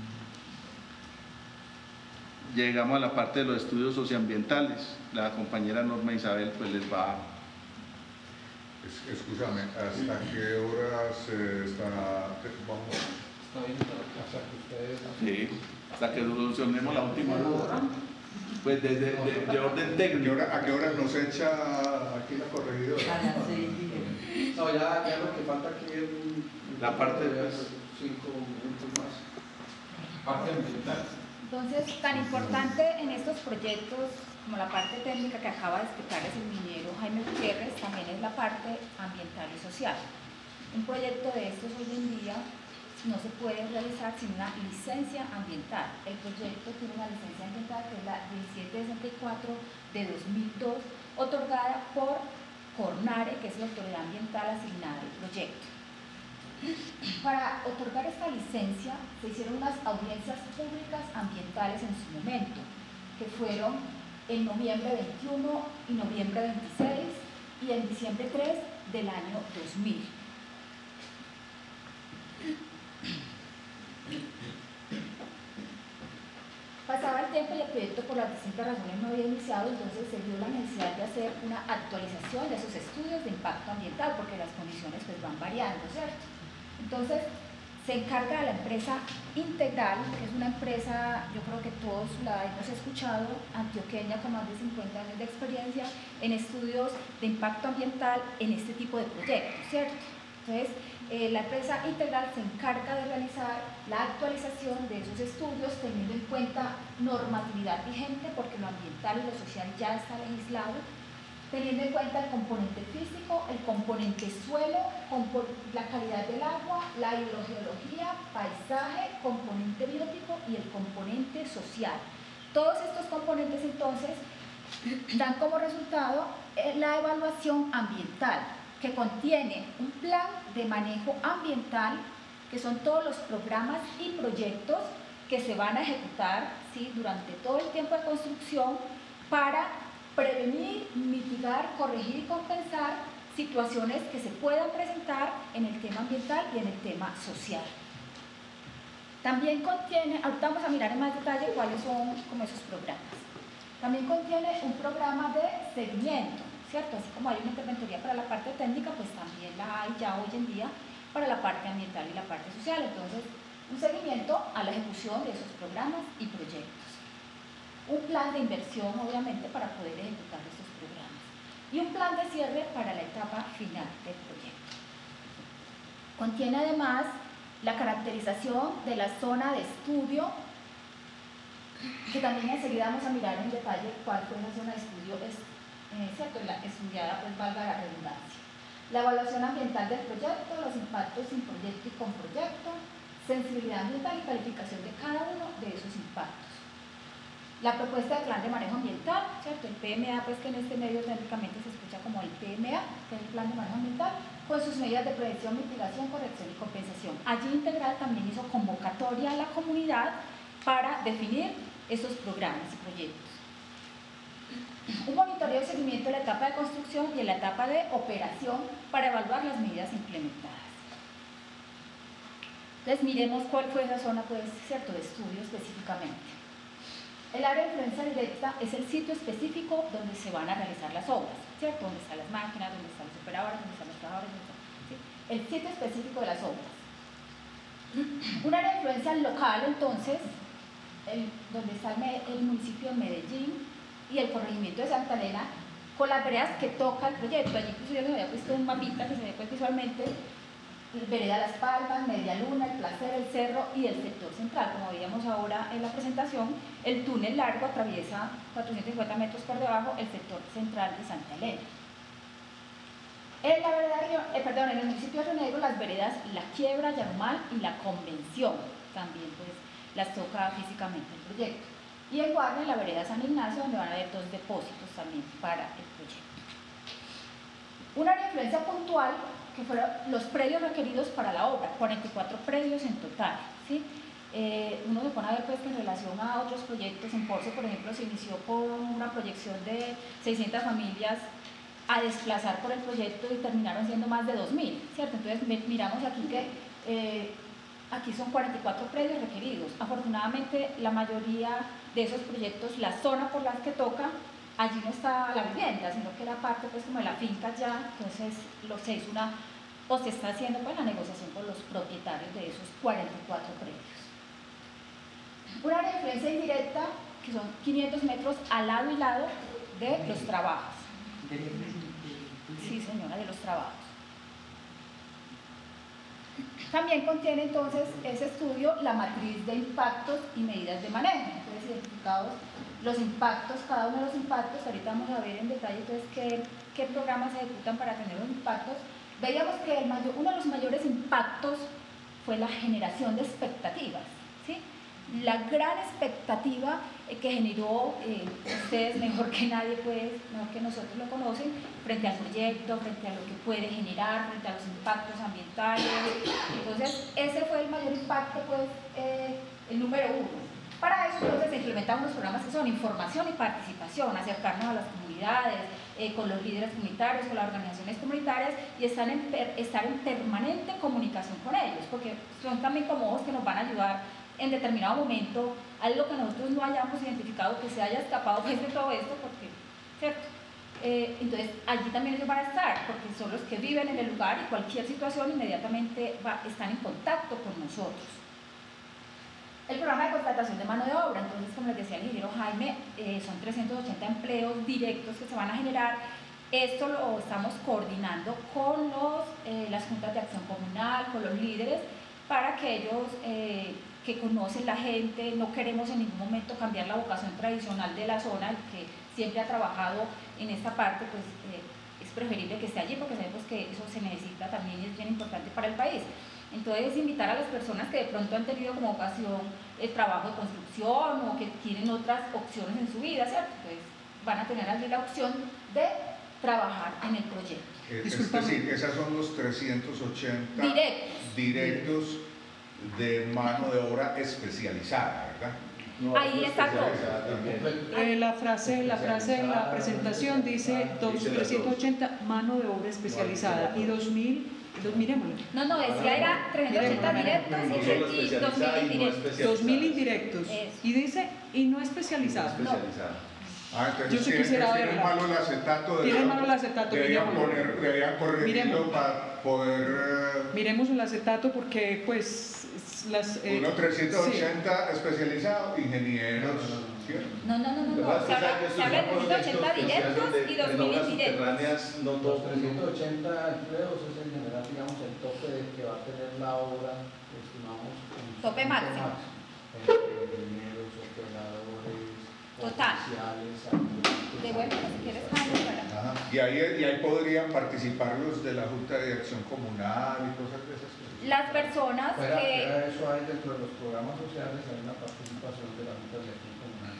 Llegamos a la parte de los estudios socioambientales. La compañera Norma Isabel pues les va a... Escúchame, ¿hasta qué horas está? Vamos. Está bien, hasta que ustedes... Sí, hasta que solucionemos la última duda. Pues desde de orden técnico. ¿A qué hora nos echa aquí la corregidora? A las 6:10. No, ya lo que falta aquí es la parte de 5 minutos más. Parte ambiental. Entonces, tan importante en estos proyectos como la parte técnica que acaba de explicarles el ingeniero Jaime Gutiérrez, también es la parte ambiental y social. Un proyecto de estos hoy en día no se puede realizar sin una licencia ambiental. El proyecto tiene una licencia ambiental que es la 1764 de 2002, otorgada por CORNARE, que es la autoridad ambiental asignada al proyecto. Para otorgar esta licencia se hicieron unas audiencias públicas ambientales en su momento, que fueron en noviembre 21 y noviembre 26 y en diciembre 3 del año 2000. Pasaba el tiempo y el proyecto por las distintas razones no había iniciado, entonces se vio la necesidad de hacer una actualización de esos estudios de impacto ambiental, porque las condiciones pues van variando, ¿cierto? Entonces se encarga de la empresa Integral, que es una empresa, yo creo que todos la hemos escuchado, antioqueña con más de 50 años de experiencia en estudios de impacto ambiental en este tipo de proyectos, ¿cierto? Entonces, la empresa Integral se encarga de realizar la actualización de esos estudios teniendo en cuenta normatividad vigente, porque lo ambiental y lo social ya está legislado, teniendo en cuenta el componente físico, el componente suelo, la calidad del agua, la hidrogeología, paisaje, componente biótico y el componente social. Todos estos componentes entonces dan como resultado la evaluación ambiental, que contiene un plan de manejo ambiental, que son todos los programas y proyectos que se van a ejecutar, ¿sí?, durante todo el tiempo de construcción para prevenir, mitigar, corregir y compensar situaciones que se puedan presentar en el tema ambiental y en el tema social. También contiene, ahorita vamos a mirar en más detalle cuáles son como esos programas. También contiene un programa de seguimiento, ¿cierto? Así como hay una interventoría para la parte técnica, pues también la hay ya hoy en día para la parte ambiental y la parte social. Entonces, un seguimiento a la ejecución de esos programas y proyectos. Un plan de inversión, obviamente, para poder ejecutar estos programas. Y un plan de cierre para la etapa final del proyecto. Contiene además la caracterización de la zona de estudio, que también enseguida vamos a mirar en detalle cuál fue la zona de estudio ¿cierto? La estudiada, pues valga la redundancia. La evaluación ambiental del proyecto, los impactos sin proyecto y con proyecto, sensibilidad ambiental y calificación de cada uno de esos impactos. La propuesta de plan de manejo ambiental, ¿cierto? El PMA, pues que en este medio técnicamente se escucha como el PMA, que es el plan de manejo ambiental, con sus medidas de prevención, mitigación, corrección y compensación. Allí Integral también hizo convocatoria a la comunidad para definir esos programas y proyectos. Un monitoreo y seguimiento de la etapa de construcción y en la etapa de operación para evaluar las medidas implementadas. Entonces miremos cuál fue esa zona, pues, ¿cierto?, de estudio específicamente. El área de influencia directa es el sitio específico donde se van a realizar las obras, ¿cierto? Donde están las máquinas, donde están los operadores, donde están los trabajadores, ¿sí? El sitio específico de las obras. Un área de influencia local, entonces, donde está el municipio de Medellín y el corregimiento de Santa Elena, con las veredas que toca el proyecto. Allí incluso yo les había puesto un mapita que se ve pues visualmente, vereda Las Palmas, Media Luna, El Placer, El Cerro y el sector central. Como veíamos ahora en la presentación, el túnel largo atraviesa 450 metros por debajo el sector central de Santa Elena. En el municipio de Río Negro, las veredas La Quiebra, Yarumal y La Convención también pues las toca físicamente el proyecto. Y en Guarne, la vereda San Ignacio, donde van a haber 2 depósitos también para el proyecto. Un área de influencia puntual, que fueron los predios requeridos para la obra, 44 predios en total, ¿sí? Uno se pone a ver pues, que en relación a otros proyectos, en Porce, por ejemplo, se inició con una proyección de 600 familias a desplazar por el proyecto y terminaron siendo más de 2.000, ¿cierto? Entonces miramos aquí que aquí son 44 predios requeridos. Afortunadamente, la mayoría de esos proyectos, la zona por las que toca, allí no está la vivienda, sino que era parte pues como de la finca ya, entonces se hizo se está haciendo pues la negociación con los propietarios de esos 44 predios. Un área de influencia indirecta, que son 500 metros al lado y lado de los trabajos. Sí, señora, de los trabajos. También contiene entonces ese estudio la matriz de impactos y medidas de manejo. Entonces, identificados los impactos, cada uno de los impactos, ahorita vamos a ver en detalle entonces qué programas se ejecutan para tener los impactos. Veíamos que uno de los mayores impactos fue la generación de expectativas, ¿sí? La gran expectativa que generó, ustedes mejor que nadie, pues, mejor que nosotros lo conocen, frente al proyecto, frente a lo que puede generar, frente a los impactos ambientales. Entonces, ese fue el mayor impacto, pues, el número 1. Para eso, entonces, se implementan unos programas que son información y participación, acercarnos a las comunidades, con los líderes comunitarios, con las organizaciones comunitarias y estar en permanente comunicación con ellos, porque son también como ojos que nos van a ayudar en determinado momento, algo que nosotros no hayamos identificado, que se haya escapado pues, de todo esto, porque, ¿cierto? Entonces allí también ellos van a estar, porque son los que viven en el lugar y cualquier situación inmediatamente están en contacto con nosotros. El programa de contratación de mano de obra, entonces como les decía el ingeniero Jaime, son 380 empleos directos que se van a generar. Esto lo estamos coordinando con las juntas de acción comunal, con los líderes, para que ellos que conocen la gente, no queremos en ningún momento cambiar la vocación tradicional de la zona, el que siempre ha trabajado en esta parte, pues es preferible que esté allí porque sabemos que eso se necesita también y es bien importante para el país. Entonces, invitar a las personas que de pronto han tenido como ocasión el trabajo de construcción o que tienen otras opciones en su vida, ¿cierto? Entonces, van a tener allí la opción de trabajar en el proyecto. Es decir, esas son los 380 directos de mano de obra especializada, ¿verdad? No, ahí está todo. La frase en la presentación dice 380 mano de obra especializada y 2000, miremoslo. No, decía era 380 directos y 2000 indirectos. 2000 indirectos. Y dice, y no especializados. No. Entonces tiene malo el acetato. Tiene malo el acetato. Deberían corregirlo para poder... Miremos el acetato porque pues... uno 380 especializados, ingenieros. No. Se habla de 380 directos y 2000 indirectos. Los 380 empleos es en general, digamos, el tope que va a tener la obra, estimamos. Tope máximo. Ingenieros, operadores, oficiales, devuélvelo si quieres, para. Y ahí podrían participar los de la Junta de Acción Comunal y cosas de esas cosas. Las personas que... Eso hay dentro de los programas sociales, hay una participación de la Junta de Acción Comunal.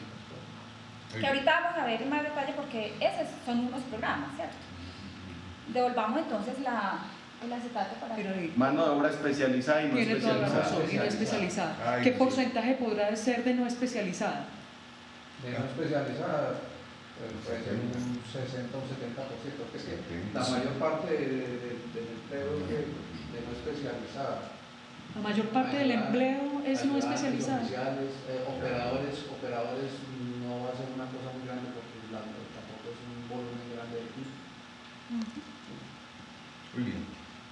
Que ahorita vamos a ver en más detalle porque esos son unos programas, ¿cierto? Devolvamos entonces el acetato para... Mano de obra especializada y no especializada. Y no especializada. ¿Qué porcentaje podrá ser de no especializada? De no especializada puede ser un 60 o un 70%, porque la mayor parte del empleo de no especializada. La mayor parte del empleo es no especializada. Oficiales, operadores no va a ser una cosa muy grande porque tampoco es un volumen grande de equipo. Muy bien.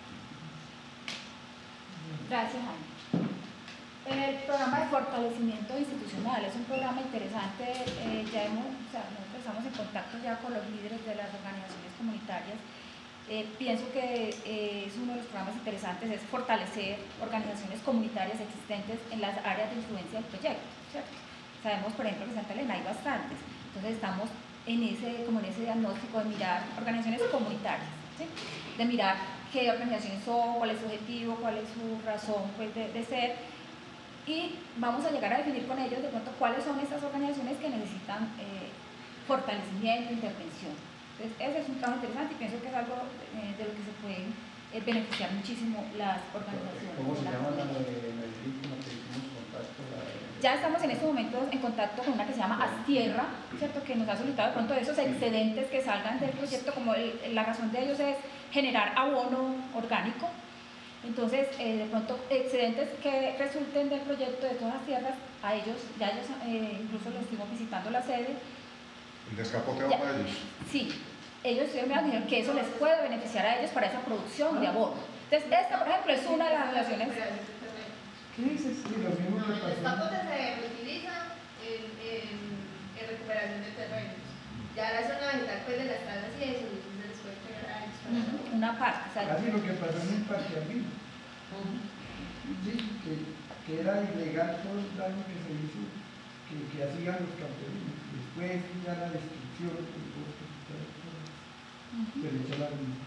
Gracias, Jaime. El programa de fortalecimiento institucional es un programa interesante. Nosotros estamos en contacto ya con los líderes de las organizaciones comunitarias. Pienso que es uno de los programas interesantes, es fortalecer organizaciones comunitarias existentes en las áreas de influencia del proyecto, ¿cierto? Sabemos, por ejemplo, que en Santa Elena hay bastantes, entonces estamos en ese diagnóstico de mirar organizaciones comunitarias, ¿sí? De mirar qué organizaciones son, cuál es su objetivo, cuál es su razón pues, de ser, y vamos a llegar a definir con ellos de pronto cuáles son estas organizaciones que necesitan fortalecimiento, intervención. Entonces, ese es un trabajo interesante y pienso que es algo de lo que se pueden beneficiar muchísimo las organizaciones. ¿Cómo se llama la de Medellín con la que hicimos contacto? Ya estamos en estos momentos en contacto con una que se llama Astierra, ¿cierto? Que nos ha solicitado de pronto esos excedentes que salgan del proyecto, como la razón de ellos es generar abono orgánico. Entonces, de pronto, excedentes que resulten del proyecto de todas las tierras, a ellos, incluso los estuvimos visitando la sede. ¿El descapote va para ellos? Sí, ellos me dijeron que eso les puede beneficiar a ellos para esa producción de abono. Entonces, esta, por ejemplo, es una de las relaciones. ¿Qué dices? Sí, lo mismo que pasó. El descapote se utiliza en recuperación de terrenos. Ya la zona vegetal pues, de las casas y eso, se les puede pegar a ellos. Una parte, Así lo que pasó en el parque arriba. Sí, que era ilegal todo el daño que se hizo, que hacían los campesinos. Después ya la destrucción del bosque, se le echó la luna.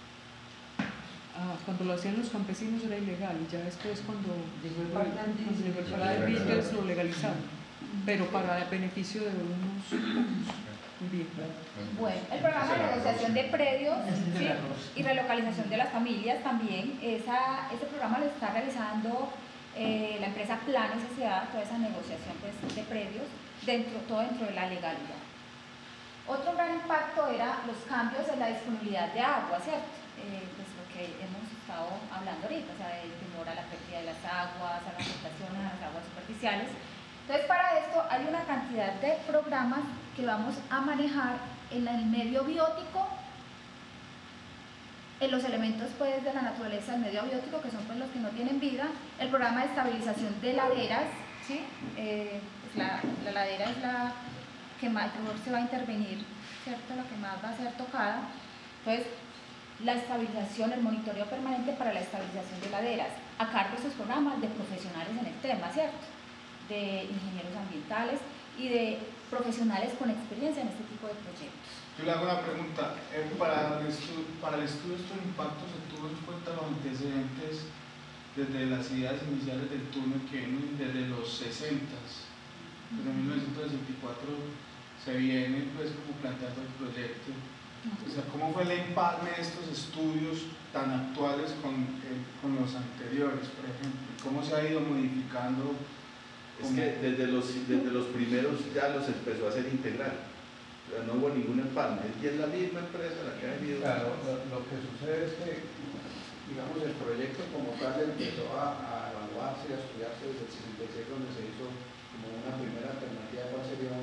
Cuando lo hacían los campesinos era ilegal y ya después cuando llegó el Parque lo legalizaron, pero para el beneficio de unos pocos. Bueno, el programa de negociación de predios, ¿sí? Y relocalización de las familias también, ese programa lo está realizando la empresa Planes S.A., toda esa negociación pues, de predios, todo dentro de la legalidad. Otro gran impacto era los cambios en la disponibilidad de agua, ¿cierto? Pues lo que hemos estado hablando ahorita, o sea, el temor a la pérdida de las aguas, a las afectaciones a las aguas superficiales. Entonces, para esto hay una cantidad de programas que vamos a manejar en el medio biótico, en los elementos pues de la naturaleza del medio biótico, que son pues los que no tienen vida, el programa de estabilización de laderas, ¿sí? La ladera es la que mayor se va a intervenir, ¿cierto? La que más va a ser tocada. Entonces, la estabilización, el monitoreo permanente para la estabilización de laderas, a cargo de esos programas de profesionales en el tema, ¿cierto? De ingenieros ambientales y de profesionales con experiencia en este tipo de proyectos. Yo le hago una pregunta. Para el estudio de estos impactos se tuvo en cuenta los antecedentes desde las ideas iniciales del túnel que vienen desde los 60s. Desde 1964 se viene pues como planteando el proyecto. O sea, ¿cómo fue el empalme de estos estudios tan actuales con los anteriores, por ejemplo? ¿Cómo se ha ido modificando? Es que desde los primeros ya los empezó a hacer integral. O sea, no hubo ningún empalme. Y es la misma empresa la que ha venido. Claro, lo que sucede es que, digamos, el proyecto como tal empezó a evaluarse, a estudiarse desde el 66, donde se hizo como una primera alternativa, cuál sería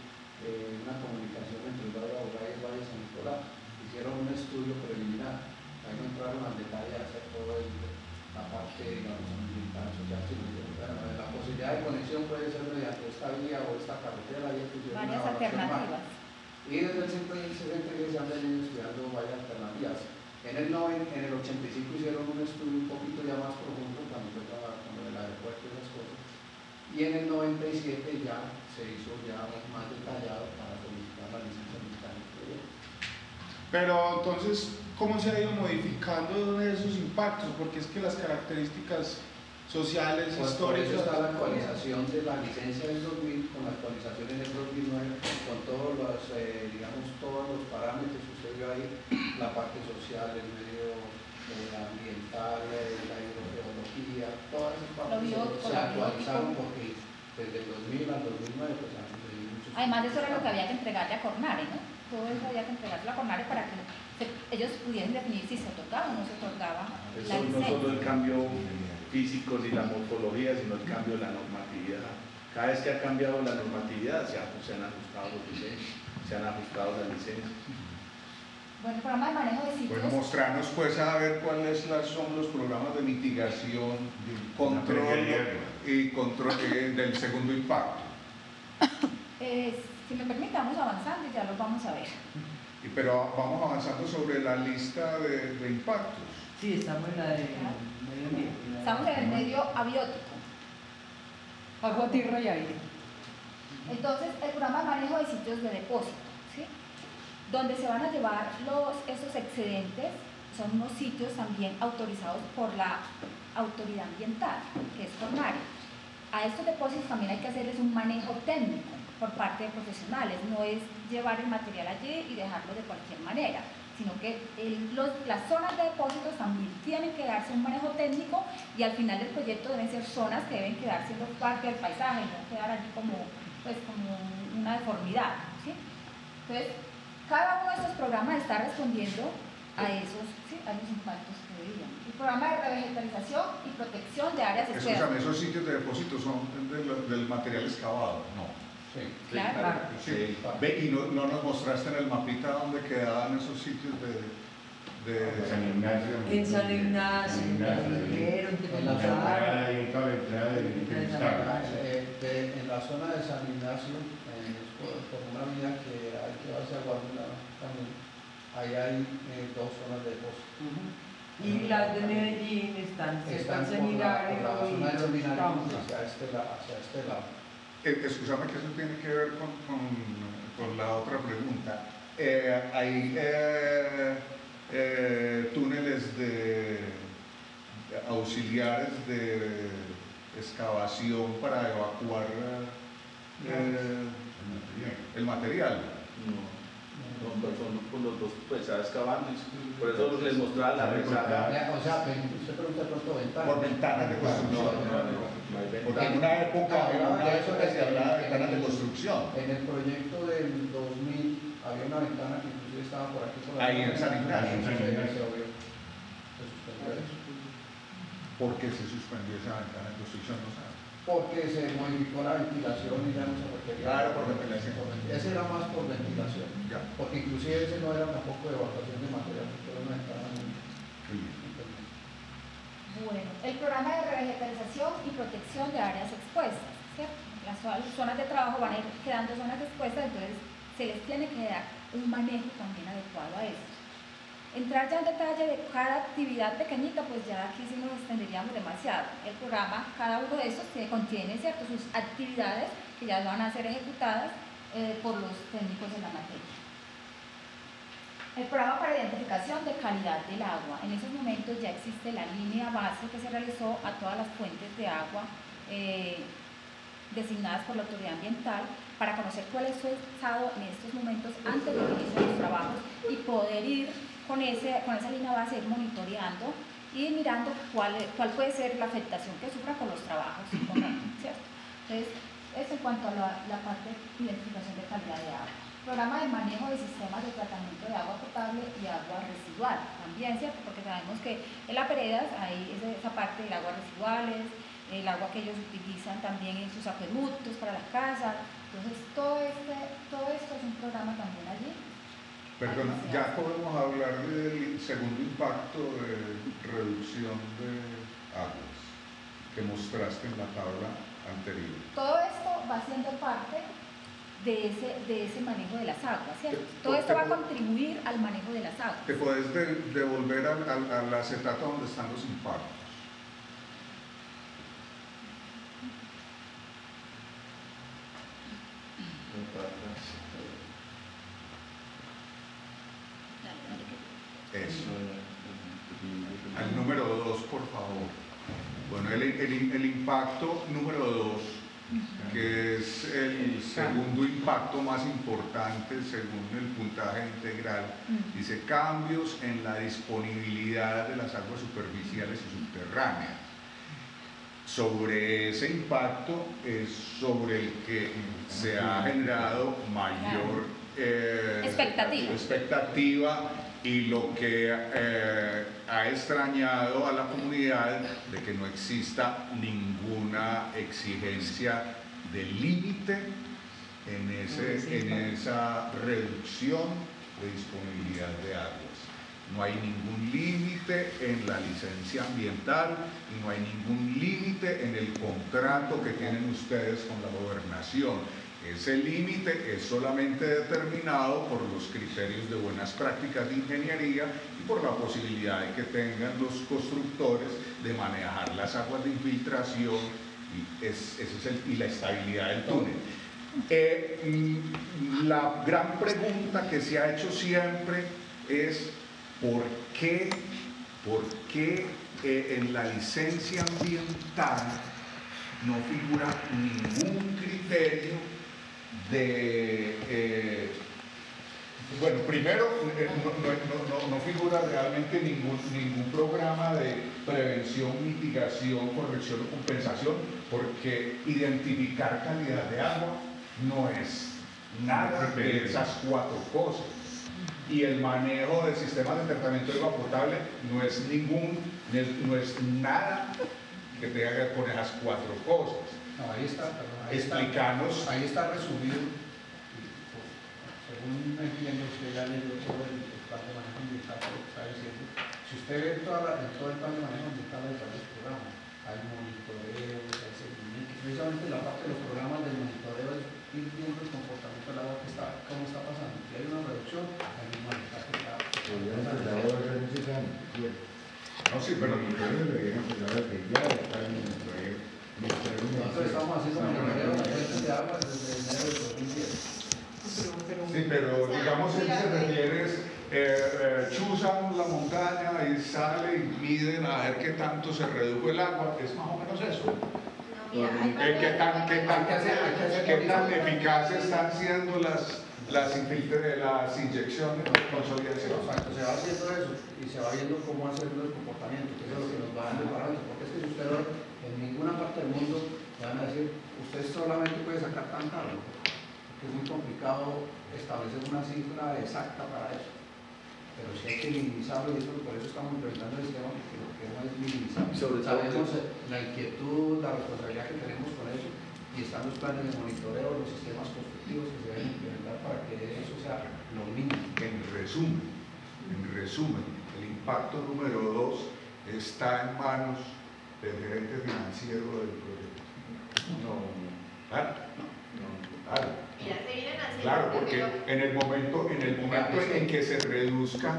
una comunicación entre el Valle de Aburrá y el Valle de San Nicolás. Hicieron un estudio preliminar, ahí no entraron al detalle a hacer todo la parte, digamos, ambiental, social, sino que la posibilidad de conexión puede ser mediante esta vía o esta carretera, y varias alternativas. Y desde el 160 se han venido estudiando varias alternativas. En el 85 hicieron un estudio un poquito ya más profundo cuando fue trabajar con el aeropuerto y esas cosas. Y en el 97 ya se hizo ya más detallado para solicitar la licencia ambiental del proyecto. Pero entonces, ¿cómo se ha ido modificando esos impactos? Porque es que las características sociales, pues históricas... Por eso está la actualización de la licencia del 2000, con la actualización en el 2009, con todos los, digamos, todos los parámetros que usted vio ahí, la parte social, el medio ambiental, la hidrogeología, todas esas partes se actualizaron porque desde el 2000 al 2009 pues han sucedido muchos. Además, eso era lo que había que entregarle a Cornare, ¿no? Todo eso había que entregarle a Cornare para que ellos pudieran definir si se otorgaba o no se otorgaba la licencia. No solo el cambio físico ni la morfología, sino el cambio de la normatividad. Cada vez que ha cambiado la normatividad se han ajustado los diseños, se han ajustado las licencias. Bueno, el programa de manejo de sitios... Bueno, mostrarnos pues a ver cuáles son los programas de mitigación, control y control del segundo impacto. Si me permite, vamos avanzando y ya los vamos a ver. Pero vamos avanzando sobre la lista de impactos. Sí, estamos en la de medio ambiente. Estamos en el medio abiótico. Agua, tierra y aire. Entonces, el programa de manejo de sitios de depósito, ¿sí? Donde se van a llevar esos excedentes, son unos sitios también autorizados por la autoridad ambiental, que es Cornare. A estos depósitos también hay que hacerles un manejo técnico por parte de profesionales, no es llevar el material allí y dejarlo de cualquier manera, sino que las zonas de depósitos también tienen que darse un manejo técnico y al final del proyecto deben ser zonas que deben quedar siendo parte del paisaje, no quedar allí como una deformidad, ¿sí? Entonces, cada uno de estos programas está respondiendo a esos impactos que veían. El programa de revegetalización y protección de áreas expuestas. Escúchame, esos sitios de depósito son del material excavado, ¿no. Sí, claro. Sí. Ve, y no nos mostraste en el mapita dónde quedaban esos sitios de San Ignacio. En San Ignacio, en la entrada en la zona de San Ignacio, por una vía que hay que llevarse a Guadalajara también, ahí hay dos zonas de depósito. Y las de Medellín están seminario por la zona de seminario y hacia este lado. Escúchame que eso tiene que ver con la otra pregunta. Hay túneles auxiliares de excavación para evacuar el material. No, son con los dos pues excavando, por eso les mostraba la rezaga. O sea, usted pregunta pronto ventanas. Por ventanas de construcción. Porque en una época se hablaba de ventanas de construcción. En el proyecto del 2000 había una ventana que inclusive estaba por aquí. Ahí en San Ignacio. Se suspendió eso. ¿Por qué se suspendió esa ventana de construcción? No sabe. porque se modificó la ventilación y ya no se requería. Claro, por ventilación. Ese era más por ventilación, Ya. porque inclusive ese no era tampoco de evacuación de material, porque no estaban. Bueno, el programa de revegetalización y protección de áreas expuestas, ¿cierto? Las zonas de trabajo van a ir quedando zonas expuestas, entonces se les tiene que dar un manejo también adecuado a esto. Entrar ya en detalle de cada actividad pequeñita, pues ya aquí sí nos extenderíamos demasiado. El programa, cada uno de estos contiene, ¿cierto?, sus actividades que ya van a ser ejecutadas por los técnicos de la materia. El programa para identificación de calidad del agua. En esos momentos ya existe la línea base que se realizó a todas las fuentes de agua designadas por la autoridad ambiental para conocer cuál es su estado en estos momentos antes del inicio de los trabajos y poder ir con esa línea base, ir monitoreando y mirando cuál puede ser la afectación que sufra con los trabajos, ¿cierto? Entonces, eso en cuanto a la parte de identificación de calidad de agua. Programa de manejo de sistemas de tratamiento de agua potable y agua residual, también, ¿cierto? Porque sabemos que en las veredas hay esa parte de aguas residuales, el agua que ellos utilizan también en sus acueductos para las casas. Entonces, todo esto es un programa también allí. Perdona, ya podemos hablar del segundo impacto de reducción de aguas que mostraste en la tabla anterior. Todo esto va siendo parte de ese manejo de las aguas, ¿cierto? Todo esto va a contribuir al manejo de las aguas. ¿Te puedes devolver al acetato donde están los impactos? Eso. Al número 2, por favor. Bueno, el impacto número 2, que es el segundo impacto más importante según el puntaje integral, dice cambios en la disponibilidad de las aguas superficiales y subterráneas. Sobre ese impacto es sobre el que se ha generado mayor expectativa y lo que ha extrañado a la comunidad de que no exista ninguna exigencia de límite en esa reducción de disponibilidad de aguas. No hay ningún límite en la licencia ambiental y no hay ningún límite en el contrato que tienen ustedes con la gobernación. Ese límite es solamente determinado por los criterios de buenas prácticas de ingeniería y por la posibilidad de que tengan los constructores de manejar las aguas de infiltración y la estabilidad del túnel. La gran pregunta que se ha hecho siempre es ¿por qué en la licencia ambiental no figura ningún criterio bueno, primero no figura realmente ningún programa de prevención, mitigación, corrección o compensación, porque identificar calidad de agua no es nada de esas 4 cosas. Y el manejo de sistemas de tratamiento de agua potable no es nada que tenga que ver con esas 4 cosas. No, ahí está resumido, según entiendo usted ya leyó todo el plan de manejo ambiental que está diciendo. Si usted ve todo el plan de manejo ambiental hay varios programas, hay monitoreo, hay seguimiento, precisamente la parte de los programas del monitoreo es ir viendo el comportamiento del agua cómo está pasando. Si hay una reducción, hay un manejo que está. No, sí, pero nosotros estamos haciendo monitoreo de las fuentes de agua desde enero de 2010. Sí, pero digamos él se refiere, chuzan la montaña y sale y miden a ver qué tanto se redujo el agua, es más o menos eso. ¿Qué tan eficaces están siendo las inyecciones de consolidación? Exacto, se va haciendo eso y se va viendo cómo hacerlo el comportamiento, que es lo que nos va dando parámetros, porque es que si usted ve en ninguna parte del mundo le van a decir, usted solamente puede sacar tanta agua, porque es muy complicado establecer una cifra exacta para eso. pero sí hay que minimizarlo, y por eso estamos implementando el sistema, porque lo que es minimizarlo. Sabemos la inquietud, la responsabilidad que tenemos con eso, y están los planes de monitoreo, los sistemas constructivos que se deben implementar para que eso sea lo mínimo. En resumen, el impacto número 2 está en manos del gerente financiero del proyecto. Claro, porque en el momento en que se reduzca,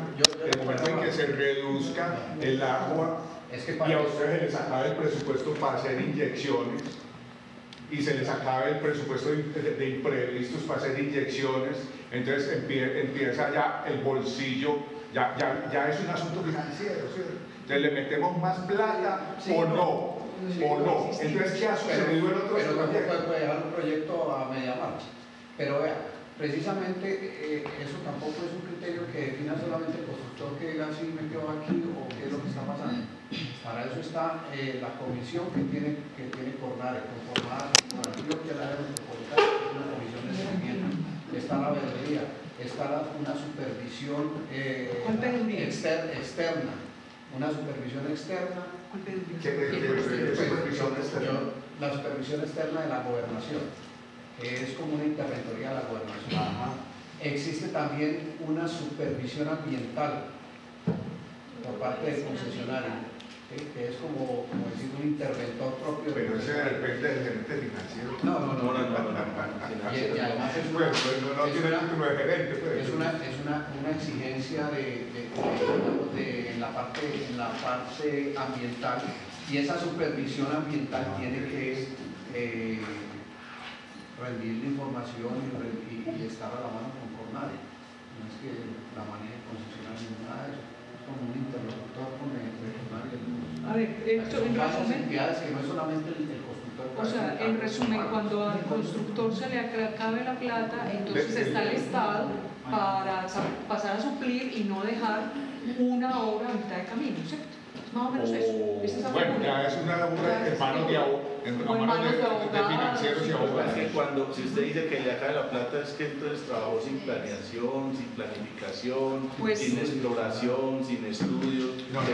el agua, y a ustedes les acabe el presupuesto para hacer inyecciones, y se les acabe el presupuesto de imprevistos para hacer inyecciones, entonces empieza ya el bolsillo, ya es un asunto financiero, ¿cierto? Entonces le metemos más plata o no. Entonces, ¿qué ha sucedido en otros proyectos? Puede dejar un proyecto a media marcha. Pero vea, precisamente eso tampoco es un criterio que defina solamente el constructor que diga si me quedo aquí o qué es lo que está pasando. Para eso está la comisión que tiene CORNARE, conformada por Antioquia, la área metropolitana, que es una comisión de seguimiento. Está la veeduría, está una supervisión externa. Una supervisión externa. La supervisión externa de la gobernación, que es como una interventoría de la gobernación. Existe también una supervisión ambiental por parte del concesionario, que es como decir un interventor propio. Pero ese depende del gerente financiero. No. Y además es una exigencia en la parte ambiental, y esa supervisión ambiental tiene que rendir la información y estar a la mano con CORNARE. No es que la maneje concesionario ni nada de eso, es como un interlocutor con el CORNARE. A ver, en resumen, entidades que no es solamente el constructor. O sea, en resumen, cuando al constructor se le acabe la plata, entonces está el Estado para pasar a suplir y no dejar una obra a mitad de camino, ¿cierto? Más o menos eso. Bueno, ya es una obra en manos de financieros y abogados. Es que si usted dice que le acabe la plata, es que entonces trabajó sin planeación, sin planificación, sin exploración, sin estudios.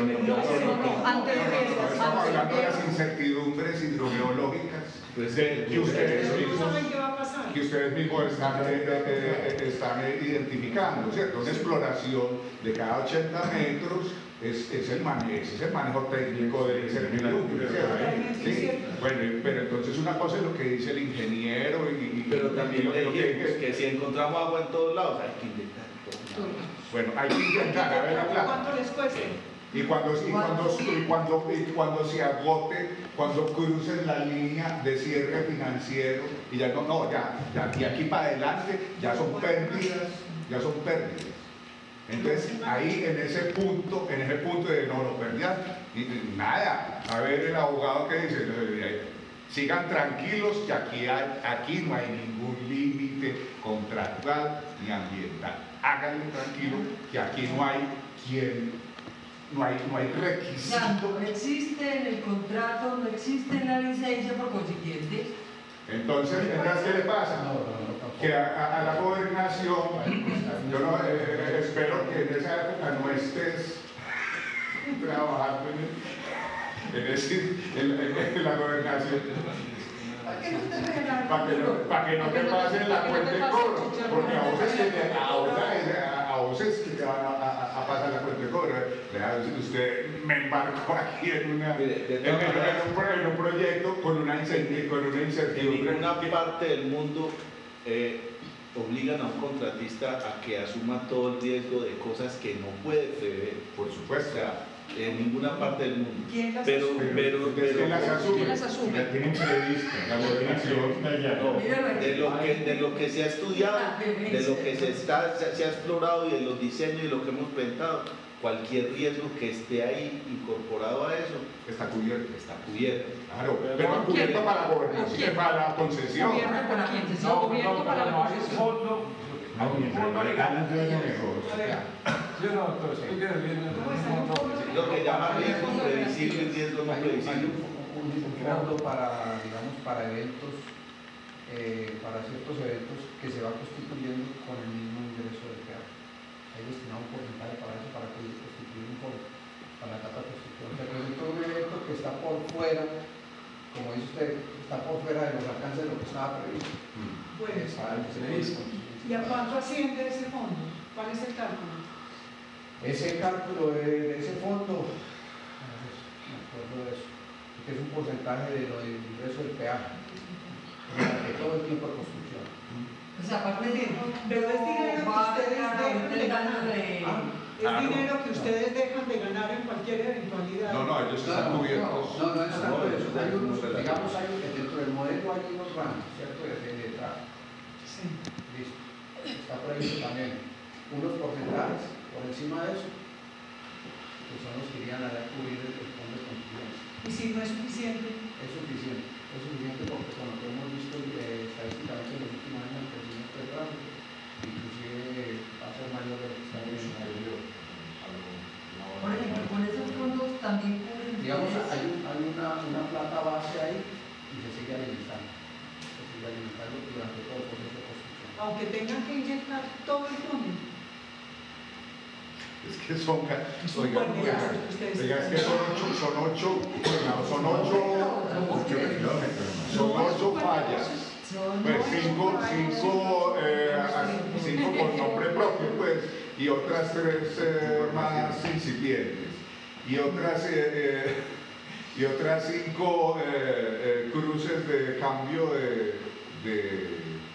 Estamos hablando de las incertidumbres hidrogeológicas que ustedes mismos están identificando, ¿cierto? Una exploración de cada 80 metros es el manejo técnico de incertidumbre, ¿sí? Bueno, pero entonces una cosa es lo que dice el ingeniero pero también lo que si encontramos agua en todos lados hay que intentar todo. Bueno, hay que intentar, a ver la plata. ¿Cuánto les cueste? Y cuando se agote, cuando crucen la línea de cierre financiero y ya ya de aquí para adelante ya son pérdidas. Entonces ahí en ese punto de no pérdidas, nada. A ver el abogado que dice, sigan tranquilos que aquí no hay ningún límite contractual ni ambiental. Háganle tranquilo que aquí no hay requisito. No existe en el contrato, no existe en la licencia, por consiguiente. Entonces, ¿qué le pasa? Que a la gobernación, yo no, espero que en esa época no estés trabajando en la gobernación. Para que no te pasen la cuenta de cobro, porque a vos es que te van a pasar la cuenta de cobro. Usted me embarcó aquí en un proyecto con una incertidumbre. En ninguna parte del mundo obligan a un contratista a que asuma todo el riesgo de cosas que no puede prever, por supuesto. O sea, en ninguna parte del mundo. ¿Quién las pero ¿quién las asume? Ya tienen prevista la gobernación de lo que se ha estudiado, de lo que se ha explorado y de los diseños y de lo que hemos presentado, cualquier riesgo que esté ahí incorporado a eso está cubierto. Claro, pero cubierto para la gobernación, para la concesión. ¿Gobierno para quién? ¿Gobierno para la concesión? Lo que llama riesgo previsible y riesgo no previsible. Un fondo para eventos, para ciertos eventos que se va constituyendo con el mismo ingreso de peaje. hay destinado un porcentaje para eso, para constituir un fondo, para la etapa de construcción. Se presentó un evento que está por fuera, como dice usted, está por fuera de los alcances de lo que estaba previsto. Pues, ¿y a cuánto asciende ese fondo? ¿Cuál es el cálculo? Ese cálculo de ese fondo, me acuerdo de eso, que es un porcentaje de lo del ingreso del peaje, de todo el tiempo de construcción. O sea, aparte de pero es dinero que ustedes dejan de ganar. Es dinero que ustedes dejan de ganar en cualquier eventualidad. No, ellos están cubiertos. No es tanto eso. Hay unos, digamos, dentro del modelo hay unos rangos, ¿cierto? De traje. Sí. Listo. Está previsto también unos porcentajes por encima de eso, que son los que irían a cubrir el fondo de contingencia. ¿Y si no es suficiente? Es suficiente porque con lo que hemos visto estadísticamente en los últimos años, el crecimiento del tráfico, inclusive va a ser mayor de lo que está en el mayor. Por ejemplo, con esos fondos también pueden... Digamos, hay una plata base ahí y se sigue alimentando. Durante todo el proceso de construcción. Aunque tengan que inyectar todo el fondo. Es que son ocho fallas. Pues cinco con nombre propio, pues, y otras 3 más incipientes. Y otras 5 cruces de cambio de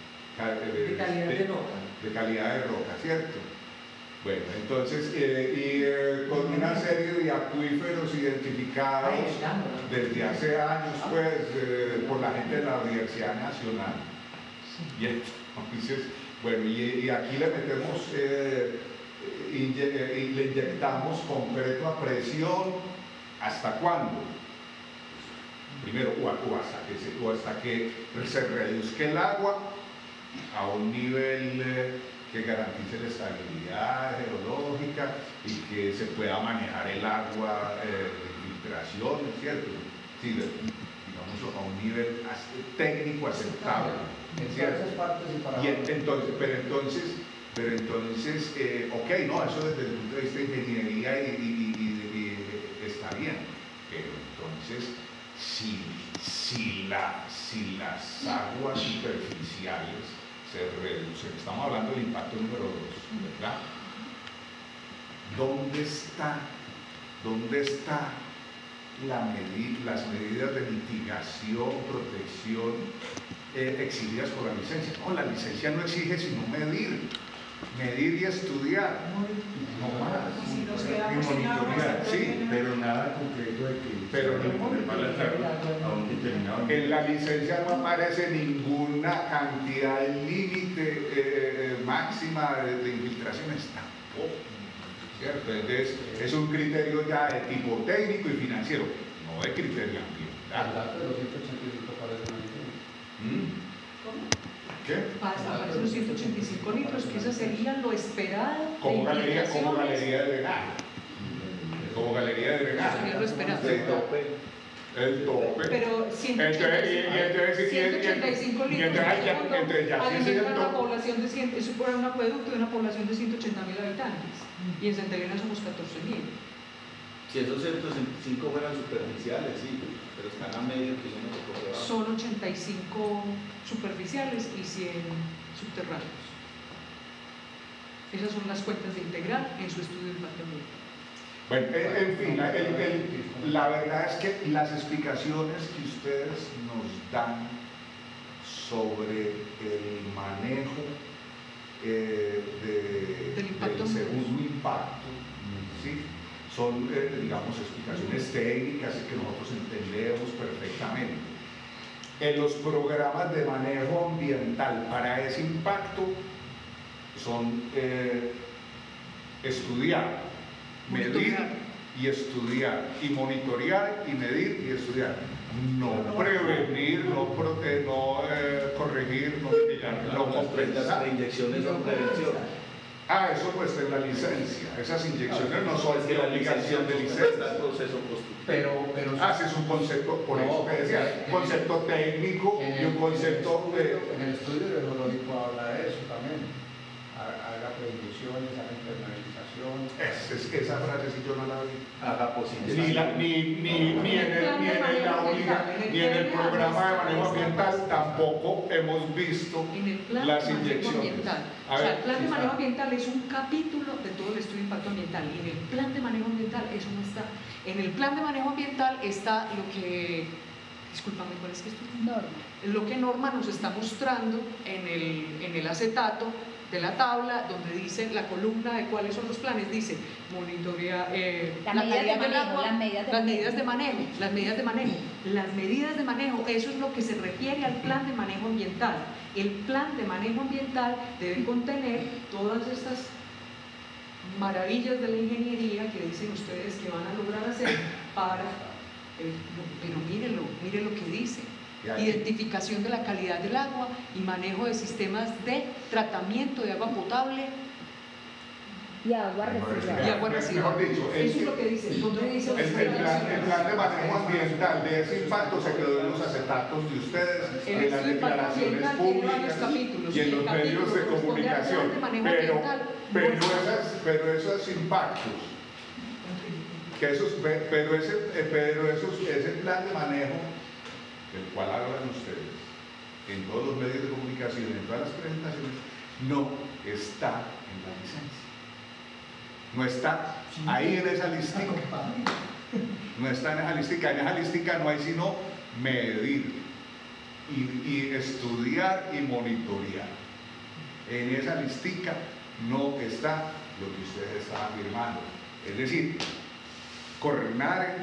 calidad de roca, ¿cierto? Bueno, entonces, con una serie de acuíferos identificados desde hace años, pues, por la gente de la Universidad Nacional. Y entonces, bueno, y aquí le metemos, le inyectamos concreto a presión, ¿hasta cuándo? Primero, o hasta que se reduzca el agua a un nivel que garantice la estabilidad geológica y que se pueda manejar el agua de infiltración, ¿cierto? Sí, digamos a un nivel técnico aceptable, ¿cierto? Pero entonces, ok, no, eso desde el punto de vista de ingeniería y está bien, pero entonces si las aguas superficiales se reducen, estamos hablando del impacto número 2, ¿verdad? ¿Dónde está las medidas de mitigación, protección exigidas por la licencia? No, la licencia no exige sino medir y estudiar, no más. Y monitorear, sí, pero nada concreto de que a un determinado. En la licencia no aparece ninguna cantidad límite máxima de infiltraciones, tampoco, ¿cierto? Entonces es un criterio ya de tipo técnico y financiero, no de criterio ambiental. El dato de los 185 parece una licencia. ¿Qué? Aparecen los 185 litros, que eso sería lo esperado. Como galería de drenaje. Como galería de drenaje. Sería lo esperado. El tope. Pero 185 litros alimentan la población de 100, eso por un acueducto de una población de 180.000 habitantes. Y en Santa Elena somos 14.000. Si esos 165 fueran superficiales, sí, pero están a medio que son los por debajo. Son 85 superficiales y 100 subterráneos. Esas son las cuentas de Integral en su estudio de impacto ambiental. Bueno, en fin, la verdad es que las explicaciones que ustedes nos dan sobre el manejo del segundo impacto, ¿sí? Son, digamos, explicaciones técnicas que nosotros entendemos perfectamente. En los programas de manejo ambiental para ese impacto son estudiar, medir y estudiar, y monitorear y medir y estudiar. No prevenir, no corregir, no mitigar, no compensar. Las inyecciones son prevención. Eso pues en la licencia. Esas inyecciones no son de obligación de licencia. Pero sí, es un concepto, por eso te decía, un concepto técnico y un concepto de... En el estudio geológico habla de eso también. Haga predicciones, haga esa frase sí yo no la vi. Haga posible. Ni en el programa de manejo ambiental tampoco hemos visto las inyecciones. O sea, el plan de manejo ambiental es un capítulo de todo el estudio de impacto ambiental, y en el plan de manejo ambiental eso no está. En el plan de manejo ambiental está lo que, discúlpame, ¿cuál es esto? Norma. Lo que Norma nos está mostrando en el acetato de la tabla, donde dice la columna de cuáles son los planes, dice monitorea la calidad del agua, las medidas de manejo, eso es lo que se refiere al plan de manejo ambiental. El plan de manejo ambiental debe contener todas estas maravillas de la ingeniería que dicen ustedes que van a lograr hacer para, pero mire lo que dice: identificación de la calidad del agua y manejo de sistemas de tratamiento de agua potable y agua residual. Mejor dicho, eso es lo que dice. ¿Dónde dice el plan de manejo ambiental de ese impacto se quedó en los acetatos de ustedes, en las declaraciones públicas y en los medios de comunicación. Pero esos impactos, ese plan de manejo del cual hablan ustedes en todos los medios de comunicación, en todas las presentaciones, no está en la licencia. No está ahí en esa listica. No está en esa listica. En esa listica no hay sino medir y estudiar y monitorear. En esa listica no está lo que ustedes están afirmando. Es decir, Cornare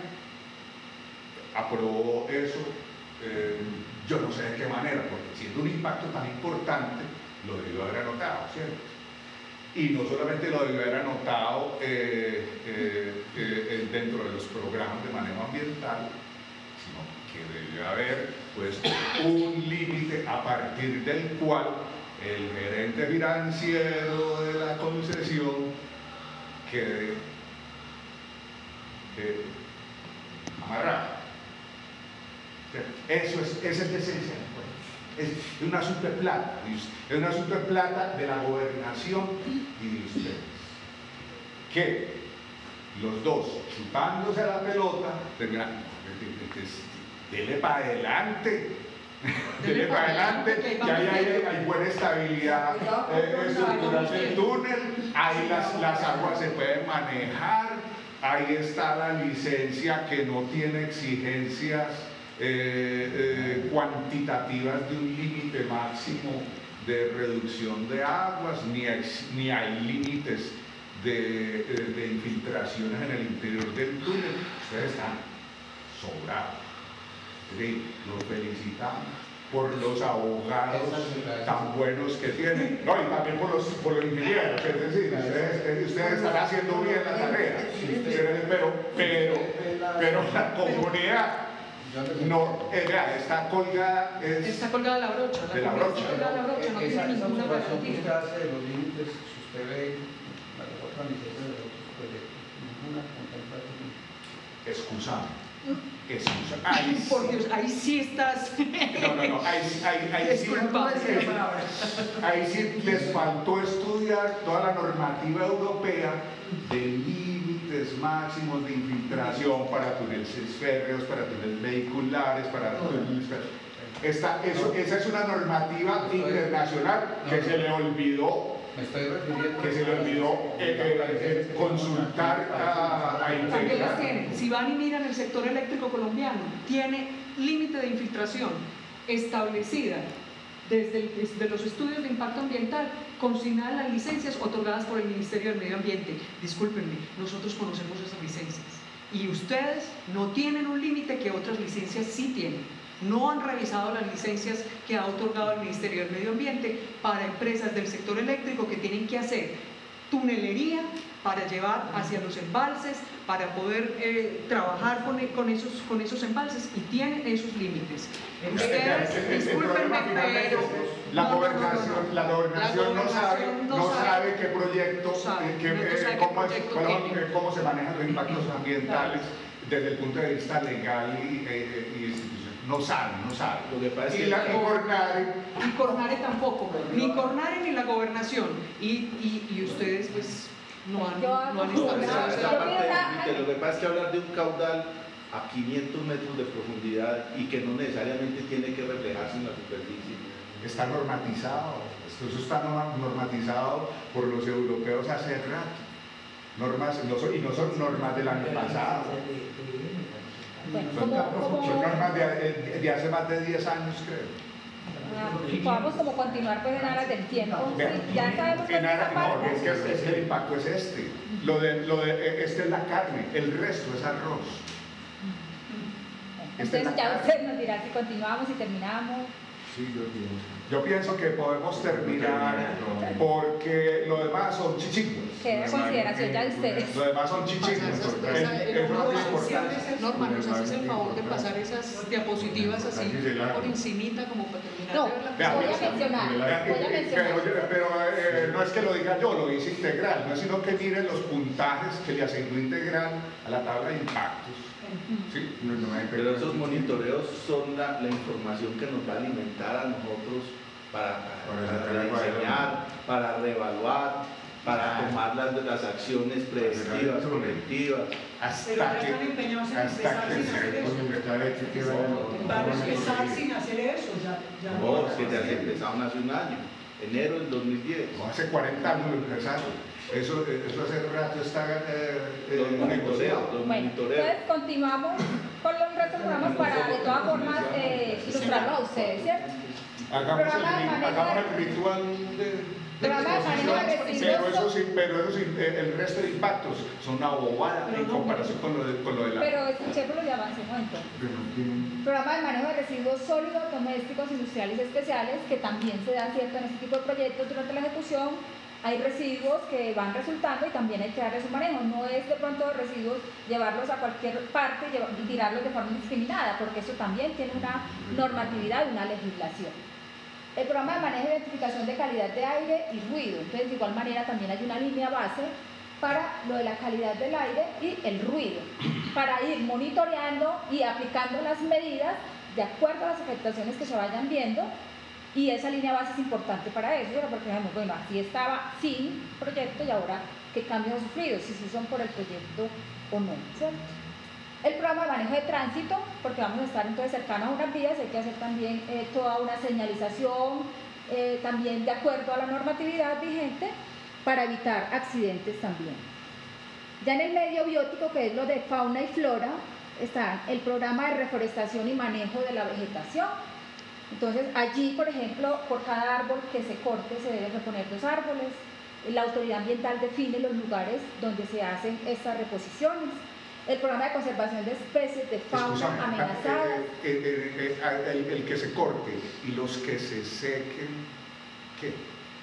aprobó eso, yo no sé de qué manera, porque siendo un impacto tan importante, lo debió haber anotado, ¿cierto? Y no solamente lo debió haber anotado dentro de los programas de manejo ambiental, sino que debió haber puesto un límite a partir del cual el gerente financiero de la concesión quede amarrado. Esa es la esencia. Es un asunto de plata, es un asunto de plata de la gobernación y de ustedes, que los dos chupándose a la pelota terminan, dele para adelante, que hay buena estabilidad estructural del túnel, ahí las aguas se pueden manejar, ahí está la licencia que no tiene exigencias cuantitativas de un límite máximo de reducción de aguas, ni hay límites de infiltraciones en el interior del túnel. Ustedes están sobrados. Los felicitamos por los abogados tan buenos que tienen, no, y también por los ingenieros, es decir, ustedes están haciendo bien la tarea, pero la comunidad no, está colgada de la brocha. De la brocha. No tiene ninguna garantía. Usted hace de los límites, si usted ve las otras licencias de otros proyectos, ninguna contempla estos límites. Excusame. Por Dios, ahí sí estás. No, ahí sí les faltó estudiar toda la normativa europea de límites máximos de infiltración para túneles férreos, para túneles vehiculares, para túneles. Esa es una normativa internacional que se le olvidó. Me estoy refiriendo que se le olvidó consultar a También las tiene. Si van y miran el sector eléctrico colombiano, tiene límite de infiltración establecida desde los estudios de impacto ambiental, consignada en las licencias otorgadas por el Ministerio del Medio Ambiente. Discúlpenme, nosotros conocemos esas licencias y ustedes no tienen un límite que otras licencias sí tienen. No han revisado las licencias que ha otorgado el Ministerio del Medio Ambiente para empresas del sector eléctrico que tienen que hacer tunelería para llevar hacia los embalses, para poder trabajar con esos embalses, y tienen esos límites. Ustedes, discúlpenme, pero la gobernación no sabe qué proyecto, cómo se manejan los impactos ambientales desde el punto de vista legal y institucional. No sabe. Y Cornare tampoco, ni Cornare ni la gobernación. Y ustedes, pues, no han No, establecido esa parte del límite. Lo que pasa es que hablar de un caudal a 500 metros de profundidad y que no necesariamente tiene que reflejarse en la superficie. Está normatizado, eso está normatizado por los europeos hace rato. Normas, y no son normas del año pasado. Son normas de hace más de 10 años, creo. Podamos como continuar pues en aras del tiempo. Sí, ya sabemos que es que el impacto es este. Este es la carne, el resto es arroz. Entonces ya usted nos dirá si continuamos y terminamos. Sí, yo pienso que podemos terminar porque lo demás son chichingos. Queda consideración ya de ustedes. Lo demás son chichingos. Norma, nos haces el favor de pasar esas diapositivas así por encimita como para terminar. No, voy a mencionar. Pero no es que lo diga yo, lo dice Integral, no es sino que miren los puntajes que le asignó Integral a la tabla de impactos. Sí, pero esos monitoreos son la información que nos va a alimentar a nosotros para rediseñar, para reevaluar, para tomar las acciones predictivas, correctivas. Hasta que van a empezar sin hacer eso. No, es que ya se empezaron hace un año, enero del 2010. Hace 40 años lo empezaron. Eso hace rato está los monitoreos. Bueno, entonces continuamos con los restos programas para de todas formas ilustrarlo a ustedes, ¿cierto? Hagamos el ritual de... Programa de manejo de residuos. Pero eso sí, el resto de impactos son una bobada en comparación con lo de la... Pero escuchémoslo y avancemos entonces. Programa de manejo de residuos sólidos, domésticos, industriales y especiales, que también se da cierto en este tipo de proyectos durante la ejecución. Hay residuos que van resultando y también hay que darles un manejo. No es de pronto residuos llevarlos a cualquier parte y tirarlos de forma indiscriminada, porque eso también tiene una normatividad y una legislación. El programa de manejo y identificación de calidad de aire y ruido. Entonces, de igual manera, también hay una línea base para lo de la calidad del aire y el ruido, para ir monitoreando y aplicando las medidas de acuerdo a las afectaciones que se vayan viendo. Y esa línea base es importante para eso, ¿verdad? Porque digamos, bueno, así estaba sin proyecto y ahora qué cambios ha sufrido, si sí son por el proyecto o no, ¿cierto? El programa de manejo de tránsito, porque vamos a estar entonces cercanos a unas vías, hay que hacer también toda una señalización, también de acuerdo a la normatividad vigente, para evitar accidentes también. Ya en el medio biótico, que es lo de fauna y flora, está el programa de reforestación y manejo de la vegetación. Entonces allí, por ejemplo, por cada árbol que se corte se deben reponer 2 árboles. La autoridad ambiental define los lugares donde se hacen estas reposiciones. El programa de conservación de especies de fauna amenazadas. El que se corte y los que se sequen, ¿qué?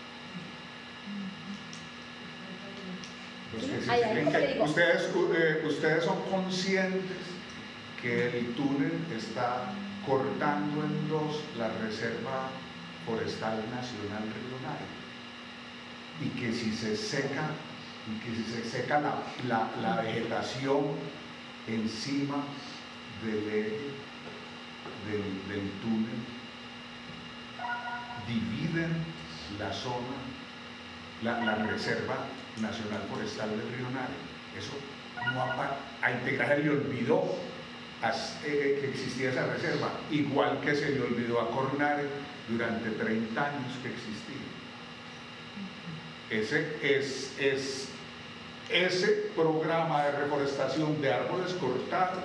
Los que se sequen, ¿qué? Ustedes son conscientes que el túnel está cortando en 2 la Reserva Forestal Nacional Río Nare, y que si se seca la vegetación encima del eje del túnel, dividen la zona, la Reserva Nacional Forestal del Río Nare. Eso no a Integral le olvidó que existía esa reserva, igual que se le olvidó a Cornare durante 30 años que existía. Ese programa de reforestación de árboles cortados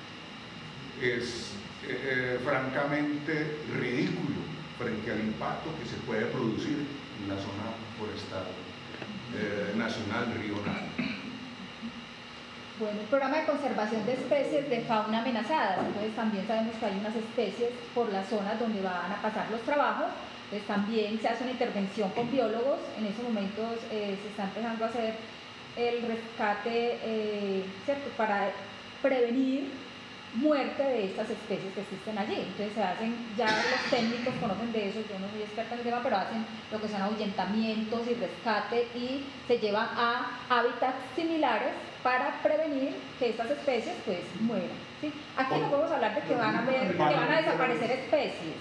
es francamente ridículo frente al impacto que se puede producir en la zona forestal nacional Río Nare. Bueno, el programa de conservación de especies de fauna amenazadas. Entonces también sabemos que hay unas especies por las zonas donde van a pasar los trabajos. Entonces también se hace una intervención con biólogos. En esos momentos se está empezando a hacer el rescate, ¿cierto?, para prevenir muerte de estas especies que existen allí. Entonces se hacen, ya los técnicos conocen de eso, yo no soy experta en el tema, pero hacen lo que son ahuyentamientos y rescate y se llevan a hábitats similares para prevenir que estas especies pues mueran, ¿sí? Aquí no podemos hablar de que van a desaparecer especies.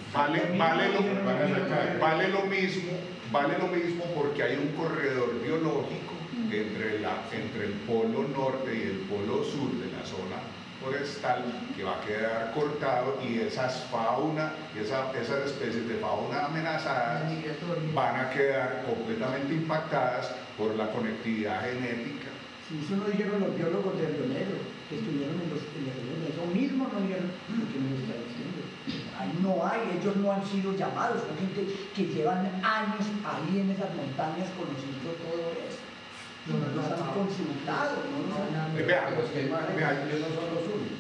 Vale lo mismo porque hay un corredor biológico entre el polo norte y el polo sur de la zona forestal, que va a quedar cortado, y esas esas especies de fauna amenazadas van a quedar completamente impactadas por la conectividad genética. Si eso no dijeron los biólogos de Río Negro, que estuvieron en los eso mismo no dijeron lo que me está diciendo. Ahí no hay, ellos no han sido llamados, son gente que llevan años ahí en esas montañas conociendo todo eso. No los han consultado, no los han... Vean, ellos no son los únicos.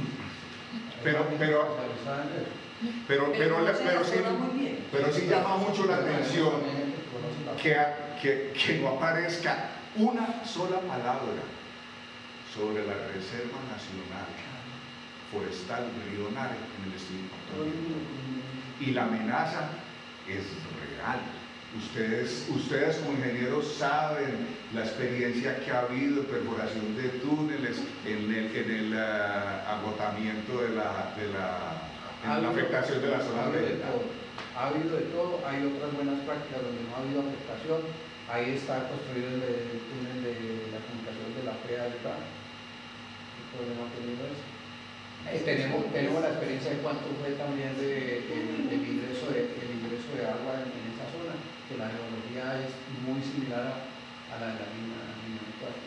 Pero sí llama mucho la atención que no aparezca una sola palabra sobre la Reserva Nacional Forestal Río Nare en el Espíritu Santo. Y la amenaza es real. Ustedes como ingenieros saben la experiencia que ha habido en perforación de túneles, en el agotamiento de la afectación de la zona ambiental. Ha habido de todo, hay otras buenas prácticas donde no ha habido afectación. Ahí está construido el túnel de la comunicación de la FEA del Plan. ¿Qué problema ha tenido eso? Tenemos la experiencia de cuánto fue también el ingreso de agua en esa zona, que la geología es muy similar a la de la mina actual.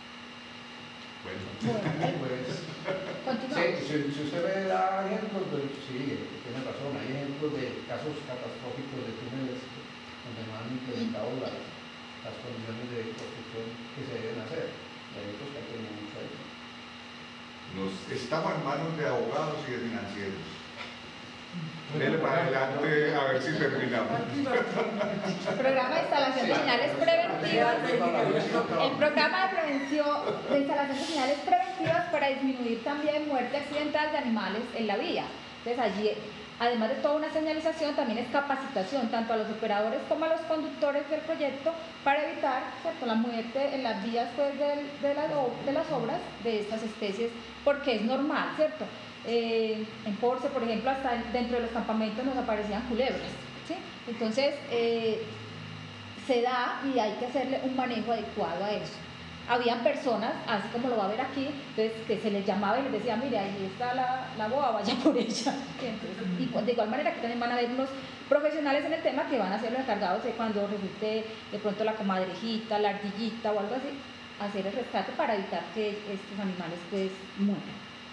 Si usted me da ejemplos, pues sí, tiene razón, hay ejemplos de casos catastróficos de túneles donde no han implementado las condiciones de construcción que se deben hacer. Hay otros que han tenido mucho éxito. Estamos en manos de abogados y de financieros. Dele para adelante a ver si terminamos. Programa de instalación de señales preventivas. El programa de prevención de instalación de señales preventivas para disminuir también muerte accidental de animales en la vía. Entonces allí, además de toda una señalización, también es capacitación tanto a los operadores como a los conductores del proyecto para evitar, ¿cierto?, la muerte en las vías pues, de las obras de estas especies, porque es normal, ¿cierto? En Porce, por ejemplo, hasta dentro de los campamentos nos aparecían culebras, ¿sí? Entonces, se da y hay que hacerle un manejo adecuado a eso. Habían personas, así como lo va a ver aquí, entonces, que se les llamaba y les decía, mire, ahí está la boa, vaya por ella. Entonces, de igual manera que también van a haber unos profesionales en el tema que van a ser los encargados de cuando resulte de pronto la comadrejita, la ardillita o algo así, hacer el rescate para evitar que estos animales pues mueran.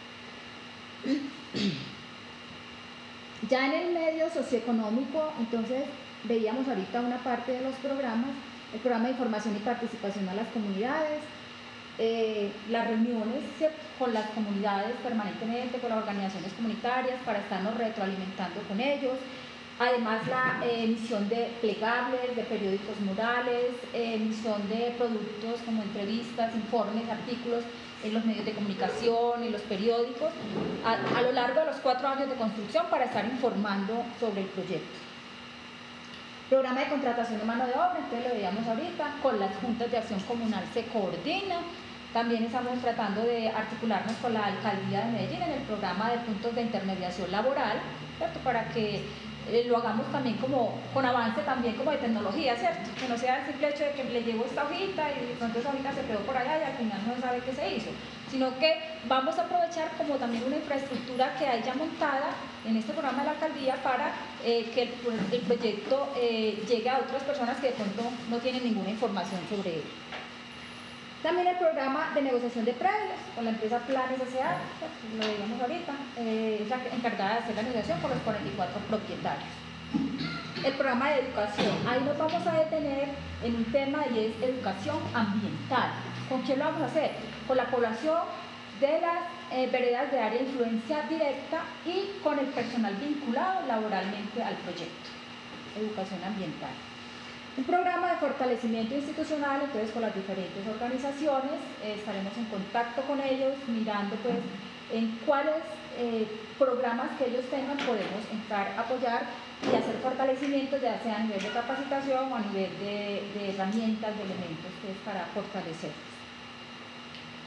Ya en el medio socioeconómico, entonces veíamos ahorita una parte de los programas, el programa de información y participación a las comunidades, las reuniones, ¿cierto?, con las comunidades permanentemente, con las organizaciones comunitarias para estarnos retroalimentando con ellos. Además la emisión de plegables, de periódicos murales, emisión de productos como entrevistas, informes, artículos en los medios de comunicación, en los periódicos, a lo largo de los 4 años de construcción para estar informando sobre el proyecto. Programa de contratación de mano de obra, entonces lo veíamos ahorita, con las juntas de acción comunal se coordina. También estamos tratando de articularnos con la Alcaldía de Medellín en el programa de puntos de intermediación laboral, ¿cierto?, para que lo hagamos también como con avance también como de tecnología, ¿cierto? Que no sea el simple hecho de que le llevo esta hojita y de pronto esa hojita se quedó por allá y al final no sabe qué se hizo, sino que vamos a aprovechar como también una infraestructura que hay ya montada en este programa de la alcaldía para que el proyecto llegue a otras personas que de pronto no tienen ninguna información sobre él. También el programa de negociación de predios con la empresa Planes S.A., lo digamos ahorita, es la encargada de hacer la negociación con los 44 propietarios. El programa de educación, ahí nos vamos a detener en un tema y es educación ambiental. ¿Con quién lo vamos a hacer? Con la población de las veredas de área de influencia directa y con el personal vinculado laboralmente al proyecto. Educación ambiental. Un programa de fortalecimiento institucional, entonces con las diferentes organizaciones, estaremos en contacto con ellos, mirando pues en cuáles programas que ellos tengan podemos entrar a apoyar y hacer fortalecimientos, ya sea a nivel de capacitación o a nivel de herramientas, de elementos que es para fortalecerlos.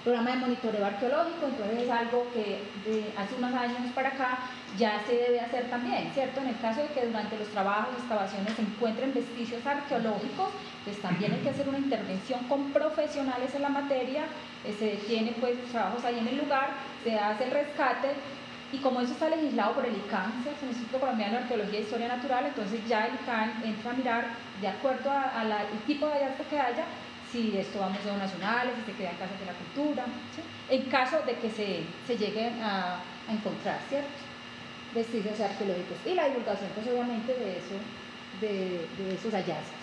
programa de monitoreo arqueológico, entonces es algo que de hace unos años para acá ya se debe hacer también, ¿cierto? En el caso de que durante los trabajos de excavaciones se encuentren vestigios arqueológicos, pues también hay que hacer una intervención con profesionales en la materia, se detiene pues los trabajos ahí en el lugar, se hace el rescate, y como eso está legislado por el ICANN, ¿cierto? El Instituto Colombiano de Arqueología e Historia Natural, entonces ya el ICANN entra a mirar de acuerdo al tipo de hallazgo que haya, si esto va a museos nacionales, si se queda en casas de la cultura, ¿sí? En caso de que se llegue a encontrar, ¿cierto? Vestigios arqueológicos y la divulgación, pues obviamente de esos hallazgos.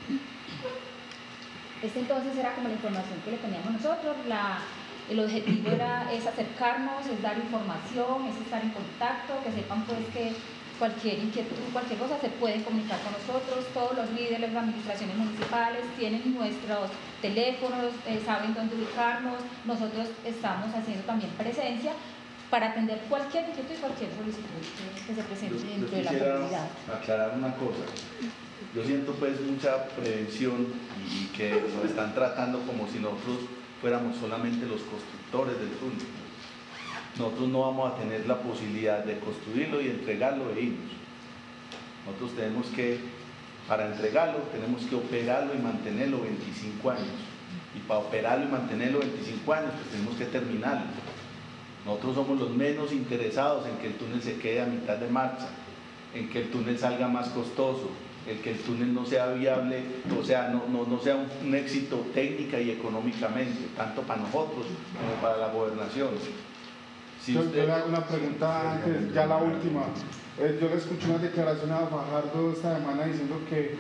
Entonces era como la información que le teníamos nosotros. El objetivo es acercarnos, es dar información, es estar en contacto, que sepan pues que cualquier inquietud, cualquier cosa se pueden comunicar con nosotros. Todos los líderes de las administraciones municipales tienen nuestros teléfonos, saben dónde ubicarnos. Nosotros estamos haciendo también presencia para atender cualquier inquietud y cualquier solicitud que se presente dentro de la comunidad. Aclarar una cosa. Yo siento pues mucha prevención y que nos están tratando como si nosotros fuéramos solamente los constructores del túnel. Nosotros no vamos a tener la posibilidad de construirlo y entregarlo e irnos. Nosotros tenemos que, para entregarlo, tenemos que operarlo y mantenerlo 25 años. Y para operarlo y mantenerlo 25 años, pues tenemos que terminarlo. Nosotros somos los menos interesados en que el túnel se quede a mitad de marcha, en que el túnel salga más costoso, en que el túnel no sea viable, o sea, no sea un éxito técnica y económicamente, tanto para nosotros como para la gobernación. Si yo le hago una pregunta antes, ya la última. Yo le escuché una declaración a Fajardo esta semana diciendo que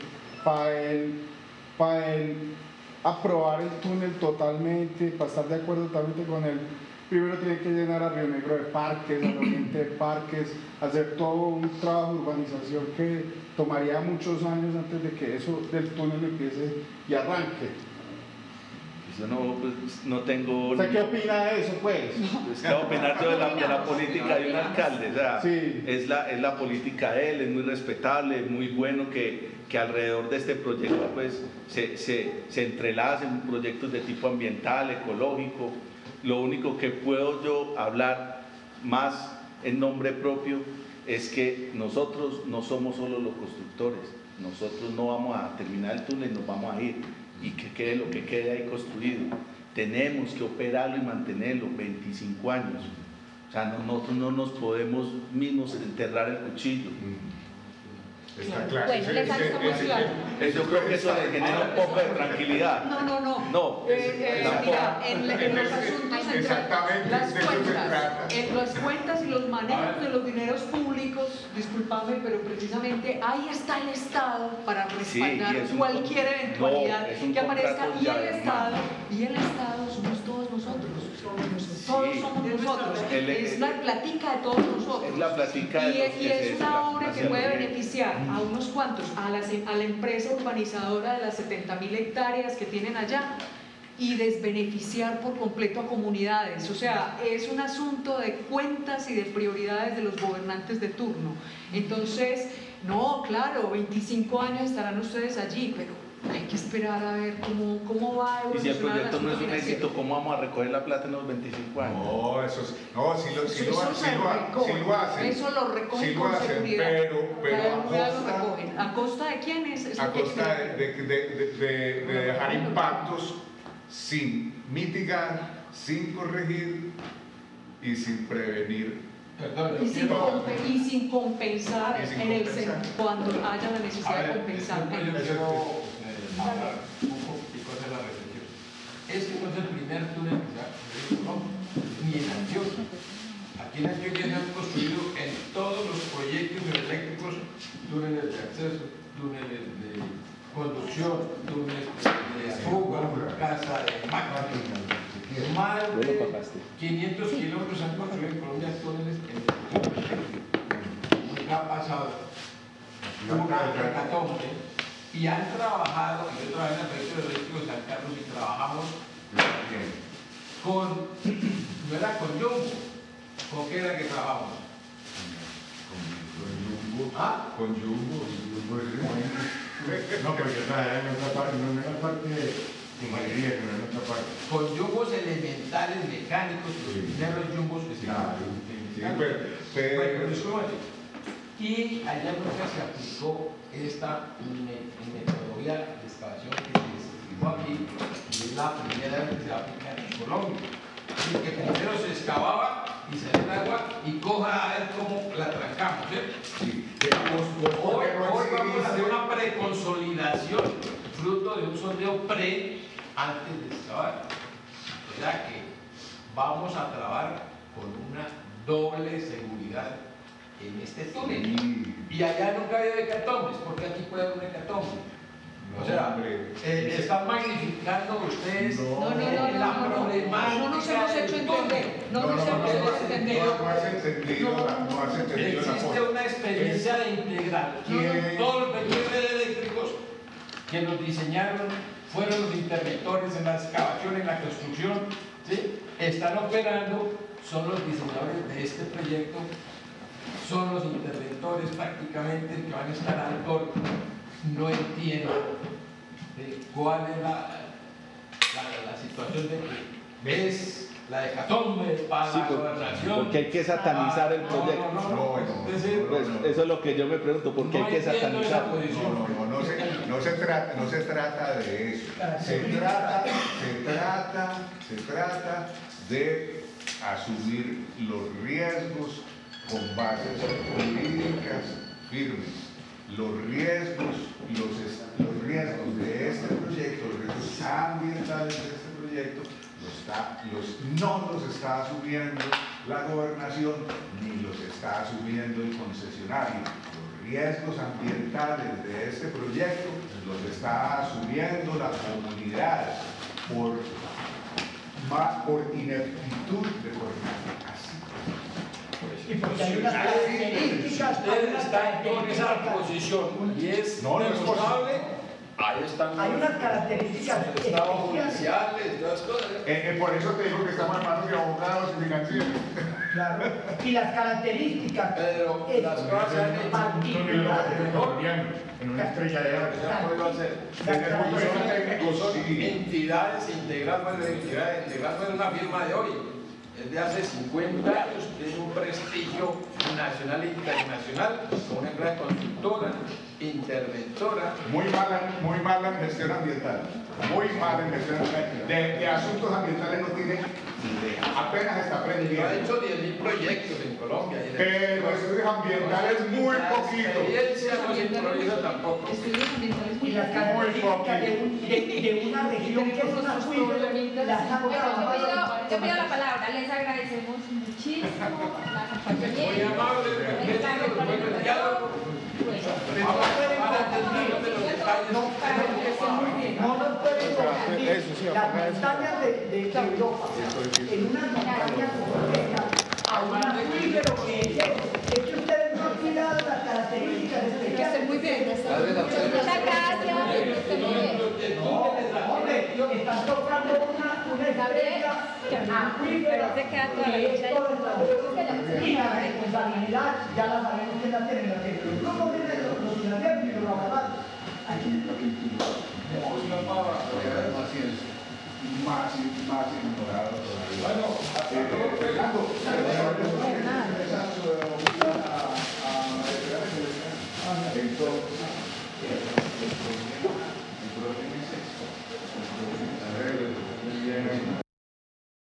para él aprobar el túnel totalmente, para estar de acuerdo totalmente con él, primero tiene que llenar a Río Negro de parques, al oriente de parques, hacer todo un trabajo de urbanización que tomaría muchos años antes de que eso del túnel empiece y arranque. Yo no tengo... ¿Usted qué opina de eso, pues? Es que opinar yo de la política de un alcalde, o sea, sí. es la política de él, es muy respetable, es muy bueno que alrededor de este proyecto pues se entrelacen proyectos de tipo ambiental, ecológico. Lo único que puedo yo hablar más en nombre propio es que nosotros no somos solo los constructores, nosotros no vamos a terminar el túnel, nos vamos a ir y que quede lo que quede ahí construido. Tenemos que operarlo y mantenerlo 25 años. O sea, nosotros no nos podemos mismos enterrar el cuchillo. Está claro. Bueno, Yo creo que eso le genera un poco de tranquilidad. No. Mira, en los asuntos en las cuentas y los manejos de los dineros públicos, discúlpame, pero precisamente ahí está el Estado para respaldar cualquier eventualidad que aparezca, y el Estado somos todos nosotros. Todos somos nosotros, es la platica de todos nosotros. Es la platica de y es una obra que puede beneficiar a unos cuantos, a la empresa urbanizadora de las 70.000 hectáreas que tienen allá, y desbeneficiar por completo a comunidades. O sea, es un asunto de cuentas y de prioridades de los gobernantes de turno. Entonces, no, claro, 25 años estarán ustedes allí, pero hay que esperar a ver cómo va a evolucionar. Y si el proyecto no es un éxito, ¿cómo vamos a recoger la plata en los 25 años? No, sí lo hacen. Eso lo recogen con seguridad. Pero ¿a costa de quiénes? A costa de dejar impactos sin mitigar, sin corregir y sin prevenir. Y sin compensar cuando haya la necesidad de compensar. Hablar un poquitico de la reflexión. Este no es el primer túnel que se ha construido, no, ni en Antioquia. Aquí en Antioquia se han construido en todos los proyectos eléctricos túneles de acceso, túneles de conducción, túneles de fuga, casa de máquinas. Más de 500 kilómetros han construido en Colombia túneles eléctricos. Nunca ha pasado una hecatombe. Y han trabajado, yo trabajé en el proyecto de eléctrico de San Carlos y trabajamos no era con Jumbo, ¿con qué era que trabajamos? Con Jumbo. No, pero yo trabajé en otra parte, no en la parte de ingeniería, sino en otra parte. con yumbos elementales mecánicos, los primeros yumbos que se y allá nunca se aplicó esta metodología de excavación que se explicó aquí, y es la primera vez que se aplica en Colombia. Así que primero se excavaba y sale el agua y coja a ver cómo la trancamos, ¿sí? Hoy vamos a hacer una preconsolidación, fruto de un sondeo antes de excavar. O sea que vamos a trabajar con una doble seguridad en este túnel. Y allá nunca había hecatombes, porque aquí puede haber un hecatombe. O sea, están magnificando ustedes la problemática. No nos hemos hecho entender. No has entendido la Existe una experiencia de integral. Todos los vehículos eléctricos que los diseñaron fueron los interventores en la excavación, en la construcción, ¿sí? Están operando, son los diseñadores de este proyecto, son los interventores prácticamente que van a estar al corte. No entiendo cuál es la situación de que es la hecatombe para la gobernación. Porque hay que satanizar el proyecto. Eso es lo que yo me pregunto, ¿por qué hay que satanizar? No se trata de eso. Se trata de asumir los riesgos con bases jurídicas firmes. Los riesgos de este proyecto, los riesgos ambientales de este proyecto, no los está asumiendo la gobernación ni los está asumiendo el concesionario. Los riesgos ambientales de este proyecto los está asumiendo la comunidad por ineptitud de gobernar. Y porque hay unas características. Ustedes están con esa posición y es demostrable. Ahí están. Hay unas características estados judiciales, las cosas. Por eso te digo que estamos en manos de abogados y financieros. Claro. Y las características. Pero las cosas se han hecho en una estrella de oro. Ya puedo hacer. Desde el punto de vista técnico, son entidades integradas en una firma de hoy. Es de hace 50 años, tiene un prestigio nacional e internacional, como una empresa constructora, interventora. Muy mala en gestión ambiental. Muy mala en gestión ambiental. De asuntos ambientales no tiene idea. Apenas está aprendiendo. Ha hecho 10.000 proyectos en Colombia. Pero estudios ambientales muy poquito. La experiencia no se improvisa tampoco. Estudios ambientales y las características de una región que es una acuífero, las han trabajado. Yo pido la palabra, les agradecemos muchísimo la compañía. Muy amable, buen diálogo. No nos pueden confundir las montañas de Europa en unas montañas completas a un acuífero que es que ustedes no han cuidado las características especiales. Muy bien. Muchas gracias. Hombre, están tocando una estrella acuífera se queda toda la que es lucha. todo el y la responsabilidad ya la sabemos que la tienen los grupos de los financieros y los abogados. Más ignorado todavía. Bueno, Fernando,